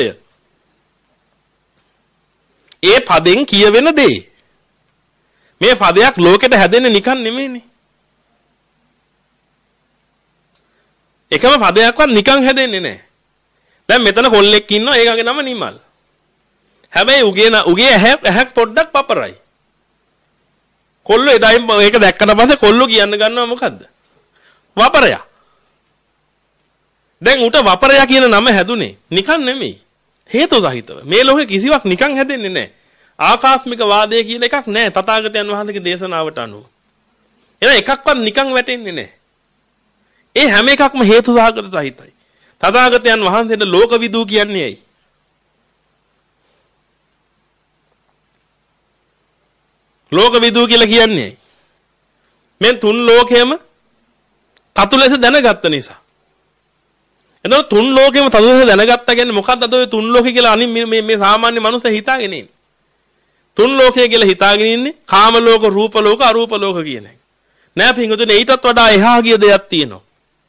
ඒ පදෙන් කියවෙන දේ. මේ පදයක් ලෝකෙට හැදෙන්නේ නිකන් නෙමෙයිනේ. එකම පදයක්වත් නිකන් හැදෙන්නේ නැහැ. දැන් මෙතන කොල්ලෙක් ඉන්නවා ඒගගේ නම නිමල්. හැබැයි උගේ උගේ ඇහැ ඇහක් පොඩ්ඩක් පපරයි. කොල්ලෝ එදායින් මේක දැක්කට පස්සේ කොල්ලෝ කියන්න ගන්නවා මොකද්ද? වපරයා. දැන් උට වපරයා කියන නම හැදුනේ නිකන් නෙමෙයි. හේතු සහිතව. මේ ලෝකේ කිසිවක් නිකන් හැදෙන්නේ නැහැ. ආකාස්මික වාදය කියලා එකක් නැහැ තථාගතයන් වහන්සේගේ දේශනාවට අනුව. එහෙනම් එකක්වත් නිකන් වැටෙන්නේ නැහැ. ඒ හැම එකක්ම හේතු සහගත සහිතයි. තථාගතයන් වහන්සේට ලෝකවිදූ කියන්නේ ඇයි? ලෝකවිදූ කියලා කියන්නේ ඇයි? මේ තුන් ලෝකෙම තතු ලෙස දැනගත්ත නිසා. එතකොට තුන් ලෝකෙම තතු ලෙස දැනගත්තා කියන්නේ මොකක්ද අද ඔය තුන් ලෝකෙ කියලා අනිත් මේ මේ සාමාන්‍ය මනුස්සය හිතාගෙන ඉන්නේ. තුන් ලෝකය කියලා හිතාගෙන ඉන්නේ කාම ලෝක, රූප ලෝක, අරූප ලෝක කියන එක. නෑ පින්වතුනි ඊටත් වඩා එහා ගිය දෙයක් තියෙනවා.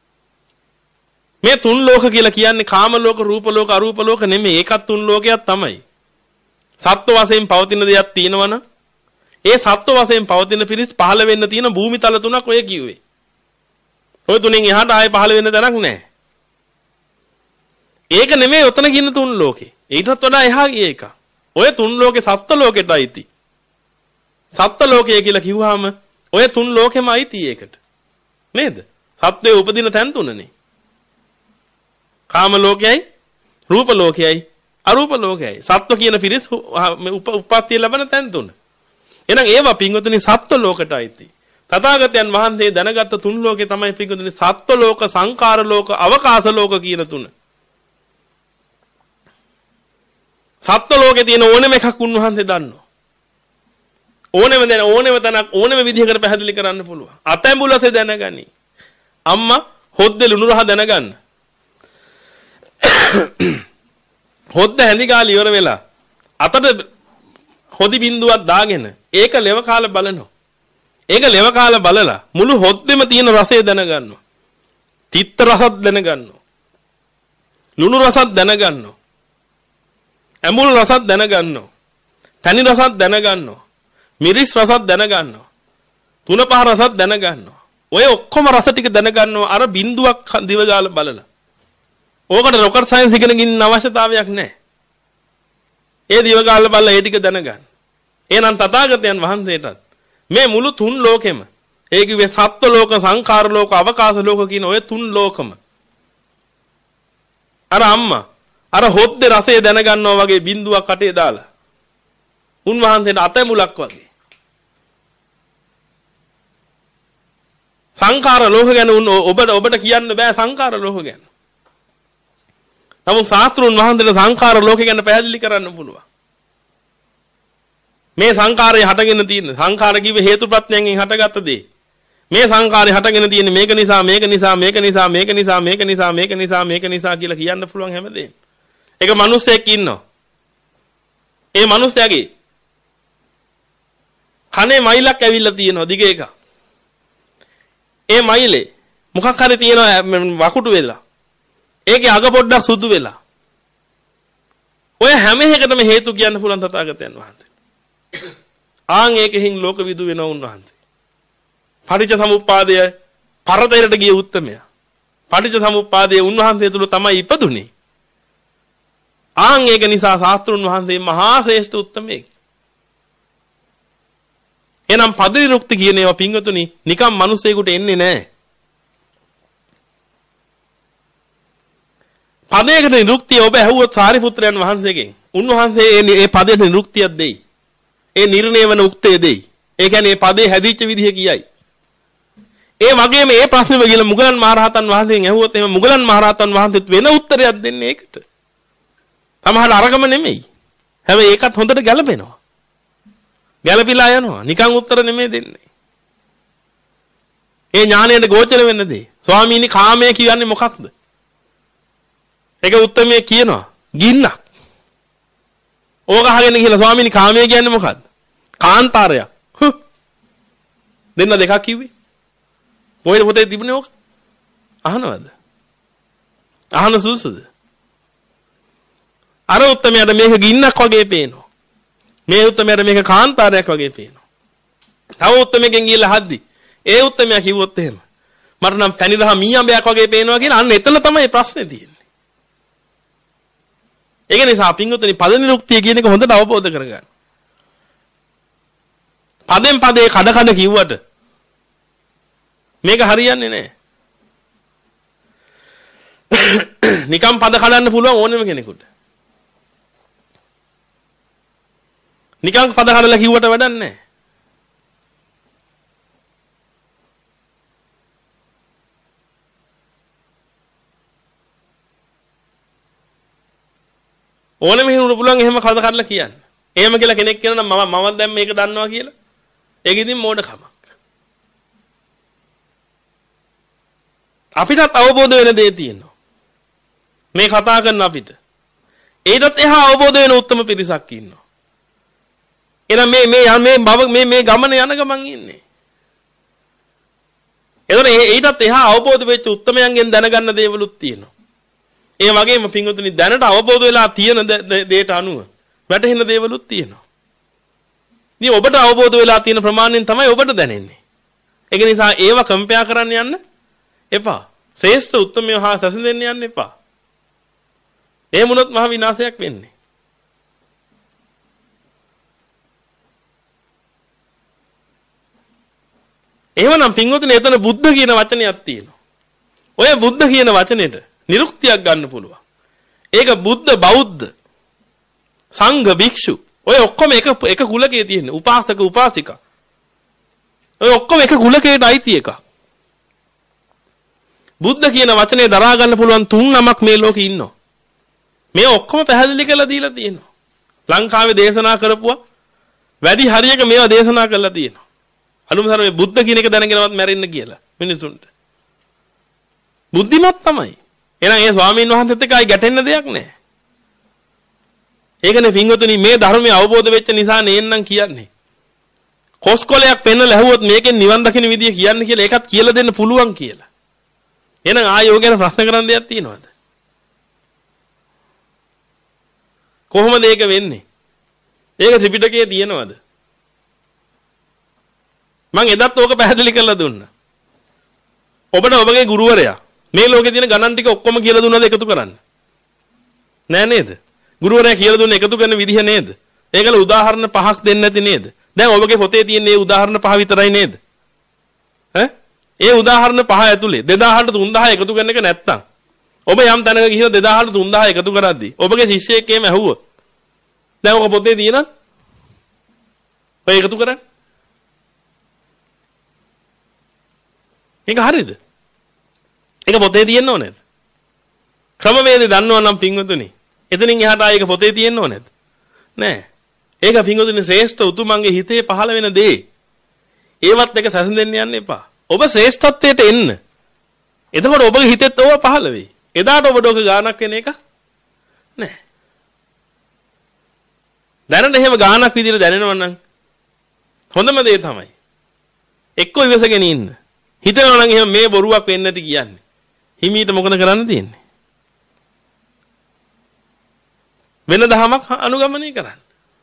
මේ තුන් ලෝක කියලා කියන්නේ කාම ලෝක, රූප ලෝක, අරූප ලෝක නෙමෙයි. ඒකත් තුන් ලෝකයක් තමයි. සත්ව වශයෙන් පවතින දෙයක් තියෙනවනම් ඒ සත්ව වශයෙන් පවතින පිරිස් පහළ වෙන්න තියෙන භූමිතල තුනක් ඔය කිව්වේ. ඔය තුنين එහාට ආයේ පහළ වෙන්න තැනක් නැහැ. ඒක නෙමෙයි ඔතන කියන තුන් ලෝකේ. ඊටත් වඩා එහා ගිය එක. ඔය තුන් ලෝකේ සත්ත්ව ලෝකෙට අයිති. සත්ත්ව ලෝකය කියලා කිව්වහම ඔය තුන් ලෝකෙම අයිති ඒකට. නේද? සත්වයේ උපදින තැන් තුනනේ. කාම ලෝකයයි, රූප ලෝකයයි, අරූප ලෝකයයි. සත්ව කියන පිරිස් උප්පත්තිය ලැබෙන තැන් තුන. එහෙනම් ඒවා පින්වතුනි සත්ව ලෝකයට අයිති. තථාගතයන් වහන්සේ දැනගත්ත තුන් ලෝකේ තමයි පින්වතුනි සත්ව ලෝක, සංකාර ලෝක, අවකාශ ලෝක කියන තුන. සත්ව ලෝකේ තියෙන ඕනෙම එකක් උන්වහන්සේ දන්නවා. ඕනෙම දැන ඕනෙම තනක් ඕනෙම විදිහකට පැහැදිලි කරන්න පුළුවන්. අතැඹුලසේ දැනගනි. අම්මා හොද්දේ ලුණු රහ දැනගන්න. හොද්ද හැඳි ගාලා ඉවර වෙලා අතට හොදි බින්දුවක් දාගෙන ඒක ලෙව කාලා බලනවා. ඒක ලෙව කාලා බලලා මුළු හොද්දෙම තියෙන රසය දැනගන්නවා. තිත්ත රසත් දැනගන්නවා. ලුණු රසත් දැනගන්නවා. ඇඹුල් රසත් දැනගන්නවා. තනි රසත් දැනගන්නවා. මිරිස් රසත් දැනගන්නවා. තුන පහ රසත් දැනගන්නවා. ඔය ඔක්කොම රස ටික දැනගන්නවා අර බින්දුවක් දිව ගාලා බලලා. ඕකට රොකට් සයන්ස් ඉගෙන ගන්න අවශ්‍යතාවයක් නැහැ. ඒ දිව ගාලා බලලා ඒ ටික දැනගන්න. එහෙනම් තථාගතයන් වහන්සේටත් මේ මුළු තුන් ලෝකෙම ඒ කිව්වේ සත්ත්ව ලෝක, සංඛාර ලෝක, අවකාශ ලෝක කියන ඔය තුන් ලෝකම අර අම්මා අර හොද්දේ රසය දැනගන්නවා වගේ බින්දුවක් කටේ දාලා උන්වහන්සේට අතමුලක් වගේ සංඛාර ලෝක ගැන ඔබට ඔබට කියන්න බෑ සංඛාර ලෝක ගැන. නමුත් ශාස්ත්‍රුන් වහන්සේට සංඛාර ලෝක ගැන පැහැදිලි කරන්න පුළුවන්. මේ සංඛාරය හටගෙන තියෙන සංඛාර කිව්වේ හේතුප්‍රත්‍යයෙන් හටගත්ත දේ. මේ සංඛාරය හටගෙන තියෙන්නේ මේක නිසා මේක නිසා මේක නිසා මේක නිසා මේක නිසා මේක නිසා මේක නිසා කියලා කියන්න පුළුවන් හැමදේම. ඒක මිනිස්සෙක් ඉන්නවා. ඒ මිනිස්යාගේ කනේ මයිලක් ඇවිල්ලා තියෙනවා දිග එක. ඒ මයිලේ මොකක් හරි තියෙනවා වකුටු වෙලා. ඒකේ අග පොඩ්ඩක් සුදු වෙලා. ඔය හැම එකටම හේතු කියන්න පුළුවන් තථාගතයන් වහන්සේ. ආන් ඒකෙන් ලෝක විදු වෙනවා උන්වහන්සේ. පටිච්ච සමුප්පාදය පරතරයට ගිය උත්තමයා. පටිච්ච සමුප්පාදයේ උන්වහන්සේ තුල තමයි ඉපදුනේ. ආන් ඒක නිසා ශාස්ත්‍රුන් වහන්සේ මහා ශ්‍රේෂ්ඨ උත්තමයෙක්. එනම් පදිරුක්ති කියන ඒවා පිංගතුනි නිකම් මිනිස්සෙකුට එන්නේ නැහැ. පදයකට නිරුක්තිය ඔබ ඇහුවොත් සාරිපුත්‍රයන් වහන්සේගෙන් උන්වහන්සේ මේ පදයට නිරුක්තියක් දෙයි. ඒ නිර්ණයවන උක්තය දෙයි. ඒ කියන්නේ මේ පදේ හැදිච්ච විදිහ කියයි. ඒ වගේම මේ ප්‍රශ්නෙම ගිහලා මුගලන් මහරහතන් වහන්සේගෙන් ඇහුවොත් එහෙම මුගලන් මහරහතන් වහන්සේත් වෙන උත්තරයක් දෙන්නේ ඒකට. සමහර අරගම නෙමෙයි. හැබැයි ඒකත් හොඳට ගැලපෙනවා. ගැලපිලා යනවා. නිකන් උත්තර නෙමෙයි දෙන්නේ. ඒ ඥාණයට ගෝචර වෙන්න දෙයි. ස්වාමීනි කාමය කියන්නේ මොකක්ද? ඒක උත්තරමේ කියනවා. ගින්නක්. ඕක අහගෙන ගිහලා ස්වාමීනි කාමය කියන්නේ මොකක්ද? කාන්තාරයක්. දෙන්න දෙකක් කිව්වේ. මොකද පොතේ තිබුණේ ඕක? අහනවද? අහන සුසුද? අර උත්තරමයට මේක ගින්නක් වගේ පේනවා. මේ උත්තරමයට මේක කාන්තාරයක් වගේ පේනවා. තව උත්තරමකින් ගිහලා හද්දි. ඒ උත්තරමයා කිව්වොත් එහෙම. මට නම් පැණිදහ මීයඹයක් වගේ පේනවා කියලා අන්න එතන තමයි ප්‍රශ්නේ තියෙන්නේ. ඒක නිසා පින්වතුනි පද නිරුක්තිය කියන එක හොඳට අවබෝධ කරගන්න. පදෙන් පදේ කඩ කඩ කිව්වට මේක හරියන්නේ නැහැ. නිකම් පද කඩන්න පුළුවන් ඕනෙම කෙනෙකුට. නිකම් පද කඩලා කිව්වට වැඩක් නැහැ. ඕනෙම කෙනෙකුට පුළුවන් එහෙම කඩ කඩලා කියන්න. එහෙම කියලා කෙනෙක් කියනවා නම් මම මම දැන් මේක දන්නවා කියලා. ඒක ඉතින් මෝඩකමක්. අපිටත් අවබෝධ වෙන දේ තියෙනවා. මේ කතා කරන අපිට. ඒකත් එහා අවබෝධ වෙන උත්තම පිරිසක් ඉන්නවා. එහෙනම් මේ මේ මේ මේ මේ ගමන යන ගමන් ඉන්නේ. එතකොට ඒකත් එහා අවබෝධ වෙච්ච උත්තමයන්ගෙන් දැනගන්න දේවලුත් තියෙනවා. ඒ වගේම පින්වතුනි දැනට අවබෝධ වෙලා තියෙන දේට අනුව වැටහෙන දේවලුත් තියෙනවා. ඉතින් ඔබට අවබෝධ වෙලා තියෙන ප්‍රමාණයෙන් තමයි ඔබට දැනෙන්නේ. ඒක නිසා ඒව කම්පෙයා කරන්න යන්න එපා. ශ්‍රේෂ්ඨ උත්තමය හා සැසඳෙන්න යන්න එපා. එහෙම වුණොත් මහ විනාශයක් වෙන්නේ. එහෙමනම් පින්වතුනි එතන බුද්ධ කියන වචනයක් තියෙනවා. ඔය බුද්ධ කියන වචනෙට නිරුක්තියක් ගන්න පුළුවන්. ඒක බුද්ධ බෞද්ධ සංඝ භික්ෂු ඔය ඔක්කොම එක එක කුලකයේ තියෙන උපාසක උපාසිකා. ඔය ඔක්කොම එක කුලකයට අයිති එක. බුද්ධ කියන වචනේ දරා ගන්න පුළුවන් තුන් නමක් මේ ලෝකේ ඉන්නවා. මේ ඔක්කොම පැහැදිලි කරලා දීලා තියෙනවා. ලංකාවේ දේශනා කරපුවා වැඩි හරියක මේවා දේශනා කරලා තියෙනවා. අනුමතර මේ බුද්ධ කියන එක දැනගෙනවත් මැරෙන්න කියලා මිනිසුන්ට. බුද්ධිමත් තමයි. එහෙනම් ඒ ස්වාමීන් වහන්සේත් එක්කයි ගැටෙන්න දෙයක් නැහැ. ඒකනේ පින්වතුනි මේ ධර්මය අවබෝධ වෙච්ච නිසා නේන්නම් කියන්නේ. කොස්කොලයක් පෙන්නලා ඇහුවොත් මේකෙන් නිවන් දකින්න විදිය කියන්න කියලා ඒකත් කියලා දෙන්න පුළුවන් කියලා. එහෙනම් ආයෝ ගැන ප්‍රශ්න කරන්න දෙයක් තියෙනවද? කොහොමද ඒක වෙන්නේ? ඒක ත්‍රිපිටකයේ තියෙනවද? මම එදත් ඕක පැහැදිලි කරලා දුන්නා. ඔබට ඔබගේ ගුරුවරයා මේ ලෝකේ තියෙන ගණන් ටික ඔක්කොම කියලා දුන්නද එකතු කරන්න? නෑ නේද? ගුරුවරයා කියලා දුන්න එකතු කරන විදිහ නේද? ඒකල උදාහරණ පහක් දෙන්න නැති නේද? දැන් ඔබගේ පොතේ තියෙන මේ උදාහරණ පහ විතරයි නේද? ඈ? ඒ උදාහරණ පහ ඇතුලේ දෙදාහට තුන්දාහ එකතු කරන එක නැත්තම් ඔබ යම් තැනක ගිහින් දෙදාහට තුන්දාහ එකතු කරද්දී ඔබගේ ශිෂ්‍යයෙක් එහෙම ඇහුවොත් දැන් ඔක පොතේ තියෙනත් ඔය එකතු කරන්නේ. මේක හරියද? ඒක පොතේ තියෙන්න ඕනේද? ක්‍රමවේදය දන්නව නම් පින්වතුනි එතනින් එහාට ආයෙක පොතේ තියෙන්න ඕනේද? නෑ. ඒක පින්වතුනි ශ්‍රේෂ්ඨ උතුමන්ගේ හිතේ පහළ වෙන දේ. ඒවත් එක සැසඳෙන්න යන්න එපා. ඔබ ශ්‍රේෂ්ඨත්වයට එන්න. එතකොට ඔබගේ හිතෙත් ඕවා පහළ වෙයි. එදාට ඔබට ඔක ගානක් වෙන එක නෑ. දැනට එහෙම ගානක් විදිහට දැනෙනවා නම් හොඳම දේ තමයි එක්කෝ ඉවසගෙන ඉන්න. හිතනවා නම් එහෙම මේ බොරුවක් වෙන්නේ නැති කියන්නේ. හිමීට මොකද කරන්න තියෙන්නේ? වෙන දහමක් අනුගමනය කරන්න.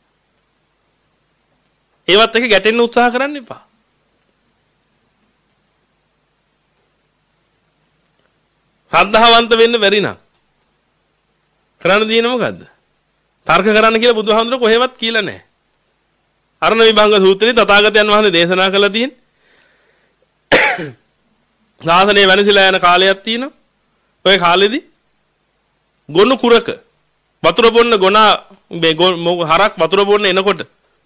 ඒවත් එක ගැටෙන්න උත්සාහ කරන්න එපා. ශ්‍රද්ධාවන්ත වෙන්න බැරි නම් කරන්න තියෙන්නේ මොකද්ද? තර්ක කරන්න කියලා බුදුහාමුදුරුවෝ කොහෙවත් කියලා නැහැ. අරණ විභංග සූත්‍රයේ තථාගතයන් වහන්සේ දේශනා කළා තියෙන්නේ. සාසනය වෙනසිලා යන කාලයක් තියෙනවා. ඔය කාලෙදි ගොනු කුරක වතුර බොන්න ගොනා හරක් වතුර බොන්න එනකොට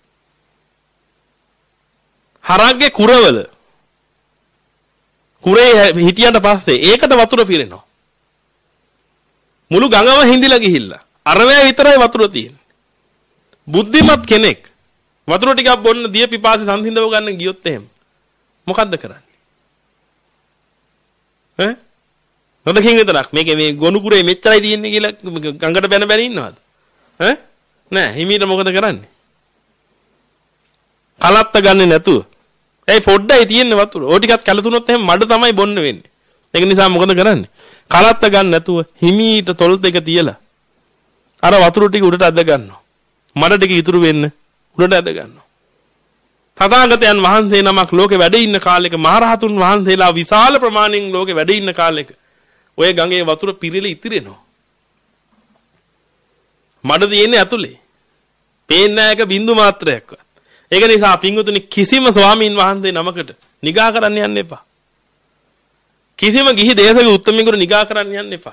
හරක්ගේ කුරවල කුරේ හිටියට පස්සේ ඒකට වතුර පිරෙනවා. මුළු ගඟම හිඳිලා ගිහිල්ලා අරවැය විතරයි වතුර තියෙන්නේ. බුද්ධිමත් කෙනෙක් වතුර ටිකක් බොන්න දිය පිපාසය සංසිඳව ගන්න ගියොත් එහෙම මොකද්ද කරන්නේ? ඈ? නොදකින් විතරක් මේකේ මේ ගොනු කුරේ මෙච්චරයි තියෙන්නේ කියලා ගඟට බැන බැන ඉන්නවද? ඈ? නෑ හිමීට මොකද කරන්නේ? කලත්ත ගන්නේ නැතුව. ඒ පොඩ්ඩයි තියෙන්නේ වතුර. ඕ ටිකත් කැලතුනොත් එහෙම මඩ තමයි බොන්න වෙන්නේ. ඒක නිසා මොකද කරන්නේ? කලත්ත ගන්න නැතුව හිමීට තොල් දෙක තියලා අර වතුර ටික උඩට අද ගන්නවා. මඩ ටික ඉතුරු වෙන්න උඩට අද ගන්නවා. තථාගතයන් වහන්සේ නමක් ලෝකේ වැඩ ඉන්න කාලෙක මහරහතුන් වහන්සේලා විශාල ප්‍රමාණයෙන් ලෝකේ වැඩ ඉන්න කාලෙක ඔය ගඟේ වතුර පිරීලා ඉතිරෙනවා. මඩ තියෙන්නේ ඇතුලේ. පේන්නේ නැහැ එක බින්දු මාත්‍රයක්වත්. ඒක නිසා පින්වතුනි කිසිම ස්වාමීන් වහන්සේ නමකට නිගා කරන්න යන්න එපා. කිසිම ගිහි දේශක උත්තමයෙකුට නිගා කරන්න යන්න එපා.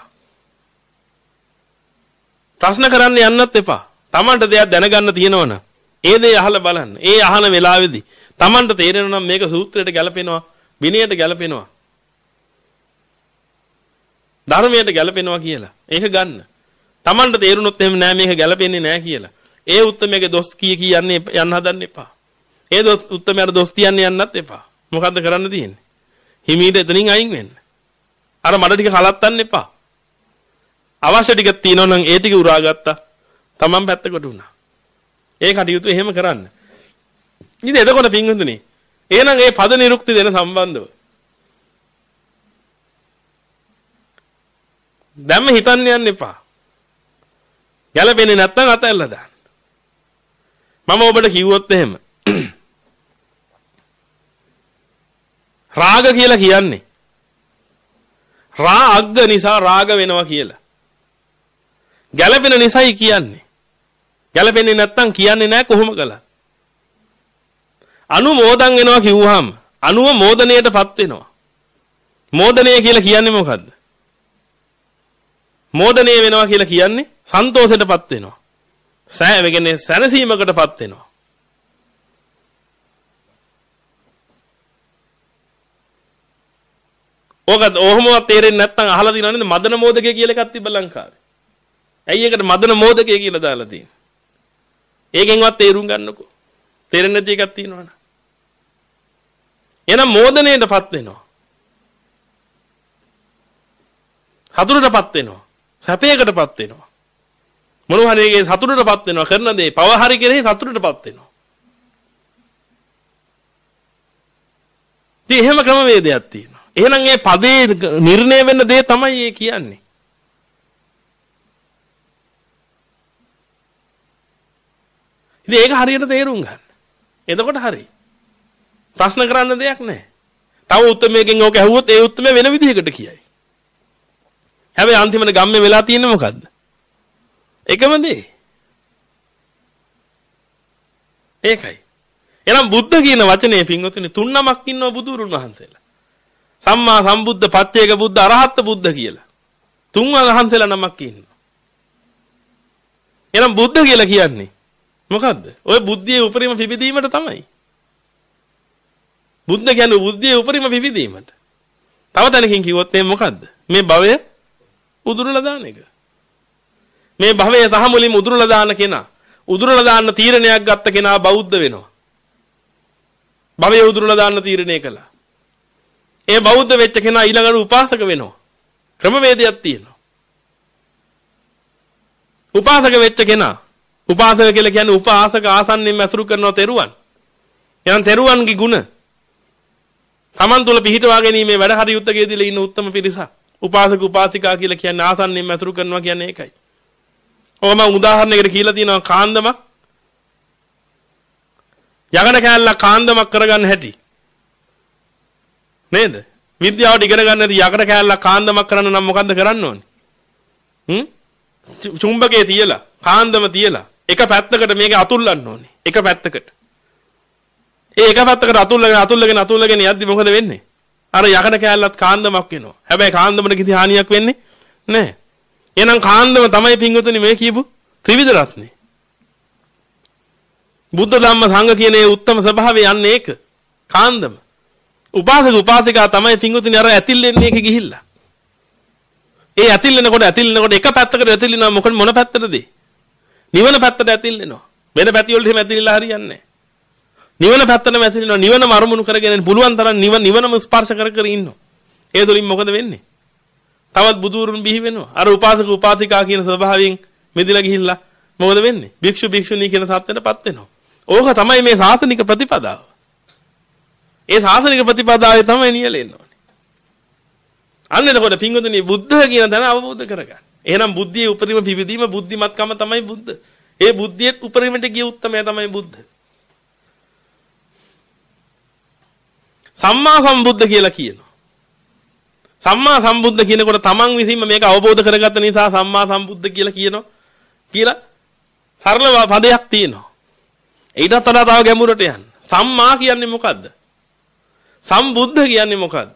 ප්‍රශ්න කරන්න යන්නත් එපා. Tamanට දෙයක් දැනගන්න තියෙනවනම් ඒ දේ අහලා බලන්න. ඒ අහන වෙලාවේදී Tamanට තේරෙනවා නම් මේක සූත්‍රයට ගැලපෙනවා, විනයට ගැලපෙනවා, ධර්මයට ගැලපෙනවා කියලා. ඒක ගන්න. Tamanට තේරුනොත් එහෙම නෑ මේක ගැලපෙන්නේ නෑ කියලා. ඒ උත්තමයාගේ දොස් කී කී යන්නේ යන්න හදන්න එපා. ඒ දොස් උත්තමයාට දොස් කියන්න යන්නත් එපා. මොකද්ද කරන්න තියෙන්නේ? හිමීට එතනින් අයින් වෙන්න. අර මඩ ටික කලත්තන්න එපා. අවශ්‍ය ටික තියෙනවා නම් ඒ ටික උරාගත්තා. Taman පැත්තකට උනා. ඒ කටයුතු එහෙම කරන්න. ඉතින් එතකොට පින්වතුනි, එහෙනම් මේ පද නිරුක්ති දෙන සම්බන්ධව දැම්ම හිතන්න යන්න එපා. ගැලපෙන්නේ නැත්නම් අතැල්ලා දාන්න. මම ඔබට කිව්වොත් එහෙම රාග කියලා කියන්නේ රාග නිසා රාග වෙනවා කියලා. ගැලපෙන නිසායි කියන්නේ. ගැලපෙන්නේ නැත්නම් කියන්නේ නැහැ කොහොම කළා. අනුමෝදන් වෙනවා කිව්වහම අනුව මෝදණයටපත් වෙනවා. මෝදණය කියලා කියන්නේ මොකද්ද? මෝදණය වෙනවා කියලා කියන්නේ සන්තෝෂයටපත් වෙනවා. සෑ වෙන්නේ සැනසීමකටපත් වෙනවා. ඕකත් ඔහොමවත් තේරෙන්නේ නැත්නම් අහලා තියෙනව නේද මදන මෝදකය කියලා එකක් තිබ්බ ලංකාවේ. ඇයි ඒකට මදන මෝදකය කියලා දාලා තියෙන්නේ? ඒකෙන්වත් තේරුම් ගන්නකෝ. තේරෙන්නේ නැති එකක් තියෙනවනේ. එහෙනම් මෝදණයටපත් වෙනවා. හතුරටපත් වෙනවා. සැපයකටපත් වෙනවා. මොනවා හරි එකේ සතුටටපත් වෙනවා. කරන දේ පව හරි කෙරෙහි සතුටටපත් වෙනවා. ඉතින් එහෙම ක්‍රමවේදයක් තියෙනවා. එහෙනම් මේ පදේ නිර්ණය වෙන්න දේ තමයි ඒ කියන්නේ. ඉතින් ඒක හරියට තේරුම් ගන්න. එතකොට හරි. ප්‍රශ්න කරන්න දෙයක් නැහැ. තව උත්තරමයකින් ඕක ඇහුවොත් ඒ උත්තරම වෙන විදිහකට කියයි. හැබැයි අන්තිමට ගම්මේ වෙලා තියෙන්නේ මොකද්ද? එකම දේ. ඒකයි. එහෙනම් බුද්ධ කියන වචනේ පින්වතුනි තුන් නමක් ඉන්නවා බුදුරුන් වහන්සේලා. සම්මා සම්බුද්ධ, පච්චේක බුද්ධ, අරහත් බුද්ධ කියලා. තුන් වහන්සේලා නමක් ඉන්නවා. එහෙනම් බුද්ධ කියලා කියන්නේ මොකද්ද? ඔය බුද්ධියේ උපරිම පිබිදීමට තමයි. බුද්ධ කියන්නේ බුද්ධියේ උපරිම පිබිදීමට. තව තැනකින් කිව්වොත් මේ මොකද්ද? මේ භවය උදුරලා දාන එක. මේ භවයේ සහ මුලින්ම උදුරලා දාන කෙනා, උදුරලා දාන්න තීරණයක් ගත්ත කෙනා බෞද්ධ වෙනවා. භවයේ උදුරලා දාන්න තීරණය කළා. ඒ බෞද්ධ වෙච්ච කෙනා ඊළඟට උපාසක වෙනවා. ක්‍රමවේදයක් තියෙනවා. උපාසක වෙච්ච කෙනා, උපාසක කියලා කියන්නේ උපාසක ආසන්නෙන් ඇසුරු කරනවා තෙරුවන්. එහෙනම් තෙරුවන්ගේ ගුණ තමන් තුළ පිහිටවා ගැනීමේ වැඩ හරියුත්තකේදීලා ඉන්න උත්තම පිරිසක්. උපාසක උපාසිකා කියලා කියන්නේ ආසන්නෙන් ඇසුරු කරනවා කියන්නේ ඒකයි. ඔය මම උදාහරණයකට කියලා තියෙනවා කාන්දමක්. යකඩ කෑල්ලක් කාන්දමක් කරගන්න හැටි. නේද? විද්‍යාවට ඉගෙන ගන්න ඇති යකඩ කෑල්ලක් කාන්දමක් කරන්න නම් මොකද්ද කරන්න ඕනේ? හ්ම්? චුම්බකයේ තියලා, කාන්දම තියලා එක පැත්තකට මේක අතුල්ලන්න ඕනේ. එක පැත්තකට. ඒ එක පැත්තකට අතුල්ලගෙන අතුල්ලගෙන අතුල්ලගෙන යද්දි මොකද වෙන්නේ? අර යකඩ කෑල්ලත් කාන්දමක් වෙනවා. හැබැයි කාන්දමට කිසි හානියක් වෙන්නේ නැහැ. එහෙනම් කාන්දම තමයි පින්වතුනි මේ කියපු ත්‍රිවිධ රත්නේ. බුද්ධ ධම්ම සංඝ කියන ඒ උත්තම ස්වභාවය යන්නේ ඒක. කාන්දම. උපාසක උපාසිකා තමයි පින්වතුනි අර ඇතිල්ලෙන්නේ එක ගිහිල්ලා. ඒ ඇතිල්ලෙනකොට ඇතිල්ලෙනකොට එක පැත්තකට ඇතිල්ලෙනවා මොකද මොන පැත්තටද? නිවන පැත්තට ඇතිල්ලෙනවා. වෙන පැති වලට එහෙම ඇතිල්ලලා හරියන්නේ නැහැ. නිවන පැත්තටම ඇතිල්ලෙනවා. නිවනම අරමුණු කරගෙන පුළුවන් තරම් නිවන නිවනම ස්පර්ශ කර කර ඉන්නවා. ඒ තුලින් මොකද වෙන්නේ? තවත් බුදුරුන් බිහි වෙනවා. අර උපාසක උපාසිකා කියන ස්වභාවයෙන් මෙදිලා ගිහිල්ලා මොකද වෙන්නේ? භික්ෂු භික්ෂුණී කියන සත්‍යයටපත් වෙනවා. ඕක තමයි මේ සාසනික ප්‍රතිපදාව. ඒ සාසනික ප්‍රතිපදාවේ තමයි නියැලෙන්න ඕනේ. අන්න එතකොට පින්වතුනි බුද්ධ කියන දන අවබෝධ කරගන්න. එහෙනම් බුද්ධියේ උපරිම පිවිදීම බුද්ධිමත්කම තමයි බුද්ධ. ඒ බුද්ධියේත් උපරිමට ගිය උත්තමයා තමයි බුද්ධ. සම්මා සම්බුද්ධ කියලා කියනවා. සම්මා සම්බුද්ධ කියනකොට තමන් විසින්ම මේක අවබෝධ කරගත්ත නිසා සම්මා සම්බුද්ධ කියලා කියනවා. කියලා සරල පදයක් තියෙනවා. ඊටත් වඩා තව ගැඹුරට යන්න. සම්මා කියන්නේ මොකද්ද? සම්බුද්ධ කියන්නේ මොකද්ද?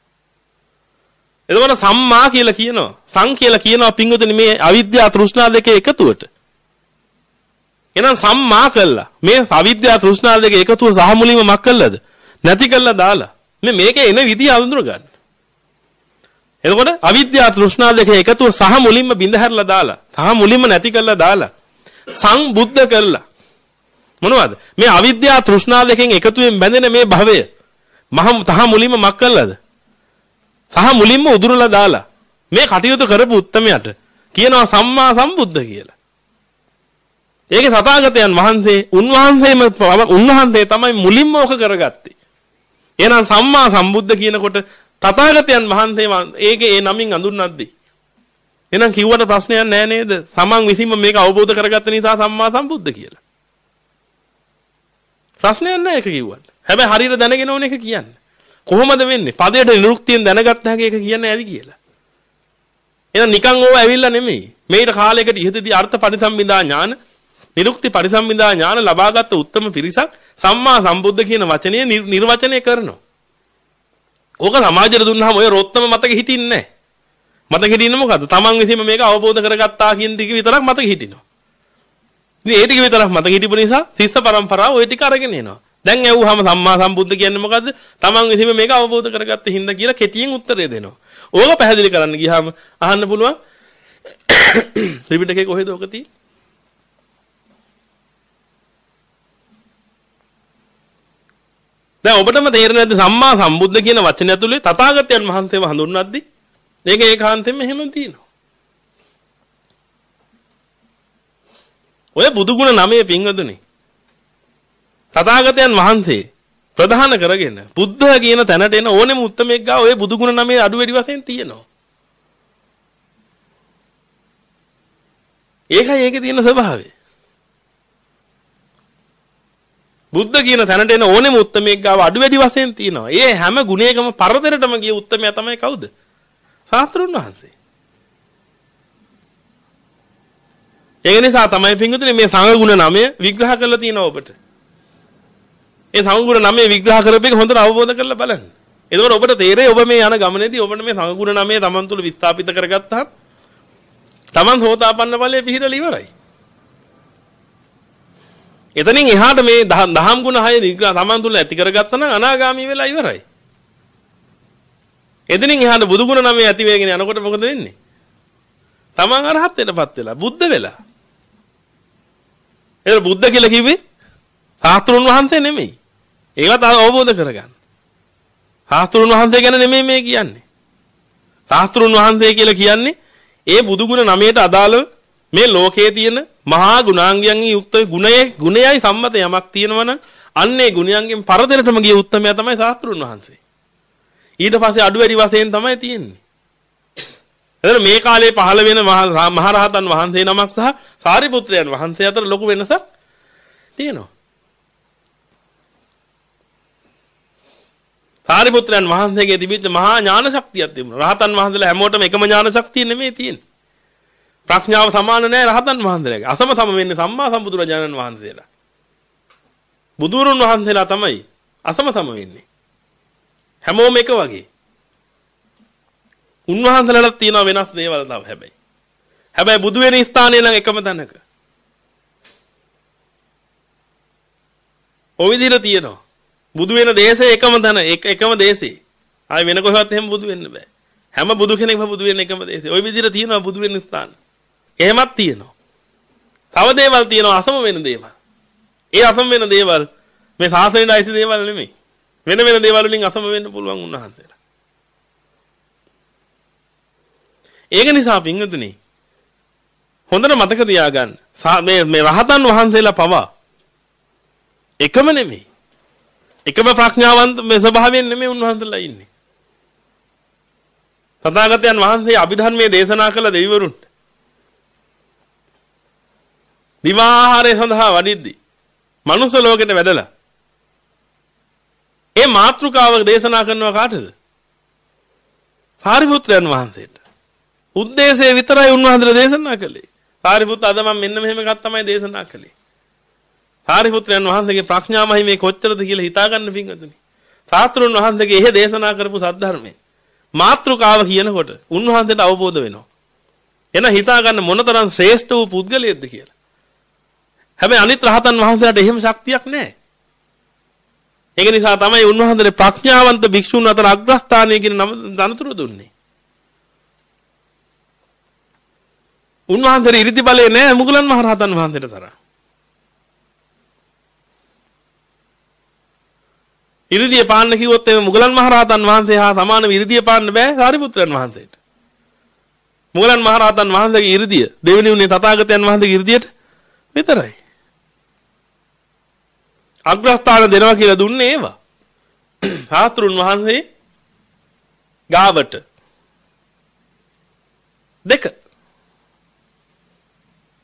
එතකොට සම්මා කියලා කියනවා. සං කියලා කියනවා පින්වතුනි මේ අවිද්‍යාව තෘෂ්ණා දෙකේ එකතුවට. එහෙනම් සම්මා කළා. මේ අවිද්‍යාව තෘෂ්ණා දෙකේ එකතුව සහ මුලින්ම මක් කළාද? නැති කළා දාලා. මේ මේකේ එන විදිය අඳුර ගන්න. එතකොට අවිද්‍යාව තෘෂ්ණා දෙකේ එකතුව සහ මුලින්ම බිඳ හැරලා දාලා. සහ මුලින්ම නැති කළා දාලා. සංබුද්ධ කළා. මොනවද? මේ අවිද්‍යාව තෘෂ්ණා දෙකෙන් එකතුවෙන් බැඳෙන මේ භවය මහ තහ මුලින්ම මක් කළාද? සහ මුලින්ම උදුරලා දාලා. මේ කටයුතු කරපු උත්තමයට කියනවා සම්මා සම්බුද්ධ කියලා. ඒකේ තථාගතයන් වහන්සේ උන්වහන්සේම උන්වහන්සේ තමයි මුලින්ම ඕක කරගත්තේ. එහෙනම් සම්මා සම්බුද්ධ කියනකොට තථාගතයන් වහන්සේ ඒකේ ඒ නමින් අඳුන්වද්දී. එහෙනම් කිව්වට ප්‍රශ්නයක් නෑ නේද? සමන් විසින්ම මේක අවබෝධ කරගත්ත නිසා සම්මා සම්බුද්ධ කියලා. ප්‍රශ්නයක් නෑ ඒක කිව්වට. හැබැයි හරියට දැනගෙන ඕන එක කියන්නේ. කොහොමද වෙන්නේ? පදයට නිරුක්තියෙන් දැනගත්ත හැකි එක කියන්නේ ඇති කියලා. එහෙනම් නිකන් ඕව ඇවිල්ලා නෙමෙයි. මේකට කාලයකට ඉහතදී අර්ථ පරිසම්බිදා ඥාන, නිරුක්ති පරිසම්බිදා ඥාන ලබාගත් උත්තම පිරිසක් සම්මා සම්බුද්ධ කියන වචනය නිර්වචනය කරනවා. ඕක සමාජයට දුන්නාම ඔය රොත්තම මතක හිටින්නේ නැහැ. මතක හිටින්නේ මොකද්ද? Taman විසින්ම මේක අවබෝධ කරගත්තා කියන ටික විතරක් මතක හිටිනවා. ඉතින් ඒ ටික විතරක් මතක හිටිපු නිසා ශිෂ්‍ය පරම්පරාව ওই ටික අරගෙන එනවා. දැන් ඇහුවාම සම්මා සම්බුද්ධ කියන්නේ මොකද්ද? Taman විසින්ම මේක අවබෝධ කරගත්ත හින්දා කියලා කෙටියෙන් උත්තරය දෙනවා. ඕක පැහැදිලි කරන්න ගියාම අහන්න පුළුවන් ත්‍රිපිටකේ කොහෙද ඕක තියෙන්නේ? දැන් ඔබටම තේරෙන්නේ නැද්ද සම්මා සම්බුද්ධ කියන වචනය ඇතුලේ තථාගතයන් වහන්සේව හඳුන්වද්දී මේක ඒකාන්තයෙන්ම එහෙම තියෙනවා. ඔය බුදුගුණ නමේ පින්වතුනි තථාගතයන් වහන්සේ ප්‍රධාන කරගෙන බුද්ධ කියන තැනට එන ඕනෙම උත්තමෙක් ගාව ඔය බුදුගුණ නමේ අඩු වැඩි වශයෙන් තියෙනවා. ඒකයි ඒකේ තියෙන ස්වභාවය. බුද්ධ කියන තැනට එන ඕනෙම උත්තමයෙක් ගාව අඩු වැඩි වශයෙන් තියෙනවා. ඒ හැම ගුණයකම පරතරටම ගිය උත්තමයා තමයි කවුද? ශාස්ත්‍රුන් වහන්සේ. ඒ නිසා තමයි පින්වතුනි මේ සංඝ ගුණ නමය විග්‍රහ කරලා තියෙනවා ඔබට. ඒ සංඝ ගුණ නමය විග්‍රහ කරපේක හොඳට අවබෝධ කරලා බලන්න. එතකොට ඔබට තේරෙයි ඔබ මේ යන ගමනේදී ඔබට මේ සංඝ ගුණ නමය Taman තුල විස්ථාපිත කරගත්තාම Taman සෝතාපන්න ඵලයේ පිහිටලා ඉවරයි. එතනින් එහාට මේ දහම් ගුණ හය විග්‍රහ Taman තුල ඇති කරගත්තා නම් අනාගාමී වෙලා ඉවරයි. එතනින් එහාට බුදු ගුණ නමය ඇති වෙගෙන යනකොට මොකද වෙන්නේ? Taman අරහත් වෙනපත් වෙලා බුද්ධ වෙලා. ඒක බුද්ධ කියලා කිව්වේ ශාස්ත්‍රුන් වහන්සේ නෙමෙයි. ඒවත් අවබෝධ කරගන්න. ශාස්ත්‍රුන් වහන්සේ ගැන නෙමෙයි මේ කියන්නේ. ශාස්ත්‍රුන් වහන්සේ කියලා කියන්නේ ඒ බුදු ගුණ නමයට අදාළව මේ ලෝකයේ තියෙන මහා ගුණාංගයන්ගෙන් යුක්ත ගුණයේ ගුණයයි සම්මත යමක් තියෙනවා නම් අන්නේ ගුණයන්ගෙන් පරතරටම ගිය උත්තමයා තමයි ශාස්ත්‍රුන් වහන්සේ. ඊට පස්සේ අඩු වැඩි වශයෙන් තමයි තියෙන්නේ. එතන මේ කාලේ පහළ වෙන මහරහතන් වහන්සේ නමක් සහ සාරිපුත්‍රයන් වහන්සේ අතර ලොකු වෙනසක් තියෙනවා. සාරිපුත්‍රයන් වහන්සේගේ තිබිච්ච මහා ඥාන ශක්තියක් තිබුණා. රහතන් වහන්සේලා හැමෝටම එකම ඥාන ශක්තිය නෙමෙයි තියෙන්නේ. ප්‍රඥාව සමාන නැහැ රහතන් වහන්සේලාගේ. අසම සම වෙන්නේ සම්මා සම්බුදුරජාණන් වහන්සේලා. බුදුරුන් වහන්සේලා තමයි අසම සම වෙන්නේ. හැමෝම එක වගේ. උන්වහන්සේලාට තියෙන වෙනස් දේවල් තව හැබැයි. හැබැයි බුදු වෙන ස්ථානය නම් එකම තැනක. ඔය විදිහට තියෙනවා. බුදු වෙන දේශේ එකම තැන එකම දේශේ. ආයි වෙන කොහෙවත් එහෙම බුදු වෙන්න බෑ. හැම බුදු කෙනෙක්ම බුදු වෙන්නේ එකම දේශේ. ඔය විදිහට තියෙනවා බුදු වෙන ස්ථාන. එහෙමත් තියෙනවා. තව දේවල් තියෙනවා අසම වෙන දේවල්. ඒ අසම වෙන දේවල් මේ සාසනෙට අයිති දේවල් නෙමෙයි. වෙන වෙන දේවල් වලින් අසම වෙන්න පුළුවන් උන්වහන්සේලා. ඒක නිසා පින්වතුනි හොඳට මතක තියාගන්න. මේ මේ රහතන් වහන්සේලා පවා එකම නෙමෙයි. එකම ප්‍රඥාවන්ත මේ ස්වභාවයෙන් නෙමෙයි උන්වහන්සේලා ඉන්නේ. තථාගතයන් වහන්සේ අභිධර්මයේ දේශනා කළ දෙවිවරුන්ට දිවාහාරය සඳහා වඩිද්දී මනුස්ස ලෝකෙට වැඩලා ඒ මාත්‍රිකාව දේශනා කරනවා කාටද? සාරිපුත්‍රයන් වහන්සේට. උද්දේශය විතරයි උන්වහන්සේලා දේශනා කළේ. සාරිපුත්ත අද මම මෙන්න මෙහෙම එකක් තමයි දේශනා කළේ. සාරිපුත්‍රයන් වහන්සේගේ ප්‍රඥාමයි මේ කොච්චරද කියලා හිතා ගන්න පින්වතුනි. සාත්‍රුන් වහන්සේගේ එහෙ දේශනා කරපු සද්ධර්මයේ මාත්‍රිකාව කියනකොට උන්වහන්සේට අවබෝධ වෙනවා. එන හිතා ගන්න මොනතරම් ශ්‍රේෂ්ඨ වූ පුද්ගලයෙක්ද කියලා. හැබැයි අනිත් රහතන් වහන්සේලාට එහෙම ශක්තියක් නැහැ. ඒක නිසා තමයි උන්වහන්සේට ප්‍රඥාවන්ත භික්ෂුන් අතර අග්‍රස්ථානය කියන නම දනතුරු දුන්නේ. උන්වහන්සේට ඉරිදි බලේ නැහැ මුගලන් මහ රහතන් වහන්සේට තරම්. ඉරිදිය පාන්න කිව්වොත් එමේ මුගලන් මහ රහතන් වහන්සේ හා සමානව ඉරිදිය පාන්න බෑ සාරිපුත්‍රයන් වහන්සේට. මුගලන් මහ රහතන් වහන්සේගේ ඉරිදිය දෙවෙනි උනේ තථාගතයන් වහන්සේගේ ඉරිදියට විතරයි. අග්‍රස්ථාන දෙනවා කියලා දුන්නේ ඒවා. සාත්‍රුන් වහන්සේ ගාවට දෙක